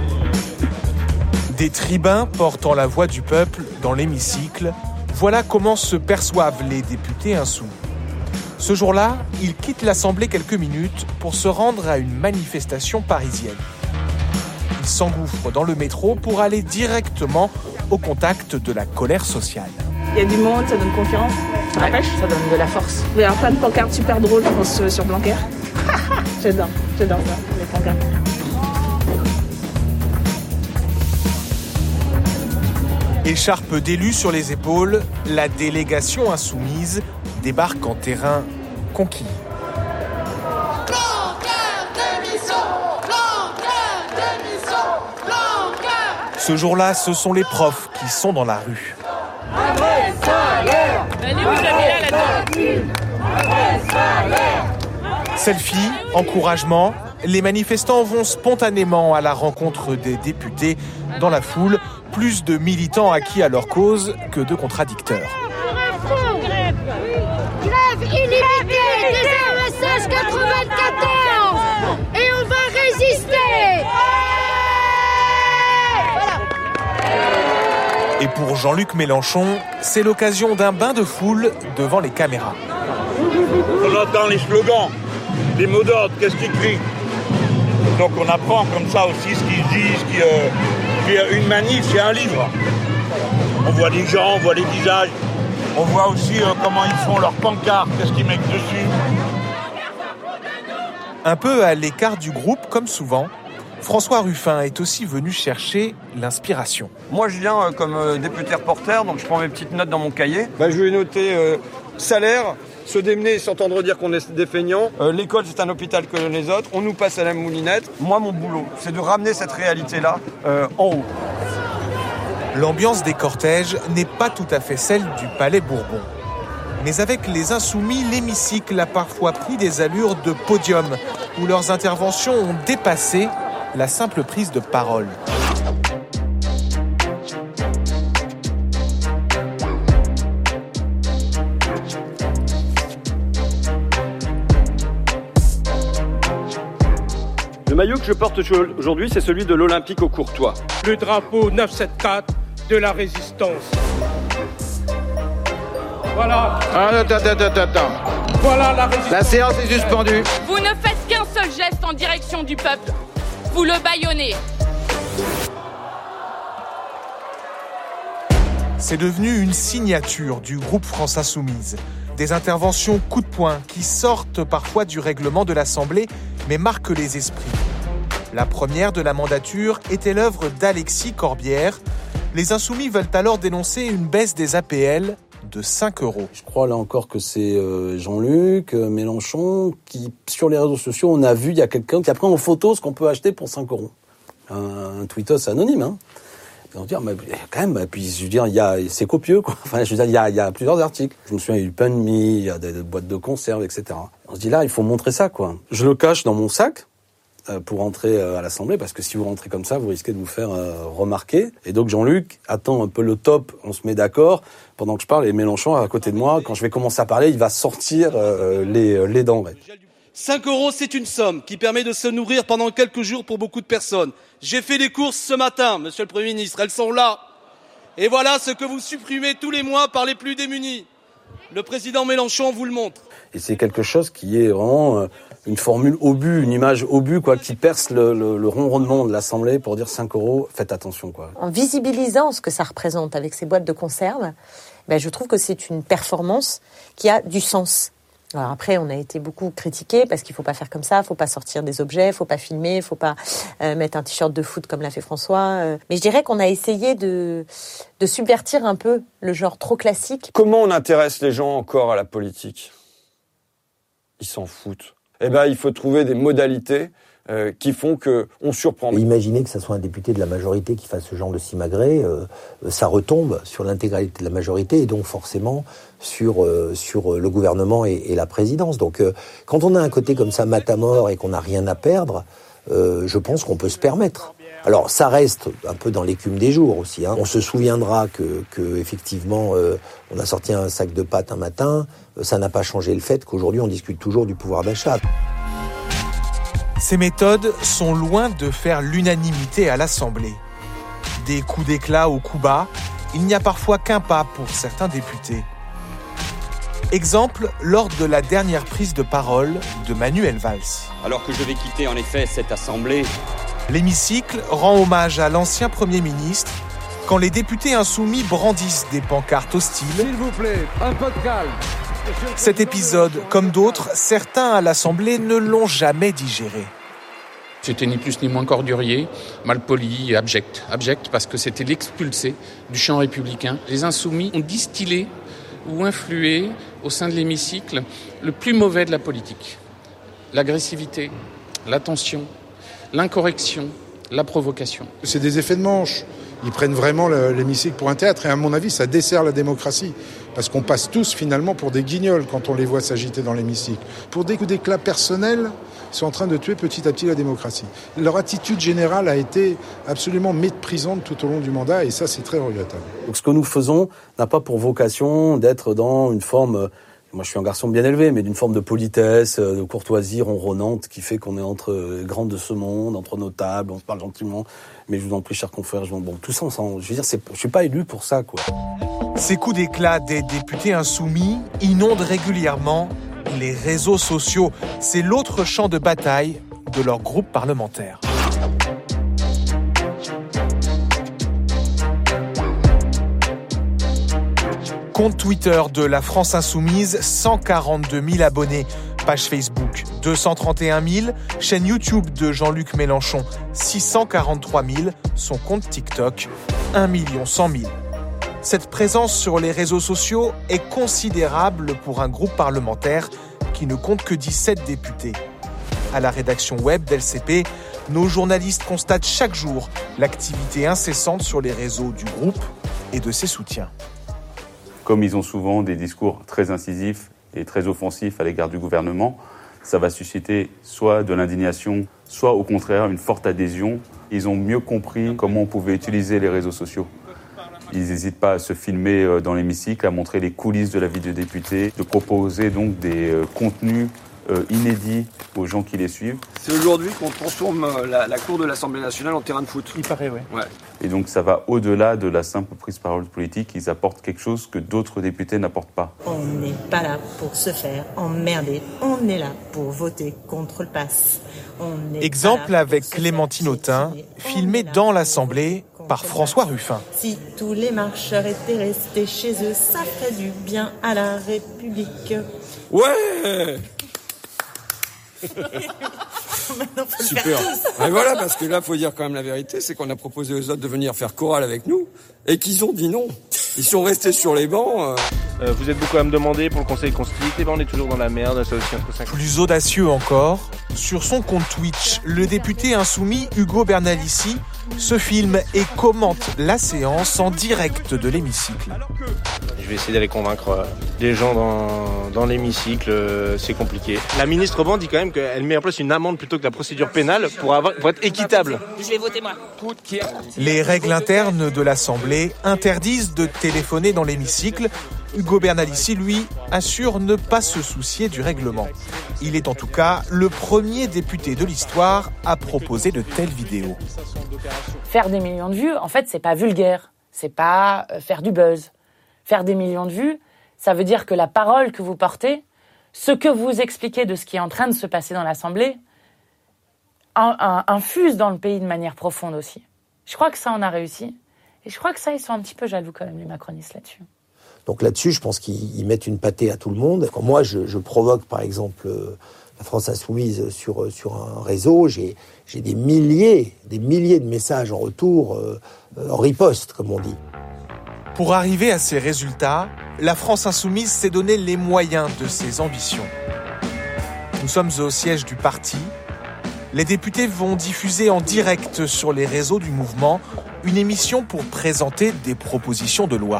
Des tribuns portant la voix du peuple dans l'hémicycle, voilà comment se perçoivent les députés insoumis. Ce jour-là, ils quittent l'Assemblée quelques minutes pour se rendre à une manifestation parisienne. Ils s'engouffrent dans le métro pour aller directement au contact de la colère sociale. Il y a du monde, ça donne confiance, ça Ouais, rappelle. ça donne de la force. Il y a plein de pancartes super drôles, je pense, sur Blanquer. J'adore, j'adore ça, les pancartes. Écharpe d'élus sur les épaules, la délégation insoumise débarque en terrain conquis. Ce jour-là, ce sont les profs qui sont dans la rue. Selfie, encouragement, les manifestants vont spontanément à la rencontre des députés. Dans la foule, plus de militants acquis à leur cause que de contradicteurs. Grève illimitée des R S H quatre-vingt-quatorze et on va résister. Et pour Jean-Luc Mélenchon, c'est l'occasion d'un bain de foule devant les caméras. On entend les slogans, les mots d'ordre, qu'est-ce qu'ils crient. Donc on apprend comme ça aussi ce qu'ils disent, qui, euh, qui, une manif, c'est un livre. On voit les gens, on voit les visages, on voit aussi euh, comment ils font leurs pancartes, qu'est-ce qu'ils mettent dessus. Un peu à l'écart du groupe, comme souvent, François Ruffin est aussi venu chercher l'inspiration. Moi, je viens euh, comme euh, député reporter, donc je prends mes petites notes dans mon cahier. Bah, je vais noter euh, salaire, se démener et s'entendre dire qu'on est des feignants. Euh, l'école, c'est un hôpital que les autres. On nous passe à la moulinette. Moi, mon boulot, c'est de ramener cette réalité-là euh, en haut. L'ambiance des cortèges n'est pas tout à fait celle du Palais Bourbon. Mais avec les Insoumis, l'hémicycle a parfois pris des allures de podium, où leurs interventions ont dépassé la simple prise de parole. Le maillot que je porte aujourd'hui, c'est celui de l'Olympique au Courtois. Le drapeau neuf cent soixante-quatorze de la résistance. Voilà. Attends, attends, attends, attends. Voilà la résistance. La séance est suspendue. Vous ne faites qu'un seul geste en direction du peuple. Vous le bâillonnez. C'est devenu une signature du groupe France Insoumise. Des interventions coup de poing qui sortent parfois du règlement de l'Assemblée, mais marquent les esprits. La première de la mandature était l'œuvre d'Alexis Corbière. Les Insoumis veulent alors dénoncer une baisse des A P L de cinq euros. Je crois là encore que c'est euh, Jean-Luc euh, Mélenchon qui, sur les réseaux sociaux, on a vu, il y a quelqu'un qui a pris en photo ce qu'on peut acheter pour cinq euros. Un, un tweetos anonyme, hein. Et on dit, mais quand même, puis je veux dire, il y a, c'est copieux, quoi. Enfin, je veux dire, il y a, il y a plusieurs articles. Je me souviens, il y a eu Pain Me, il y a des, des boîtes de conserve, et cetera. On se dit là, il faut montrer ça, quoi. Je le cache dans mon sac euh, pour entrer euh, à l'Assemblée, parce que si vous rentrez comme ça, vous risquez de vous faire euh, remarquer. Et donc Jean-Luc attend un peu le top, on se met d'accord. Pendant que je parle, et Mélenchon à côté de moi, quand je vais commencer à parler, il va sortir euh, les, les denrées. cinq euros, c'est une somme qui permet de se nourrir pendant quelques jours pour beaucoup de personnes. J'ai fait les courses ce matin, monsieur le Premier ministre, elles sont là. Et voilà ce que vous supprimez tous les mois par les plus démunis. Le président Mélenchon vous le montre. Et c'est quelque chose qui est vraiment euh, une formule obus, une image obus, quoi, qui perce le, le, le ronronnement de l'Assemblée pour dire cinq euros, faites attention, quoi. En visibilisant ce que ça représente avec ces boîtes de conserve, ben je trouve que c'est une performance qui a du sens. Alors après, on a été beaucoup critiqués parce qu'il faut pas faire comme ça, faut pas sortir des objets, faut pas filmer, faut pas euh, mettre un t-shirt de foot comme l'a fait François. Euh. Mais je dirais qu'on a essayé de, de subvertir un peu le genre trop classique. Comment on intéresse les gens encore à la politique ? Ils s'en foutent. Eh ben, il faut trouver des modalités euh, qui font que on surprend. Et imaginez que ça soit un député de la majorité qui fasse ce genre de simagrée, euh, ça retombe sur l'intégralité de la majorité et donc forcément sur euh, sur le gouvernement et, et la présidence. Donc euh, quand on a un côté comme ça matamor et qu'on n'a rien à perdre, euh, je pense qu'on peut se permettre. Alors ça reste un peu dans l'écume des jours aussi, hein. On se souviendra que, que effectivement euh, on a sorti un sac de pâtes un matin, euh, ça n'a pas changé le fait qu'aujourd'hui on discute toujours du pouvoir d'achat. Ces méthodes sont loin de faire l'unanimité à l'Assemblée. Des coups d'éclat au coup bas, il n'y a parfois qu'un pas pour certains députés. Exemple, lors de la dernière prise de parole de Manuel Valls. Alors que je vais quitter en effet cette Assemblée, l'hémicycle rend hommage à l'ancien Premier ministre quand les députés insoumis brandissent des pancartes hostiles. S'il vous plaît, un peu de calme. Cet épisode, comme d'autres, certains à l'Assemblée ne l'ont jamais digéré. C'était ni plus ni moins qu'ordurier, malpoli et abject. Abject parce que c'était l'expulsé du champ républicain. Les insoumis ont distillé ou influé au sein de l'hémicycle le plus mauvais de la politique. L'agressivité, la tension, l'incorrection, la provocation. C'est des effets de manche. Ils prennent vraiment l'hémicycle pour un théâtre et à mon avis, ça dessert la démocratie. Parce qu'on passe tous finalement pour des guignols quand on les voit s'agiter dans l'hémicycle. Pour des coups d'éclat personnels, ils sont en train de tuer petit à petit la démocratie. Leur attitude générale a été absolument méprisante tout au long du mandat et ça, c'est très regrettable. Donc ce que nous faisons n'a pas pour vocation d'être dans une forme... Moi, je suis un garçon bien élevé, mais d'une forme de politesse, de courtoisie ronronnante qui fait qu'on est entre grands de ce monde, entre nos tables, on se parle gentiment. Mais je vous en prie, chers confrères, je, bon, tout ça, on s'en, je veux dire, c'est, je suis pas élu pour ça, quoi. Ces coups d'éclat des députés insoumis inondent régulièrement les réseaux sociaux. C'est l'autre champ de bataille de leur groupe parlementaire. Compte Twitter de la France Insoumise, cent quarante-deux mille abonnés. Page Facebook, deux cent trente et un mille. Chaîne YouTube de Jean-Luc Mélenchon, six cent quarante-trois mille. Son compte TikTok, un million cent mille. Cette présence sur les réseaux sociaux est considérable pour un groupe parlementaire qui ne compte que dix-sept députés. À la rédaction web d'L C P, nos journalistes constatent chaque jour l'activité incessante sur les réseaux du groupe et de ses soutiens. Comme ils ont souvent des discours très incisifs et très offensifs à l'égard du gouvernement, ça va susciter soit de l'indignation, soit au contraire une forte adhésion. Ils ont mieux compris comment on pouvait utiliser les réseaux sociaux. Ils n'hésitent pas à se filmer dans l'hémicycle, à montrer les coulisses de la vie de député, de proposer donc des contenus euh, inédits aux gens qui les suivent. C'est aujourd'hui qu'on transforme la, la cour de l'Assemblée nationale en terrain de foot. Il paraît, oui. Ouais. Et donc ça va au-delà de la simple prise de parole politique. Ils apportent quelque chose que d'autres députés n'apportent pas. On n'est pas là pour se faire emmerder. On est là pour voter contre le pass. Exemple avec Clémentine Autain, filmée dans l'Assemblée par François Ruffin. Si tous les marcheurs étaient restés chez eux, ça ferait du bien à la République. Ouais. Super. Et voilà, parce que là, faut dire quand même la vérité, c'est qu'on a proposé aux autres de venir faire chorale avec nous et qu'ils ont dit non. Ils sont restés sur les bancs. Euh... Euh, vous êtes beaucoup à me demander pour le Conseil constitutionnel, ben on est toujours dans la merde. Ça aussi un peu Plus audacieux encore, sur son compte Twitch, le député insoumis Ugo Bernalicis se filme et commente la séance en direct de l'hémicycle. Je vais essayer d'aller convaincre les gens dans, dans l'hémicycle, c'est compliqué. La ministre Ban dit quand même qu'elle met en place une amende plutôt que la procédure pénale pour, avoir, pour être équitable. Je vais voter moi. Les règles internes de l'Assemblée interdisent de téléphoner dans l'hémicycle. Ugo Bernalicis, lui, assure ne pas se soucier du règlement. Il est en tout cas le premier député de l'histoire à proposer de telles vidéos. Faire des millions de vues, en fait, c'est pas vulgaire. C'est pas faire du buzz. Faire des millions de vues, ça veut dire que la parole que vous portez, ce que vous expliquez de ce qui est en train de se passer dans l'Assemblée, infuse dans le pays de manière profonde aussi. Je crois que ça, on a réussi. Et je crois que ça, ils sont un petit peu jaloux quand même, les macronistes, là-dessus. Donc là-dessus, je pense qu'ils mettent une pâtée à tout le monde. Quand moi, je, je provoque, par exemple, euh, la France Insoumise sur, sur un réseau, j'ai, j'ai des milliers, des milliers de messages en retour, euh, en riposte, comme on dit. Pour arriver à ces résultats, la France Insoumise s'est donné les moyens de ses ambitions. Nous sommes au siège du parti. Les députés vont diffuser en direct sur les réseaux du mouvement une émission pour présenter des propositions de loi.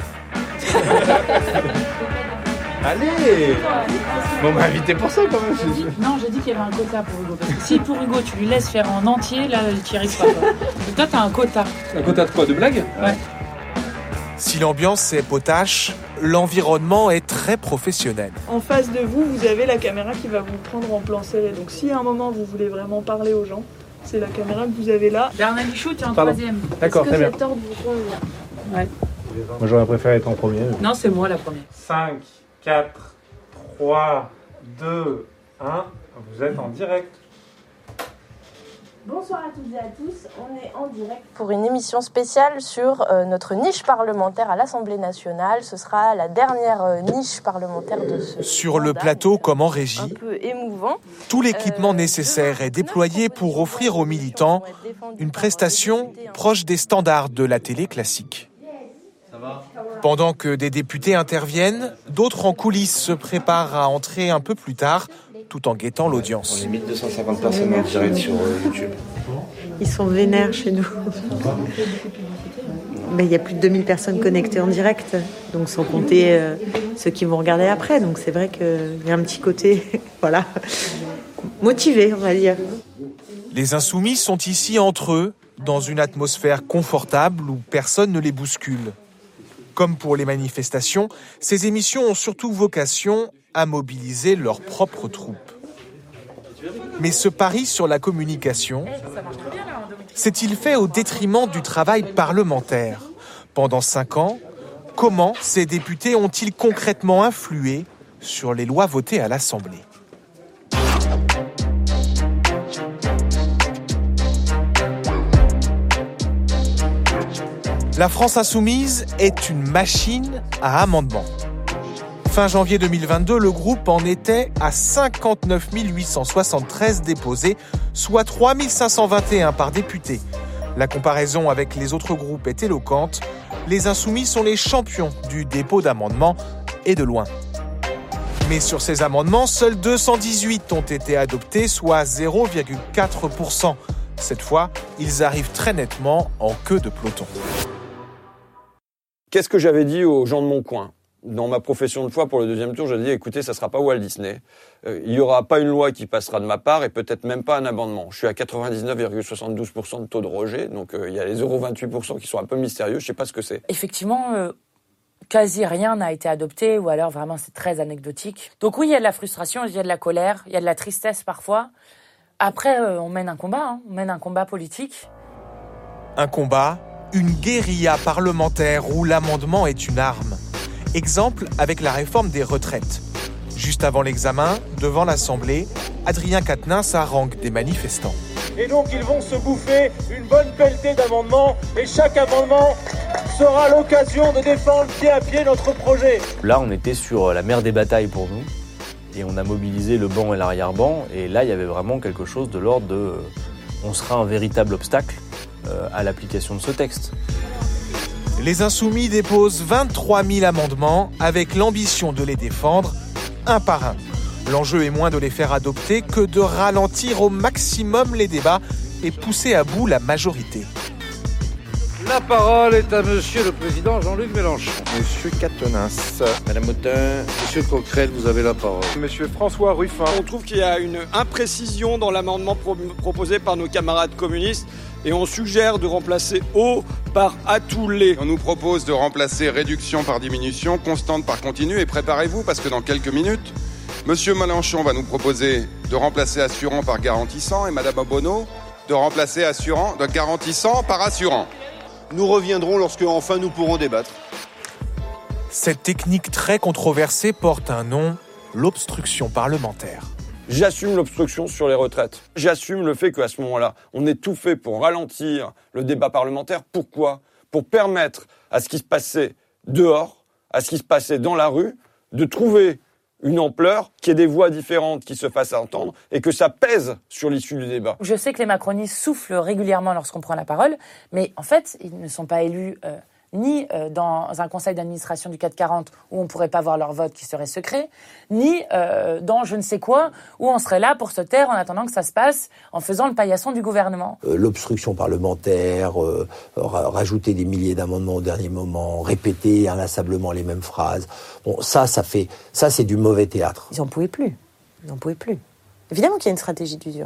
Allez. Bon, bah, invitez pour ça, quand même. Non, j'ai dit qu'il y avait un quota pour Hugo. Parce que si pour Hugo, tu lui laisses faire en entier, là, tu n'y arrives pas. Quoi. Donc toi, t'as un quota. Un quota de quoi? De blagues? Ouais. Si l'ambiance est potache, l'environnement est très professionnel. En face de vous, vous avez la caméra qui va vous prendre en plan serré. Donc si à un moment, vous voulez vraiment parler aux gens, c'est la caméra que vous avez là. Bernalicis, tu es en Pardon. troisième. D'accord, très bien. Est-ce que cet ordre vous convient? Ouais. Moi, j'aurais préféré être en premier. Mais... Non, c'est moi la première. cinq, quatre, trois, deux, un. Vous êtes en direct. Bonsoir à toutes et à tous, on est en direct pour une émission spéciale sur euh, notre niche parlementaire à l'Assemblée nationale. Ce sera la dernière euh, niche parlementaire de ce Sur mandat, le plateau comme en régie, un peu émouvant. Tout l'équipement euh, nécessaire est déployé pour offrir aux militants une prestation proche des standards de la télé classique. Pendant que des députés interviennent, d'autres en coulisses se préparent à entrer un peu plus tard, tout en guettant l'audience. On est mille deux cent cinquante personnes en direct sur YouTube. Ils sont vénères chez nous. Mais il y a plus de deux mille personnes connectées en direct, donc sans compter euh, ceux qui vont regarder après. Donc c'est vrai qu'il y a un petit côté, voilà, motivé, on va dire. Les insoumis sont ici entre eux, dans une atmosphère confortable où personne ne les bouscule. Comme pour les manifestations, ces émissions ont surtout vocation à mobiliser leurs propres troupes. Mais ce pari sur la communication s'est-il fait au détriment du travail parlementaire ? Pendant cinq ans, comment ces députés ont-ils concrètement influé sur les lois votées à l'Assemblée ? La France insoumise est une machine à amendements. Fin janvier deux mille vingt-deux, le groupe en était à cinquante-neuf mille huit cent soixante-treize déposés, soit trois mille cinq cent vingt et un par député. La comparaison avec les autres groupes est éloquente. Les insoumis sont les champions du dépôt d'amendements, et de loin. Mais sur ces amendements, seuls deux cent dix-huit ont été adoptés, soit zéro virgule quatre pour cent. Cette fois, ils arrivent très nettement en queue de peloton. Qu'est-ce que j'avais dit aux gens de mon coin ? Dans ma profession de foi pour le deuxième tour, j'ai dit, écoutez, ça sera pas Walt Disney. Euh, il y aura pas une loi qui passera de ma part et peut-être même pas un amendement. Je suis à quatre-vingt-dix-neuf virgule soixante-douze pour cent de taux de rejet, donc euh, il y a les zéro virgule vingt-huit pour cent qui sont un peu mystérieux, je sais pas ce que c'est. Effectivement, euh, quasi rien n'a été adopté, ou alors vraiment c'est très anecdotique. Donc oui, il y a de la frustration, il y a de la colère, il y a de la tristesse parfois. Après, euh, on mène un combat, hein, on mène un combat politique. Un combat, une guérilla parlementaire où l'amendement est une arme. Exemple avec la réforme des retraites. Juste avant l'examen, devant l'Assemblée, Adrien Quatennens harangue des manifestants. Et donc ils vont se bouffer une bonne pelletée d'amendements et chaque amendement sera l'occasion de défendre pied à pied notre projet. Là, on était sur la mer des batailles pour nous et on a mobilisé le banc et l'arrière-banc et là, il y avait vraiment quelque chose de l'ordre de... On sera un véritable obstacle euh, à l'application de ce texte. Les Insoumis déposent vingt-trois mille amendements avec l'ambition de les défendre un par un. L'enjeu est moins de les faire adopter que de ralentir au maximum les débats et pousser à bout la majorité. La parole est à Monsieur le Président Jean-Luc Mélenchon. Monsieur Quatennens. Madame Autain, Monsieur Coquerel, vous avez la parole. Monsieur François Ruffin. On trouve qu'il y a une imprécision dans l'amendement pro- proposé par nos camarades communistes et on suggère de remplacer « au » par « à tous les ». On nous propose de remplacer réduction par diminution, constante par continue et préparez-vous parce que dans quelques minutes, Monsieur Mélenchon va nous proposer de remplacer assurant par garantissant et Madame Obono de remplacer assurant, de garantissant par assurant. Nous reviendrons lorsque enfin nous pourrons débattre. Cette technique très controversée porte un nom, l'obstruction parlementaire. J'assume l'obstruction sur les retraites. J'assume le fait qu'à ce moment-là, on ait tout fait pour ralentir le débat parlementaire. Pourquoi ? Pour permettre à ce qui se passait dehors, à ce qui se passait dans la rue, de trouver une ampleur, qu'il y ait des voix différentes qui se fassent entendre et que ça pèse sur l'issue du débat. Je sais que les macronistes soufflent régulièrement lorsqu'on prend la parole, mais en fait, ils ne sont pas élus euh, ni euh, dans un conseil d'administration du quatre quarante où on ne pourrait pas voir leur vote qui serait secret, ni euh, dans je ne sais quoi où on serait là pour se taire en attendant que ça se passe en faisant le paillasson du gouvernement. Euh, l'obstruction parlementaire, euh, ra- rajouter des milliers d'amendements au dernier moment, répéter inlassablement les mêmes phrases. Bon, ça, ça fait, ça, c'est du mauvais théâtre. Ils n'en pouvaient plus. Ils n'en pouvaient plus. Évidemment qu'il y a une stratégie d'usure.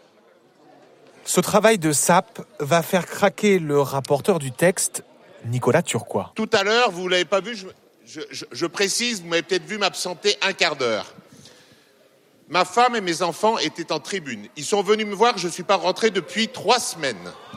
Ce travail de sape va faire craquer le rapporteur du texte, Nicolas Turquois. Tout à l'heure, vous ne l'avez pas vu, je, je, je, je précise, vous m'avez peut-être vu m'absenter un quart d'heure. Ma femme et mes enfants étaient en tribune. Ils sont venus me voir, je ne suis pas rentré depuis trois semaines.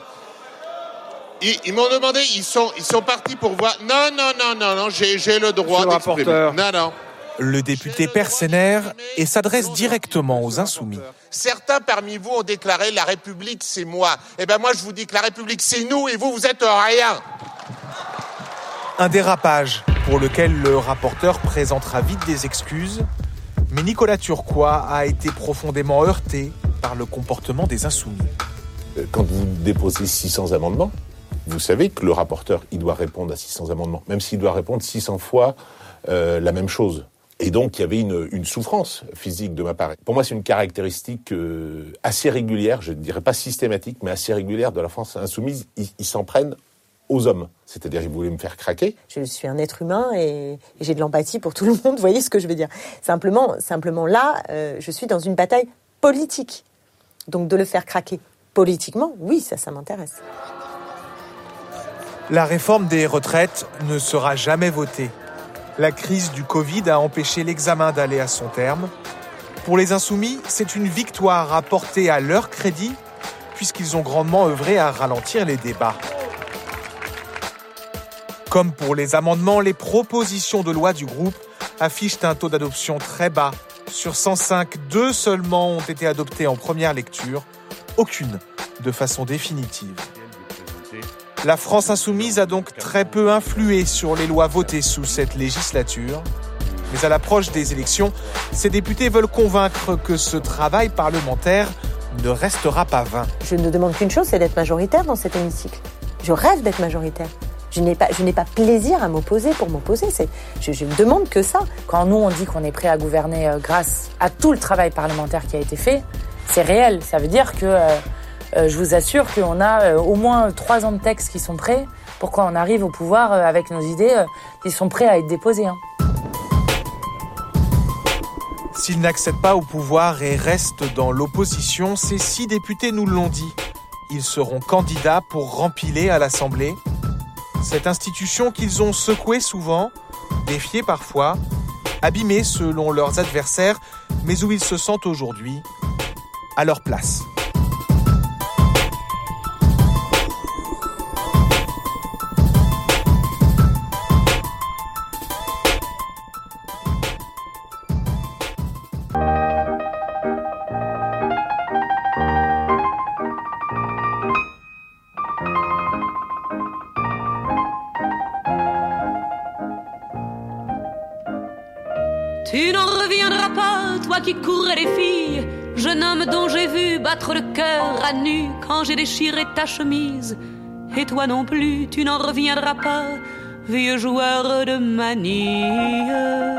Ils, ils m'ont demandé, ils sont, ils sont partis pour voir. Non, non, non, non, non, j'ai, j'ai le droit Monsieur le d'exprimer. rapporteur. Non, non. le député perd ses nerfs et s'adresse directement aux Insoumis. Certains parmi vous ont déclaré « la République, c'est moi ». Eh bien moi, je vous dis que la République, c'est nous et vous, vous êtes rien. Un dérapage pour lequel le rapporteur présentera vite des excuses. Mais Nicolas Turquois a été profondément heurté par le comportement des Insoumis. Quand vous déposez six cents amendements, vous savez que le rapporteur, il doit répondre à six cents amendements, même s'il doit répondre six cents fois euh, la même chose. Et donc, il y avait une, une souffrance physique de ma part. Pour moi, c'est une caractéristique euh, assez régulière, je ne dirais pas systématique, mais assez régulière de la France insoumise. Ils, ils s'en prennent aux hommes. C'est-à-dire, ils voulaient me faire craquer. Je suis un être humain et, et j'ai de l'empathie pour tout le monde, vous voyez ce que je veux dire. Simplement, simplement là, euh, je suis dans une bataille politique. Donc, de le faire craquer politiquement, oui, ça, ça m'intéresse. La réforme des retraites ne sera jamais votée. La crise du Covid a empêché l'examen d'aller à son terme. Pour les Insoumis, c'est une victoire à porter à leur crédit, puisqu'ils ont grandement œuvré à ralentir les débats. Comme pour les amendements, les propositions de loi du groupe affichent un taux d'adoption très bas. Sur cent cinq, deux seulement ont été adoptées en première lecture, aucune de façon définitive. La France insoumise a donc très peu influé sur les lois votées sous cette législature. Mais à l'approche des élections, ces députés veulent convaincre que ce travail parlementaire ne restera pas vain. Je ne demande qu'une chose, c'est d'être majoritaire dans cet hémicycle. Je rêve d'être majoritaire. Je n'ai pas, je n'ai pas plaisir à m'opposer pour m'opposer. C'est, je, je ne demande que ça. Quand nous, on dit qu'on est prêt à gouverner euh, grâce à tout le travail parlementaire qui a été fait, c'est réel. Ça veut dire que... Euh, Euh, je vous assure qu'on a euh, au moins trois ans de textes qui sont prêts pour qu'on arrive au pouvoir euh, avec nos idées euh, qui sont prêts à être déposées. Hein. S'ils n'accèdent pas au pouvoir et restent dans l'opposition, ces six députés nous l'ont dit. Ils seront candidats pour rempiler à l'Assemblée. Cette institution qu'ils ont secouée souvent, défiée parfois, abîmée selon leurs adversaires, mais où ils se sentent aujourd'hui à leur place. Tu n'en reviendras pas, toi qui courais les filles, jeune homme dont j'ai vu battre le cœur à nu quand j'ai déchiré ta chemise. Et toi non plus, tu n'en reviendras pas, vieux joueur de manille.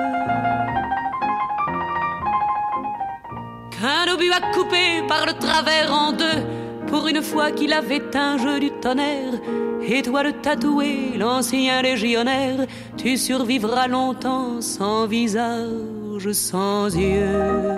Qu'un obus a coupé par le travers en deux, pour une fois qu'il avait un jeu du tonnerre. Et toi le tatoué, l'ancien légionnaire, tu survivras longtemps sans visage, sans yeux.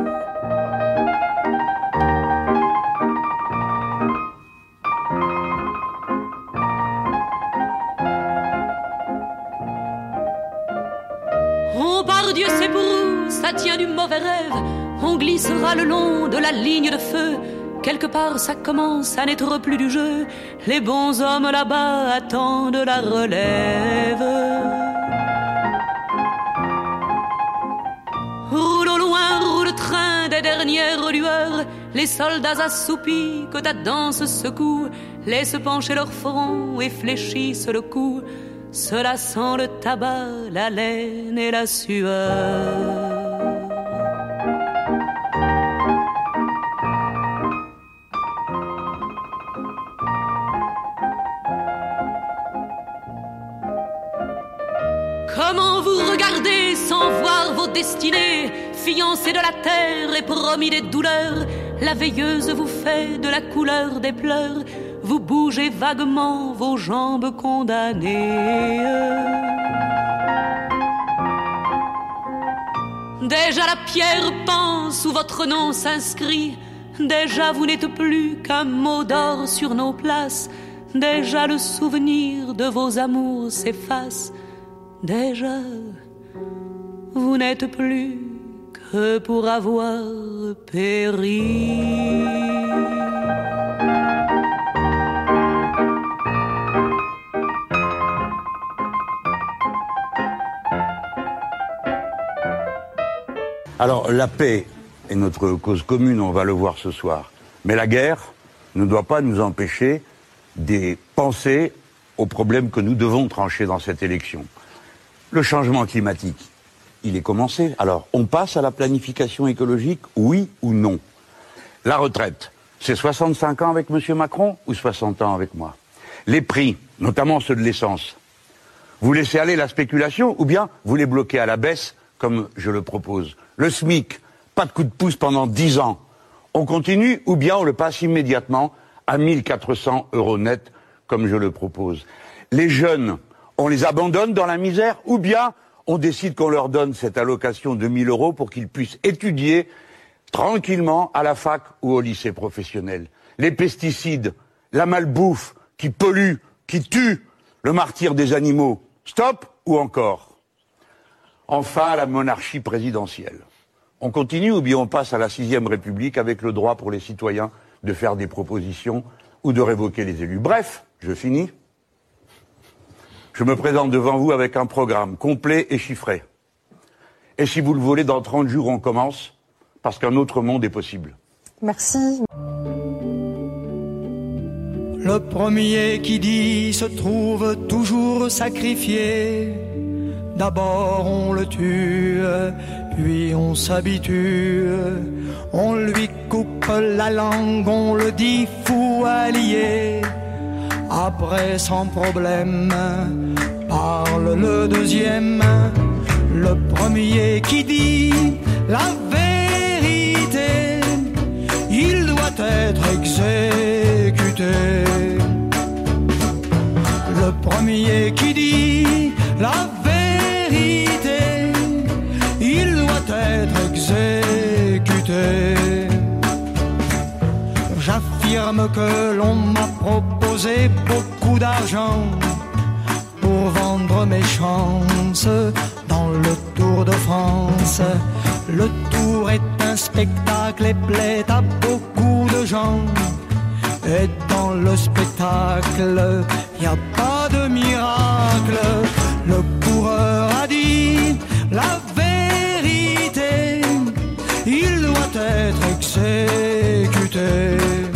Oh par Dieu c'est pour vous, ça tient du mauvais rêve. On glissera le long de la ligne de feu. Quelque part ça commence à n'être plus du jeu. Les bons hommes là-bas attendent la relève. Roule au loin, roule le train des dernières lueurs. Les soldats assoupis que ta danse secoue laissent pencher leur front et fléchissent le cou. Cela sent le tabac, la laine et la sueur. Comment vous regardez sans voir vos destinées, fiancés de la terre et promis des douleurs? La veilleuse vous fait de la couleur des pleurs, vous bougez vaguement vos jambes condamnées. Déjà la pierre pense où votre nom s'inscrit, déjà vous n'êtes plus qu'un mot d'or sur nos places, déjà le souvenir de vos amours s'efface. Déjà, vous n'êtes plus que pour avoir péri. Alors, la paix est notre cause commune, on va le voir ce soir. Mais la guerre ne doit pas nous empêcher de penser aux problèmes que nous devons trancher dans cette élection. Le changement climatique, il est commencé. Alors, on passe à la planification écologique, oui ou non? La retraite, c'est soixante-cinq ans avec M. Macron ou soixante ans avec moi? Les prix, notamment ceux de l'essence, vous laissez aller la spéculation ou bien vous les bloquez à la baisse, comme je le propose? Le SMIC, pas de coup de pouce pendant dix ans. On continue ou bien on le passe immédiatement à mille quatre cents euros net, comme je le propose. Les jeunes, on les abandonne dans la misère ou bien on décide qu'on leur donne cette allocation de mille euros pour qu'ils puissent étudier tranquillement à la fac ou au lycée professionnel. Les pesticides, la malbouffe qui pollue, qui tue, le martyre des animaux, stop ou encore? Enfin, la monarchie présidentielle. On continue ou bien on passe à la sixième République avec le droit pour les citoyens de faire des propositions ou de révoquer les élus. Bref, je finis. Je me présente devant vous avec un programme complet et chiffré. Et si vous le voulez, dans trente jours, on commence, parce qu'un autre monde est possible. Merci. Le premier qui dit se trouve toujours sacrifié. D'abord on le tue, puis on s'habitue. On lui coupe la langue, on le dit fou allié. Après sans problème, parle le deuxième. Le premier qui dit la vérité, il doit être exécuté. Le premier qui dit la vérité, il doit être exécuté. J'affirme que l'on m'a proposé beaucoup d'argent pour vendre mes chances dans le Tour de France. Le Tour est un spectacle et plaît à beaucoup de gens. Et dans le spectacle, y a pas de miracle. Le coureur a dit la vérité, il doit être exécuté.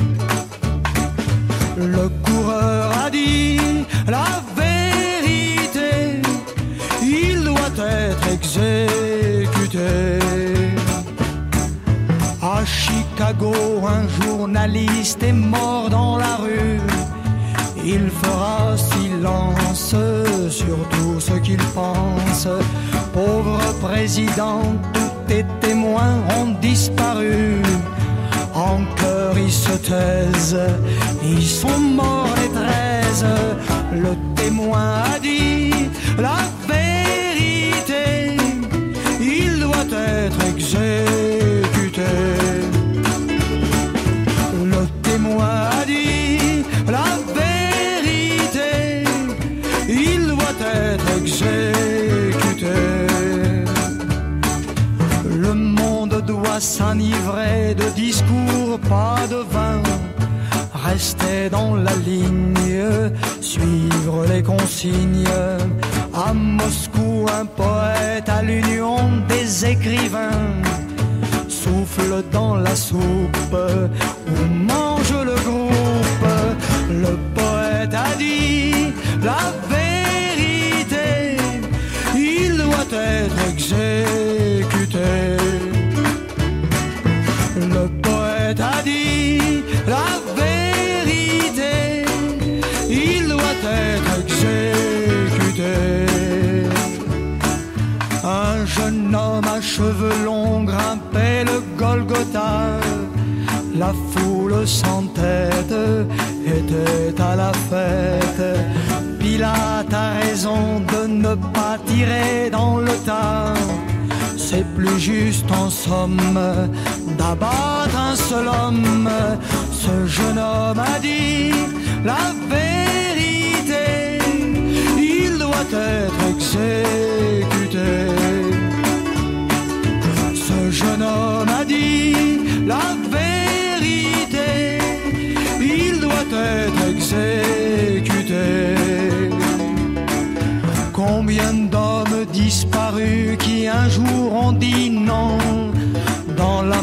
Le coureur a dit la vérité, il doit être exécuté. À Chicago, un journaliste est mort dans la rue. Il fera silence sur tout ce qu'il pense. Pauvre président, tous tes témoins ont disparu. En cœur ils se taisent, ils sont morts les treize. Le témoin a dit la vérité, il doit être exécuté. Le témoin a dit la vérité, il doit être exécuté. Le monde doit s'enivrer de discours, pas de vin. Rester dans la ligne, suivre les consignes. À Moscou, un poète à l'union des écrivains souffle dans la soupe où mange le groupe. Le poète a dit la vérité, il doit être exécuté. Le poète a dit la vérité, il doit être exécuté. Un jeune homme à cheveux longs grimpait le Golgotha. La foule sans tête était à la fête. Pilate a raison de ne pas tirer dans le tas. C'est plus juste en somme d'abattre un seul homme. Ce jeune homme a dit la vérité, il doit être exécuté. Ce jeune homme a dit la vérité, il doit être exécuté. Combien d'hommes disparus qui un jour ont dit non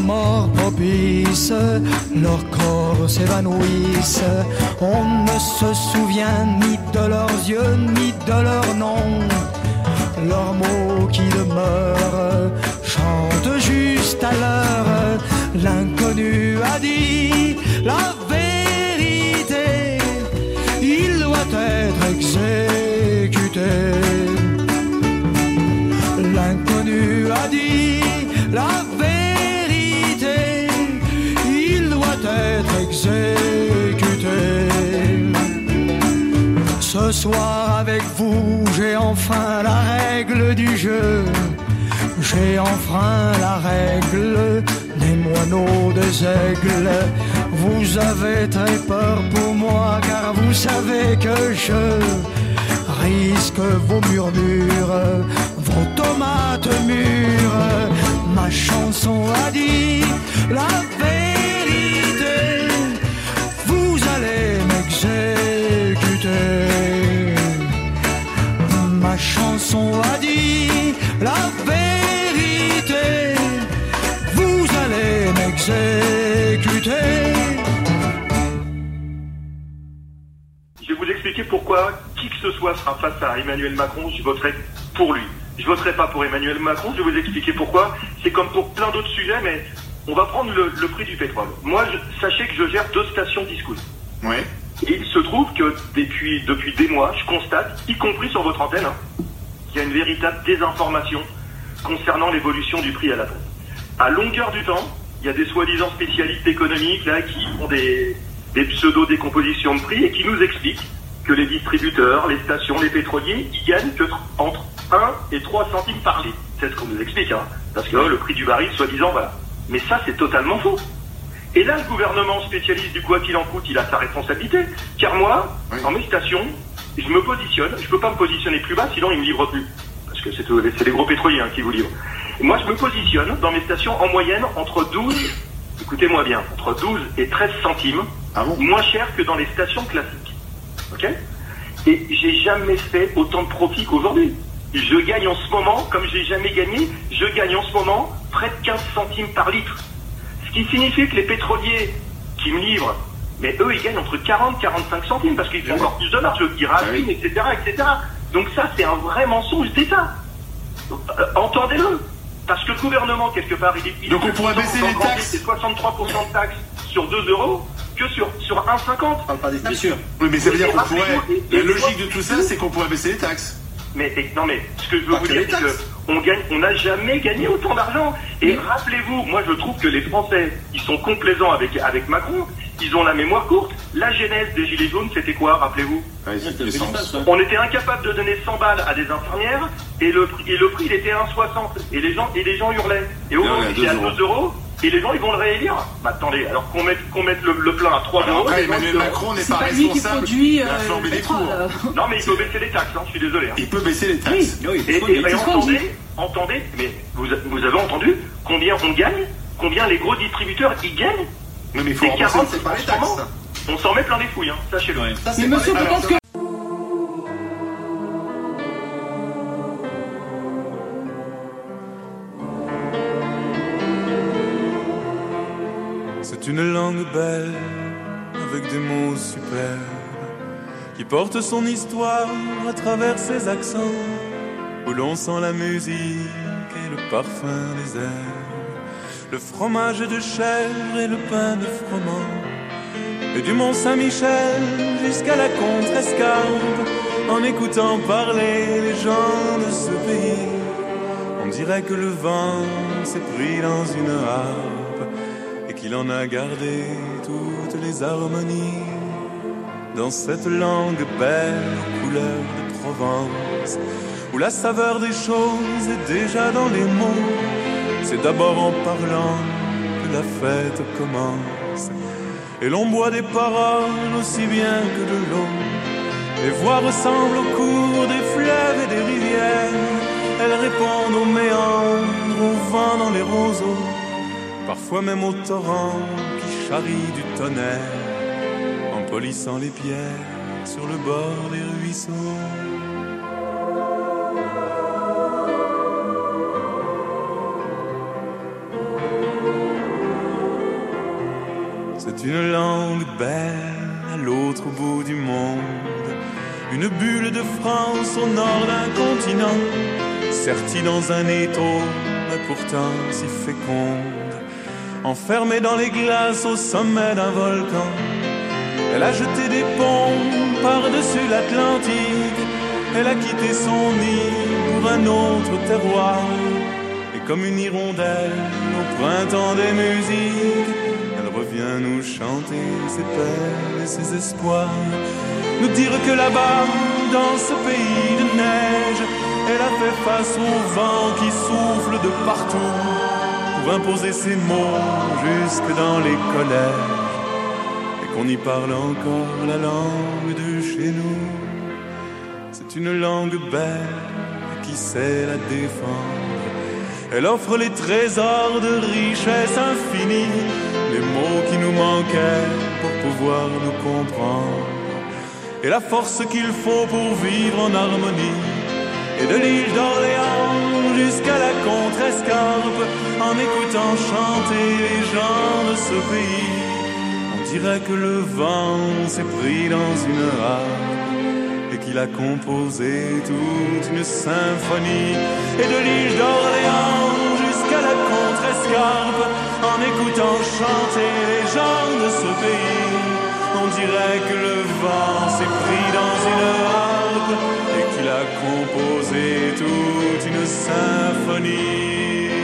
mort propice, leurs corps s'évanouissent. On ne se souvient ni de leurs yeux, ni de leurs noms. Leurs mots qui demeurent chantent juste à l'heure. L'inconnu a dit la vérité, il doit être exécuté. L'inconnu a dit la vérité, il doit être exécuté. Ce soir avec vous, j'ai enfreint la règle du jeu. J'ai enfreint la règle des moineaux, des aigles. Vous avez très peur pour moi, car vous savez que je risque vos murmures, vos tomates mûres. Ma chanson a dit la vérité, vous allez m'exécuter. Ma chanson a dit la vérité, vous allez m'exécuter. Je vais vous expliquer pourquoi qui que ce soit sera face à Emmanuel Macron, je voterai pour lui. Je voterai pas pour Emmanuel Macron, je vais vous expliquer pourquoi. C'est comme pour plein d'autres sujets, mais on va prendre le, le prix du pétrole. Moi, je, sachez que je gère deux stations Discount. Oui. Et il se trouve que depuis, depuis des mois, je constate, y compris sur votre antenne, hein, qu'il y a une véritable désinformation concernant l'évolution du prix à la pompe. À longueur du temps, il y a des soi-disant spécialistes économiques là qui font des, des pseudo-décompositions de prix et qui nous expliquent que les distributeurs, les stations, les pétroliers, ils gagnent que entre un et trois centimes par litre. C'est ce qu'on nous explique, hein, parce que euh, le prix du baril, soi-disant, voilà. Mais ça, c'est totalement faux. Et là, le gouvernement spécialiste du quoi qu'il en coûte, il a sa responsabilité. Car moi, oui. Dans mes stations, je me positionne, je peux pas me positionner plus bas, sinon ils me livrent plus. Parce que c'est, c'est les gros pétroliers hein, qui vous livrent. Et moi, je me positionne dans mes stations en moyenne entre douze, écoutez-moi bien, entre douze et treize centimes, ah bon moins cher que dans les stations classiques. Ok ? Et j'ai jamais fait autant de profit qu'aujourd'hui. Je gagne en ce moment, comme j'ai jamais gagné, je gagne en ce moment près de quinze centimes par litre. Ce qui signifie que les pétroliers qui me livrent, mais eux, ils gagnent entre quarante et quarante-cinq centimes parce qu'ils font encore plus de marge, ils raffinent, et cetera, et cetera. Donc ça, c'est un vrai mensonge d'État. Donc, euh, entendez-le. Parce que le gouvernement, quelque part, il est... Il Donc on pourrait baisser les taxes. C'est soixante-trois pour cent de taxes sur deux euros que sur, sur un virgule cinquante. On parle pas des taxes. Bien sûr. Oui, mais ça veut dire qu'on pourrait... La logique de tout ça, c'est qu'on pourrait baisser les taxes. Mais et, non mais ce que je veux vous dire c'est qu'on gagne, on n'a jamais gagné autant d'argent. Et mmh. rappelez-vous, moi je trouve que les Français, ils sont complaisants avec avec Macron, ils ont la mémoire courte. La genèse des Gilets jaunes, c'était quoi, rappelez-vous? Ouais, c'était sens. On était incapable de donner cent balles à des infirmières et le prix et le prix il était à un virgule soixante et les gens et les gens hurlaient. Et aujourd'hui il est à deux euros. Et les gens, ils vont le réélire. Bah, attendez, alors qu'on mette, qu'on mette le, le plein à trois euros. Après, Emmanuel Macron n'est pas, pas responsable de la flambée des cours. Non, mais il peut baisser les taxes, hein, je suis désolé. Hein. Il peut baisser les taxes. Oui, oui. Et, et, et entendez, entendez, mais vous, vous avez entendu combien on gagne, combien les gros distributeurs, ils gagnent. Oui, mais il faut rembourser, c'est pas les taxes. On s'en met plein les fouilles, hein, sachez-le. Ouais. Ça, mais monsieur, je pense que... C'est une langue belle, avec des mots superbes, qui porte son histoire à travers ses accents, où l'on sent la musique et le parfum des herbes, le fromage de chèvre et le pain de froment, et du Mont Saint-Michel jusqu'à la Contrescarpe, en écoutant parler les gens de ce pays, on dirait que le vent s'est pris dans une harpe, qu'il en a gardé toutes les harmonies dans cette langue belle aux couleurs de Provence, où la saveur des choses est déjà dans les mots. C'est d'abord en parlant que la fête commence, et l'on boit des paroles aussi bien que de l'eau. Les voix ressemblent au cours des fleuves et des rivières, elles répondent aux méandres, au vent dans les roseaux, parfois même au torrent qui charrie du tonnerre, en polissant les pierres sur le bord des ruisseaux. C'est une langue belle à l'autre bout du monde, une bulle de France au nord d'un continent, sertie dans un étau, mais pourtant si féconde. Enfermée dans les glaces au sommet d'un volcan, elle a jeté des ponts par-dessus l'Atlantique. Elle a quitté son nid pour un autre terroir. Et comme une hirondelle au printemps des musiques, elle revient nous chanter ses peines et ses espoirs, nous dire que là-bas, dans ce pays de neige, elle a fait face au vent qui souffle de partout pour imposer ses mots jusque dans les collèges, et qu'on y parle encore la langue de chez nous. C'est une langue belle qui sait la défendre. Elle offre les trésors de richesse infinie, les mots qui nous manquaient pour pouvoir nous comprendre, et la force qu'il faut pour vivre en harmonie. Et de l'île d'Orléans jusqu'à la Contrescarpe, en écoutant chanter les gens de ce pays, on dirait que le vent s'est pris dans une harpe et qu'il a composé toute une symphonie. Et de l'île d'Orléans jusqu'à la Contrescarpe, en écoutant chanter les gens de ce pays, on dirait que le vent s'est pris dans une harpe et qu'il a composé toute une symphonie.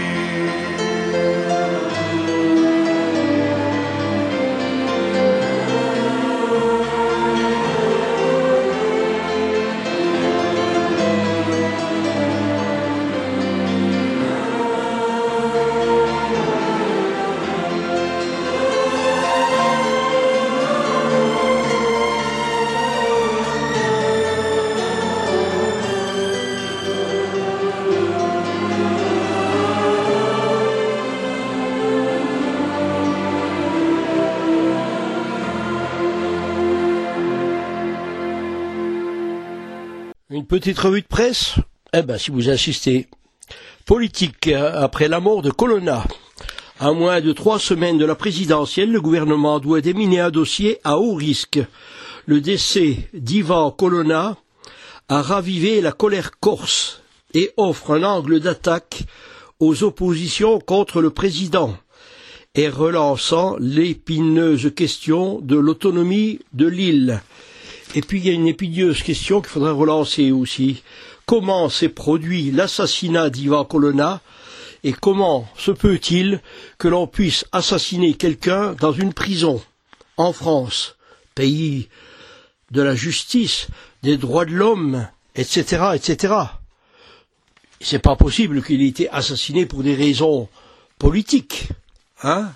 Une petite revue de presse, eh ben, si vous insistez. Politique, après la mort de Colonna. À moins de trois semaines de la présidentielle, le gouvernement doit déminer un dossier à haut risque. Le décès d'Ivan Colonna a ravivé la colère corse et offre un angle d'attaque aux oppositions contre le président et relançant l'épineuse question de l'autonomie de l'île. Et puis il y a une épineuse question qu'il faudrait relancer aussi. Comment s'est produit l'assassinat d'Ivan Colonna et comment se peut-il que l'on puisse assassiner quelqu'un dans une prison, en France, pays de la justice, des droits de l'homme, et cetera, et cetera. C'est pas possible qu'il ait été assassiné pour des raisons politiques, hein?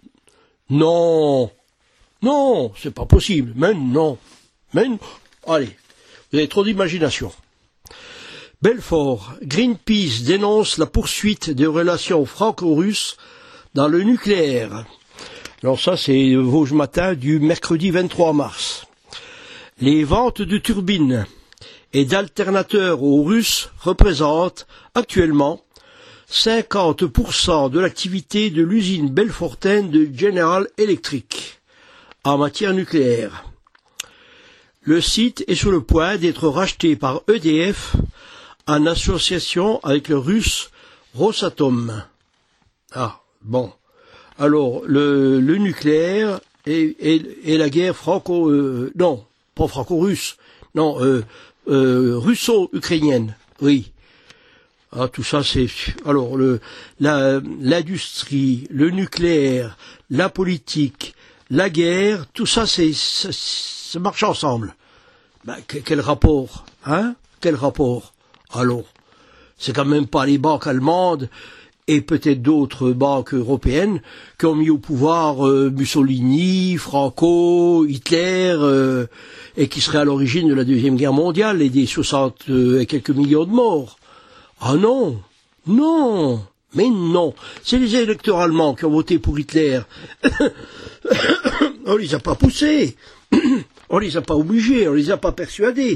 Non, non, c'est pas possible, même non. Mais, allez, vous avez trop d'imagination. Belfort, Greenpeace dénonce la poursuite des relations franco-russes dans le nucléaire. Alors ça, c'est Vosges Matin du mercredi vingt-trois mars. Les ventes de turbines et d'alternateurs aux Russes représentent actuellement cinquante pour cent de l'activité de l'usine belfortaine de General Electric en matière nucléaire. Le site est sur le point d'être racheté par E D F en association avec le russe Rosatom. Ah, bon. Alors, le, le nucléaire et, et, et la guerre franco... Euh, non, pas franco-russe. Non, euh, euh, russo-ukrainienne. Oui. Ah, tout ça, c'est... Alors, le, la, l'industrie, le nucléaire, la politique, la guerre, tout ça, c'est... c'est ça marche ensemble. Ben, quel rapport, hein? Quel rapport? Alors, c'est quand même pas les banques allemandes et peut-être d'autres banques européennes qui ont mis au pouvoir euh, Mussolini, Franco, Hitler, euh, et qui seraient à l'origine de la Deuxième Guerre mondiale et des soixante euh, et quelques millions de morts. Ah non, non, mais non. C'est les électeurs allemands qui ont voté pour Hitler. On les a pas poussés. On les a pas obligés, on les a pas persuadés.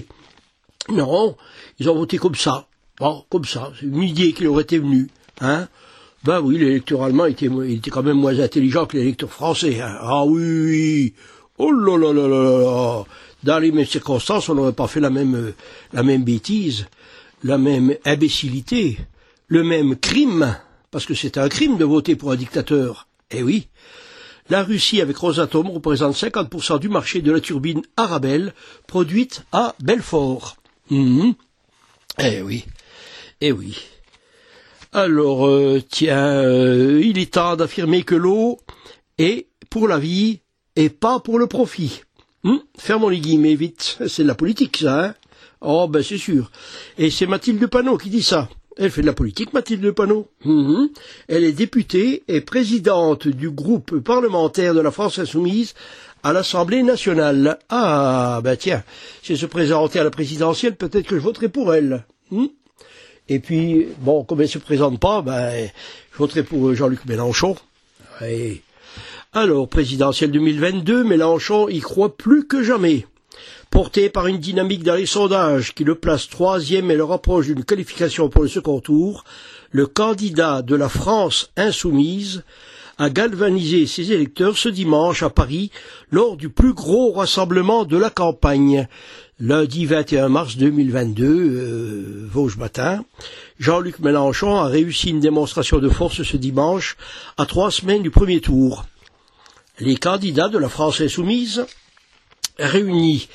Non, ils ont voté comme ça. Bon, comme ça. C'est une idée qui leur était venue. Hein? Ben oui, l'électeur allemand était, il était quand même moins intelligent que l'électeur français. Hein. Ah oui, oui, oh là là là là là. Dans les mêmes circonstances, on n'aurait pas fait la même, la même bêtise, la même imbécilité, le même crime, parce que c'est un crime de voter pour un dictateur. Eh oui. La Russie, avec Rosatom, représente cinquante pour cent du marché de la turbine Arabelle, produite à Belfort. Mmh. Eh oui. Eh oui. Alors, euh, tiens, euh, il est temps d'affirmer que l'eau est pour la vie et pas pour le profit. Hum, fermons les guillemets vite, c'est de la politique ça, hein. Oh ben c'est sûr. Et c'est Mathilde Panot qui dit ça. Elle fait de la politique, Mathilde Panot. Hum, elle est députée et présidente du groupe parlementaire de la France Insoumise à l'Assemblée nationale. Ah ben tiens, si elle se présentait à la présidentielle, peut-être que je voterai pour elle. Hum. Et puis, bon, comme elle se présente pas, ben je voterai pour Jean-Luc Mélenchon. Et alors, présidentielle deux mille vingt-deux, Mélenchon y croit plus que jamais. Porté par une dynamique dans les sondages qui le place troisième et le rapproche d'une qualification pour le second tour, le candidat de la France insoumise a galvanisé ses électeurs ce dimanche à Paris lors du plus gros rassemblement de la campagne. Lundi vingt et un mars deux mille vingt-deux, euh, Vosges matin, Jean-Luc Mélenchon a réussi une démonstration de force ce dimanche à trois semaines du premier tour. Les candidats de la France insoumise réunis,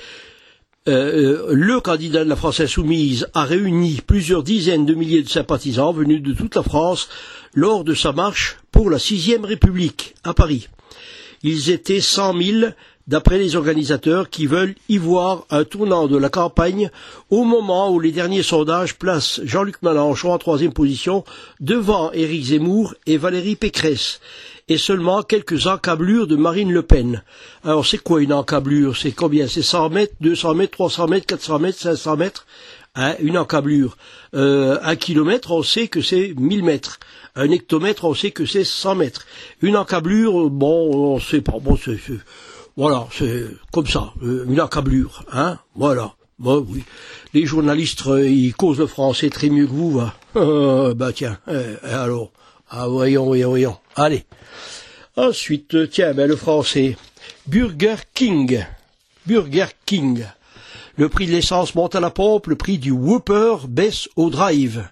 euh, le candidat de la France insoumise a réuni plusieurs dizaines de milliers de sympathisants venus de toute la France lors de sa marche pour la sixième République à Paris. Ils étaient cent mille d'après les organisateurs qui veulent y voir un tournant de la campagne au moment où les derniers sondages placent Jean-Luc Mélenchon en troisième position devant Éric Zemmour et Valérie Pécresse. Et seulement quelques encablures de Marine Le Pen. Alors c'est quoi une encablure? C'est combien? C'est cent mètres, deux cents mètres, trois cents mètres, quatre cents mètres, cinq cents mètres, hein, une encablure. Euh, un kilomètre, on sait que c'est mille mètres. Un hectomètre, on sait que c'est cent mètres. Une encablure, bon, on sait pas. Bon, c'est, c'est, voilà, c'est comme ça, une encablure, hein, voilà. Bon, oui. Les journalistes, ils causent le français très mieux que vous, va. Euh, bah tiens, euh, alors, ah voyons, voyons, voyons. Allez. Ensuite, tiens, ben le français. Burger King. Burger King. Le prix de l'essence monte à la pompe, le prix du Whopper baisse au drive.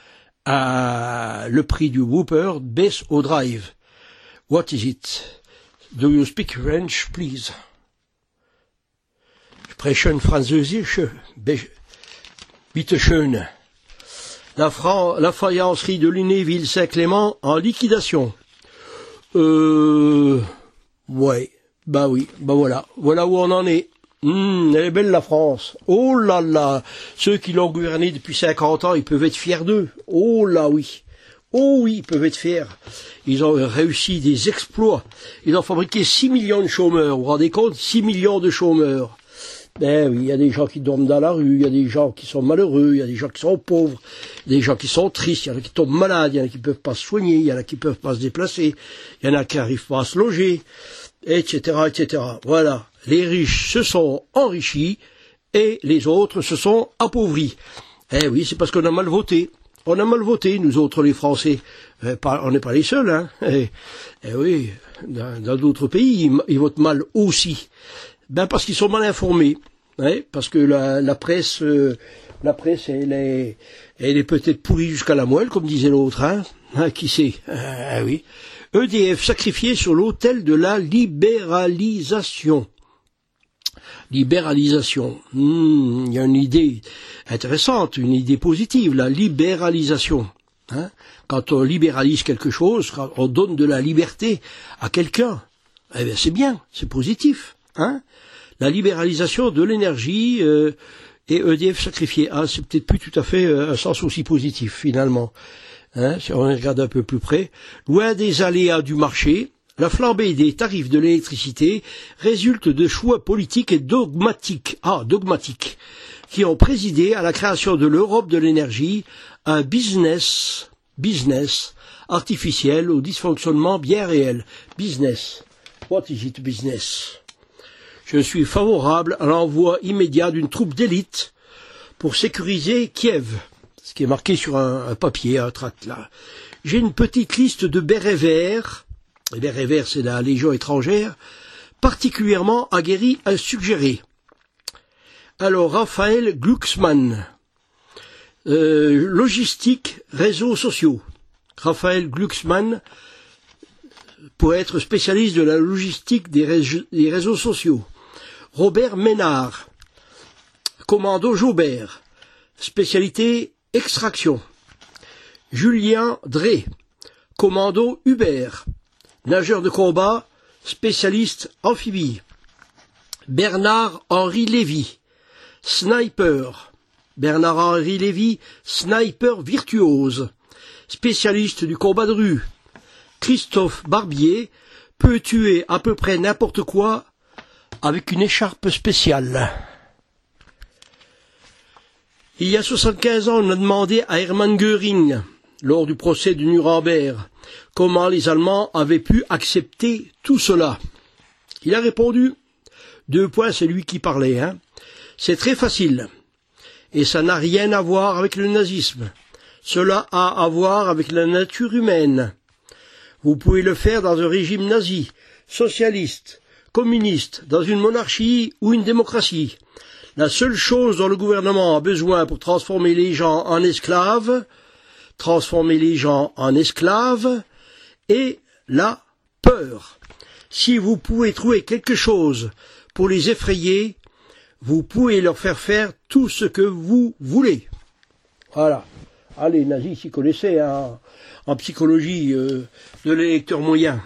Ah, le prix du Whopper baisse au drive. What is it? Do you speak French, please? Sprechen Französisch? Bitte schön. La, Fran- la faïencerie de Lunéville-Saint-Clément en liquidation. Euh, ouais, bah oui, bah voilà, voilà où on en est. Mmh, elle est belle la France. Oh là là, ceux qui l'ont gouvernée depuis cinquante ans, ils peuvent être fiers d'eux. Oh là oui, oh oui, ils peuvent être fiers. Ils ont réussi des exploits. Ils ont fabriqué six millions de chômeurs. Vous vous rendez compte? six millions de chômeurs. Ben oui, il y a des gens qui dorment dans la rue, il y a des gens qui sont malheureux, il y a des gens qui sont pauvres, des gens qui sont tristes, il y en a qui tombent malades, il y en a qui ne peuvent pas se soigner, il y en a qui ne peuvent pas se déplacer, il y en a qui n'arrivent pas à se loger, et cetera, et cetera. Voilà, les riches se sont enrichis et les autres se sont appauvris. Eh oui, c'est parce qu'on a mal voté. On a mal voté, nous autres les Français. Eh, pas, on n'est pas les seuls, hein. Eh, eh oui, dans, dans d'autres pays, ils, ils votent mal aussi. Ben parce qu'ils sont mal informés, hein, parce que la, la presse, euh, la presse, elle est, elle est peut-être pourrie jusqu'à la moelle, comme disait l'autre, hein, hein qui sait, ah oui. E D F sacrifié sur l'autel de la libéralisation. Libéralisation, hmm, il y a une idée intéressante, une idée positive, la libéralisation. Hein. Quand on libéralise quelque chose, quand on donne de la liberté à quelqu'un, eh bien c'est bien, c'est positif. Hein. La libéralisation de l'énergie euh, et E D F sacrifié. Ah, c'est peut-être plus tout à fait euh, un sens aussi positif, finalement. Hein, si on regarde un peu plus près. Loin des aléas du marché, la flambée des tarifs de l'électricité résulte de choix politiques et dogmatiques, ah, dogmatiques, qui ont présidé à la création de l'Europe de l'énergie, un business, business artificiel au dysfonctionnement bien réel. Business. What is it, business? Je suis favorable à l'envoi immédiat d'une troupe d'élite pour sécuriser Kiev. Ce qui est marqué sur un, un papier, un tract là. j'ai une petite liste de bérets verts, les bérets verts c'est la Légion étrangère, particulièrement aguerris à suggérer. Alors, Raphaël Glucksmann, euh, logistique, réseaux sociaux. Raphaël Glucksmann, pour être spécialiste de la logistique des, ré- des réseaux sociaux. Robert Ménard, commando Jaubert, spécialité extraction. Julien Drey, commando Hubert, nageur de combat, spécialiste amphibie. Bernard-Henri Lévy, sniper. Bernard-Henri Lévy, sniper virtuose, spécialiste du combat de rue. Christophe Barbier peut tuer à peu près n'importe quoi avec une écharpe spéciale. Il y a soixante-quinze ans, on a demandé à Hermann Göring, lors du procès de Nuremberg, comment les Allemands avaient pu accepter tout cela. Il a répondu, deux points, c'est lui qui parlait, hein. C'est très facile. Et ça n'a rien à voir avec le nazisme. Cela a à voir avec la nature humaine. Vous pouvez le faire dans un régime nazi, socialiste, communiste, dans une monarchie ou une démocratie. La seule chose dont le gouvernement a besoin pour transformer les gens en esclaves, transformer les gens en esclaves, est la peur. Si vous pouvez trouver quelque chose pour les effrayer, vous pouvez leur faire faire tout ce que vous voulez. Voilà. Ah, les nazis s'y connaissaient hein, en psychologie euh, de l'électeur moyen.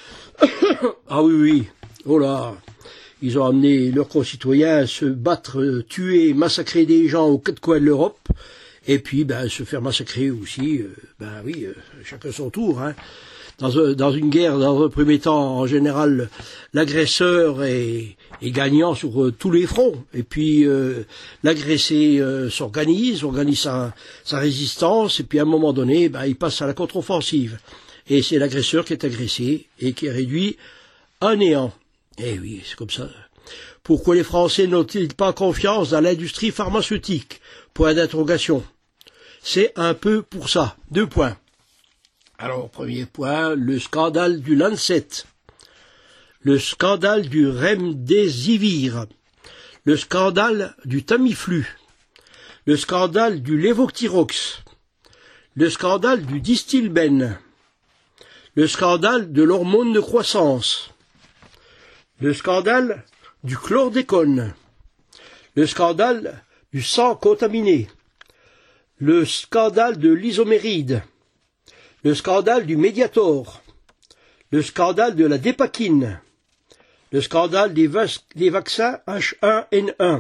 Ah oui, oui. Oh là. Ils ont amené leurs concitoyens à se battre, euh, tuer, massacrer des gens aux quatre coins de l'Europe. Et puis, ben, se faire massacrer aussi. Euh, ben oui, euh, chacun son tour. Hein. Dans, un, dans une guerre, dans un premier temps, en général, l'agresseur est, est gagnant sur euh, tous les fronts. Et puis, euh, l'agressé euh, s'organise, organise sa, sa résistance, et puis à un moment donné, ben, il passe à la contre-offensive. Et c'est l'agresseur qui est agressé et qui est réduit à néant. Eh oui, c'est comme ça. Pourquoi les Français n'ont-ils pas confiance dans l'industrie pharmaceutique? Point d'interrogation. C'est un peu pour ça. Deux points. Alors, premier point, le scandale du Lancet, le scandale du Remdesivir, le scandale du Tamiflu, le scandale du Levothyrox, le scandale du Distilben, le scandale de l'hormone de croissance, le scandale du chlordécone, le scandale du sang contaminé, le scandale de l'isoméride, le scandale du Mediator, le scandale de la Dépakine, le scandale des, vas- des vaccins H un N un,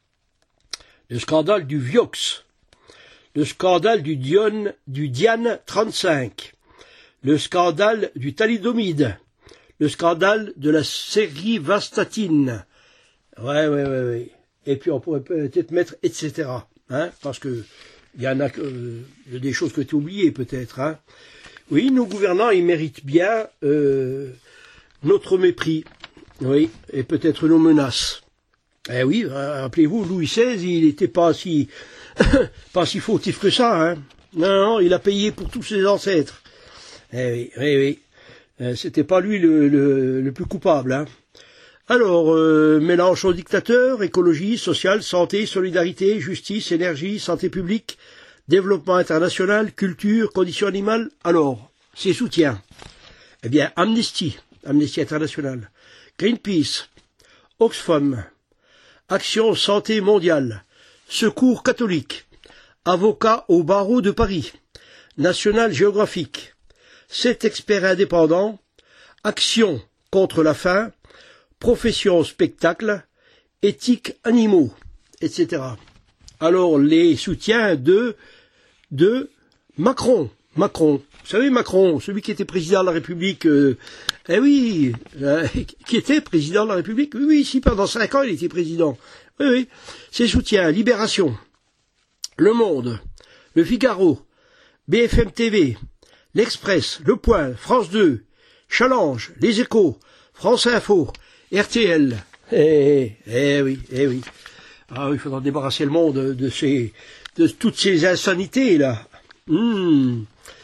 le scandale du Vioxx, le scandale du, Dione, du Diane trente-cinq, le scandale du thalidomide, le scandale de la sérivastatine. Ouais, ouais, ouais, ouais. Et puis on pourrait peut-être mettre et cetera. Hein, parce que il y en a euh, des choses que tu as oubliées peut-être. Hein. Oui, nos gouvernants, ils méritent bien euh, notre mépris. Oui, et peut-être nos menaces. Eh oui, rappelez-vous, Louis seize, il n'était pas si pas si fautif que ça. Hein. Non, non, il a payé pour tous ses ancêtres. Eh oui, oui, oui. Euh, c'était pas lui le, le, le plus coupable. Hein. Alors, euh, Mélenchon dictateur, écologie, sociale, santé, solidarité, justice, énergie, santé publique, développement international, culture, conditions animales. Alors, ses soutiens. Eh bien, Amnesty, Amnesty International, Greenpeace, Oxfam, Action Santé Mondiale, Secours catholique, Avocats au barreau de Paris, National Geographic, sept experts indépendants, Action contre la faim, Profession spectacle, Éthique animaux, et cetera. Alors, les soutiens de, de Macron. Macron. Vous savez, Macron, celui qui était président de la République, euh, eh oui, euh, qui était président de la République, oui, oui, si pendant cinq ans il était président. Oui, oui. Ses soutiens, Libération, Le Monde, Le Figaro, B F M T V, L'Express, Le Point, France deux, Challenge, Les Échos, France Info, R T L. Eh, eh oui, eh oui. Ah oui, il faudra débarrasser le monde de, de ces, de toutes ces insanités, là. Mmh.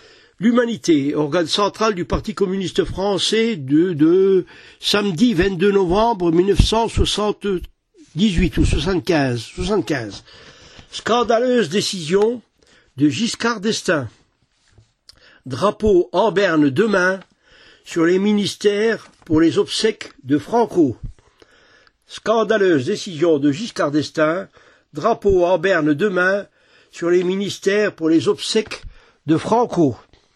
L'Humanité, organe central du Parti communiste français de, de samedi vingt-deux novembre mille neuf cent soixante-dix-huit ou soixante-quinze. soixante-quinze. Scandaleuse décision de Giscard d'Estaing. Drapeau en berne demain sur les ministères pour les obsèques de Franco. Scandaleuse décision de Giscard d'Estaing. Drapeau en berne demain sur les ministères pour les obsèques de Franco.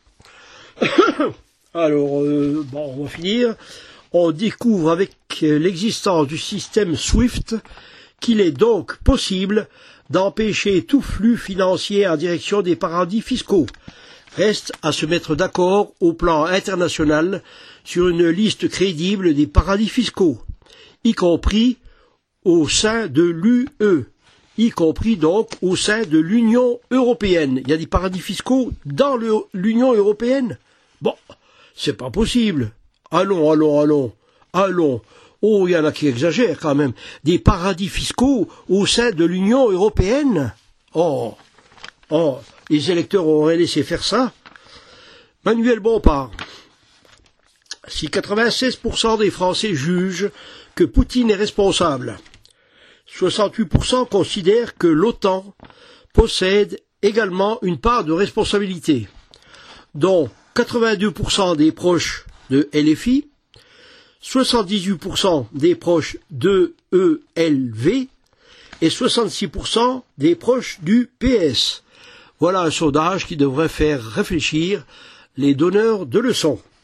Alors, euh, bon, on va finir. On découvre avec l'existence du système SWIFT qu'il est donc possible d'empêcher tout flux financier en direction des paradis fiscaux. Reste à se mettre d'accord au plan international sur une liste crédible des paradis fiscaux, y compris au sein de l'U E, y compris donc au sein de l'Union européenne. Il y a des paradis fiscaux dans l'Union européenne? Bon, c'est pas possible. Allons, allons, allons, allons. Oh, il y en a qui exagèrent quand même. Des paradis fiscaux au sein de l'Union européenne? Oh, oh, les électeurs auraient laissé faire ça. Manuel Bompard. Si quatre-vingt-seize pour cent des Français jugent que Poutine est responsable, soixante-huit pour cent considèrent que l'OTAN possède également une part de responsabilité, dont quatre-vingt-deux pour cent des proches de L F I, soixante-dix-huit pour cent des proches de E L V et soixante-six pour cent des proches du P S. Voilà un sondage qui devrait faire réfléchir les donneurs de leçons.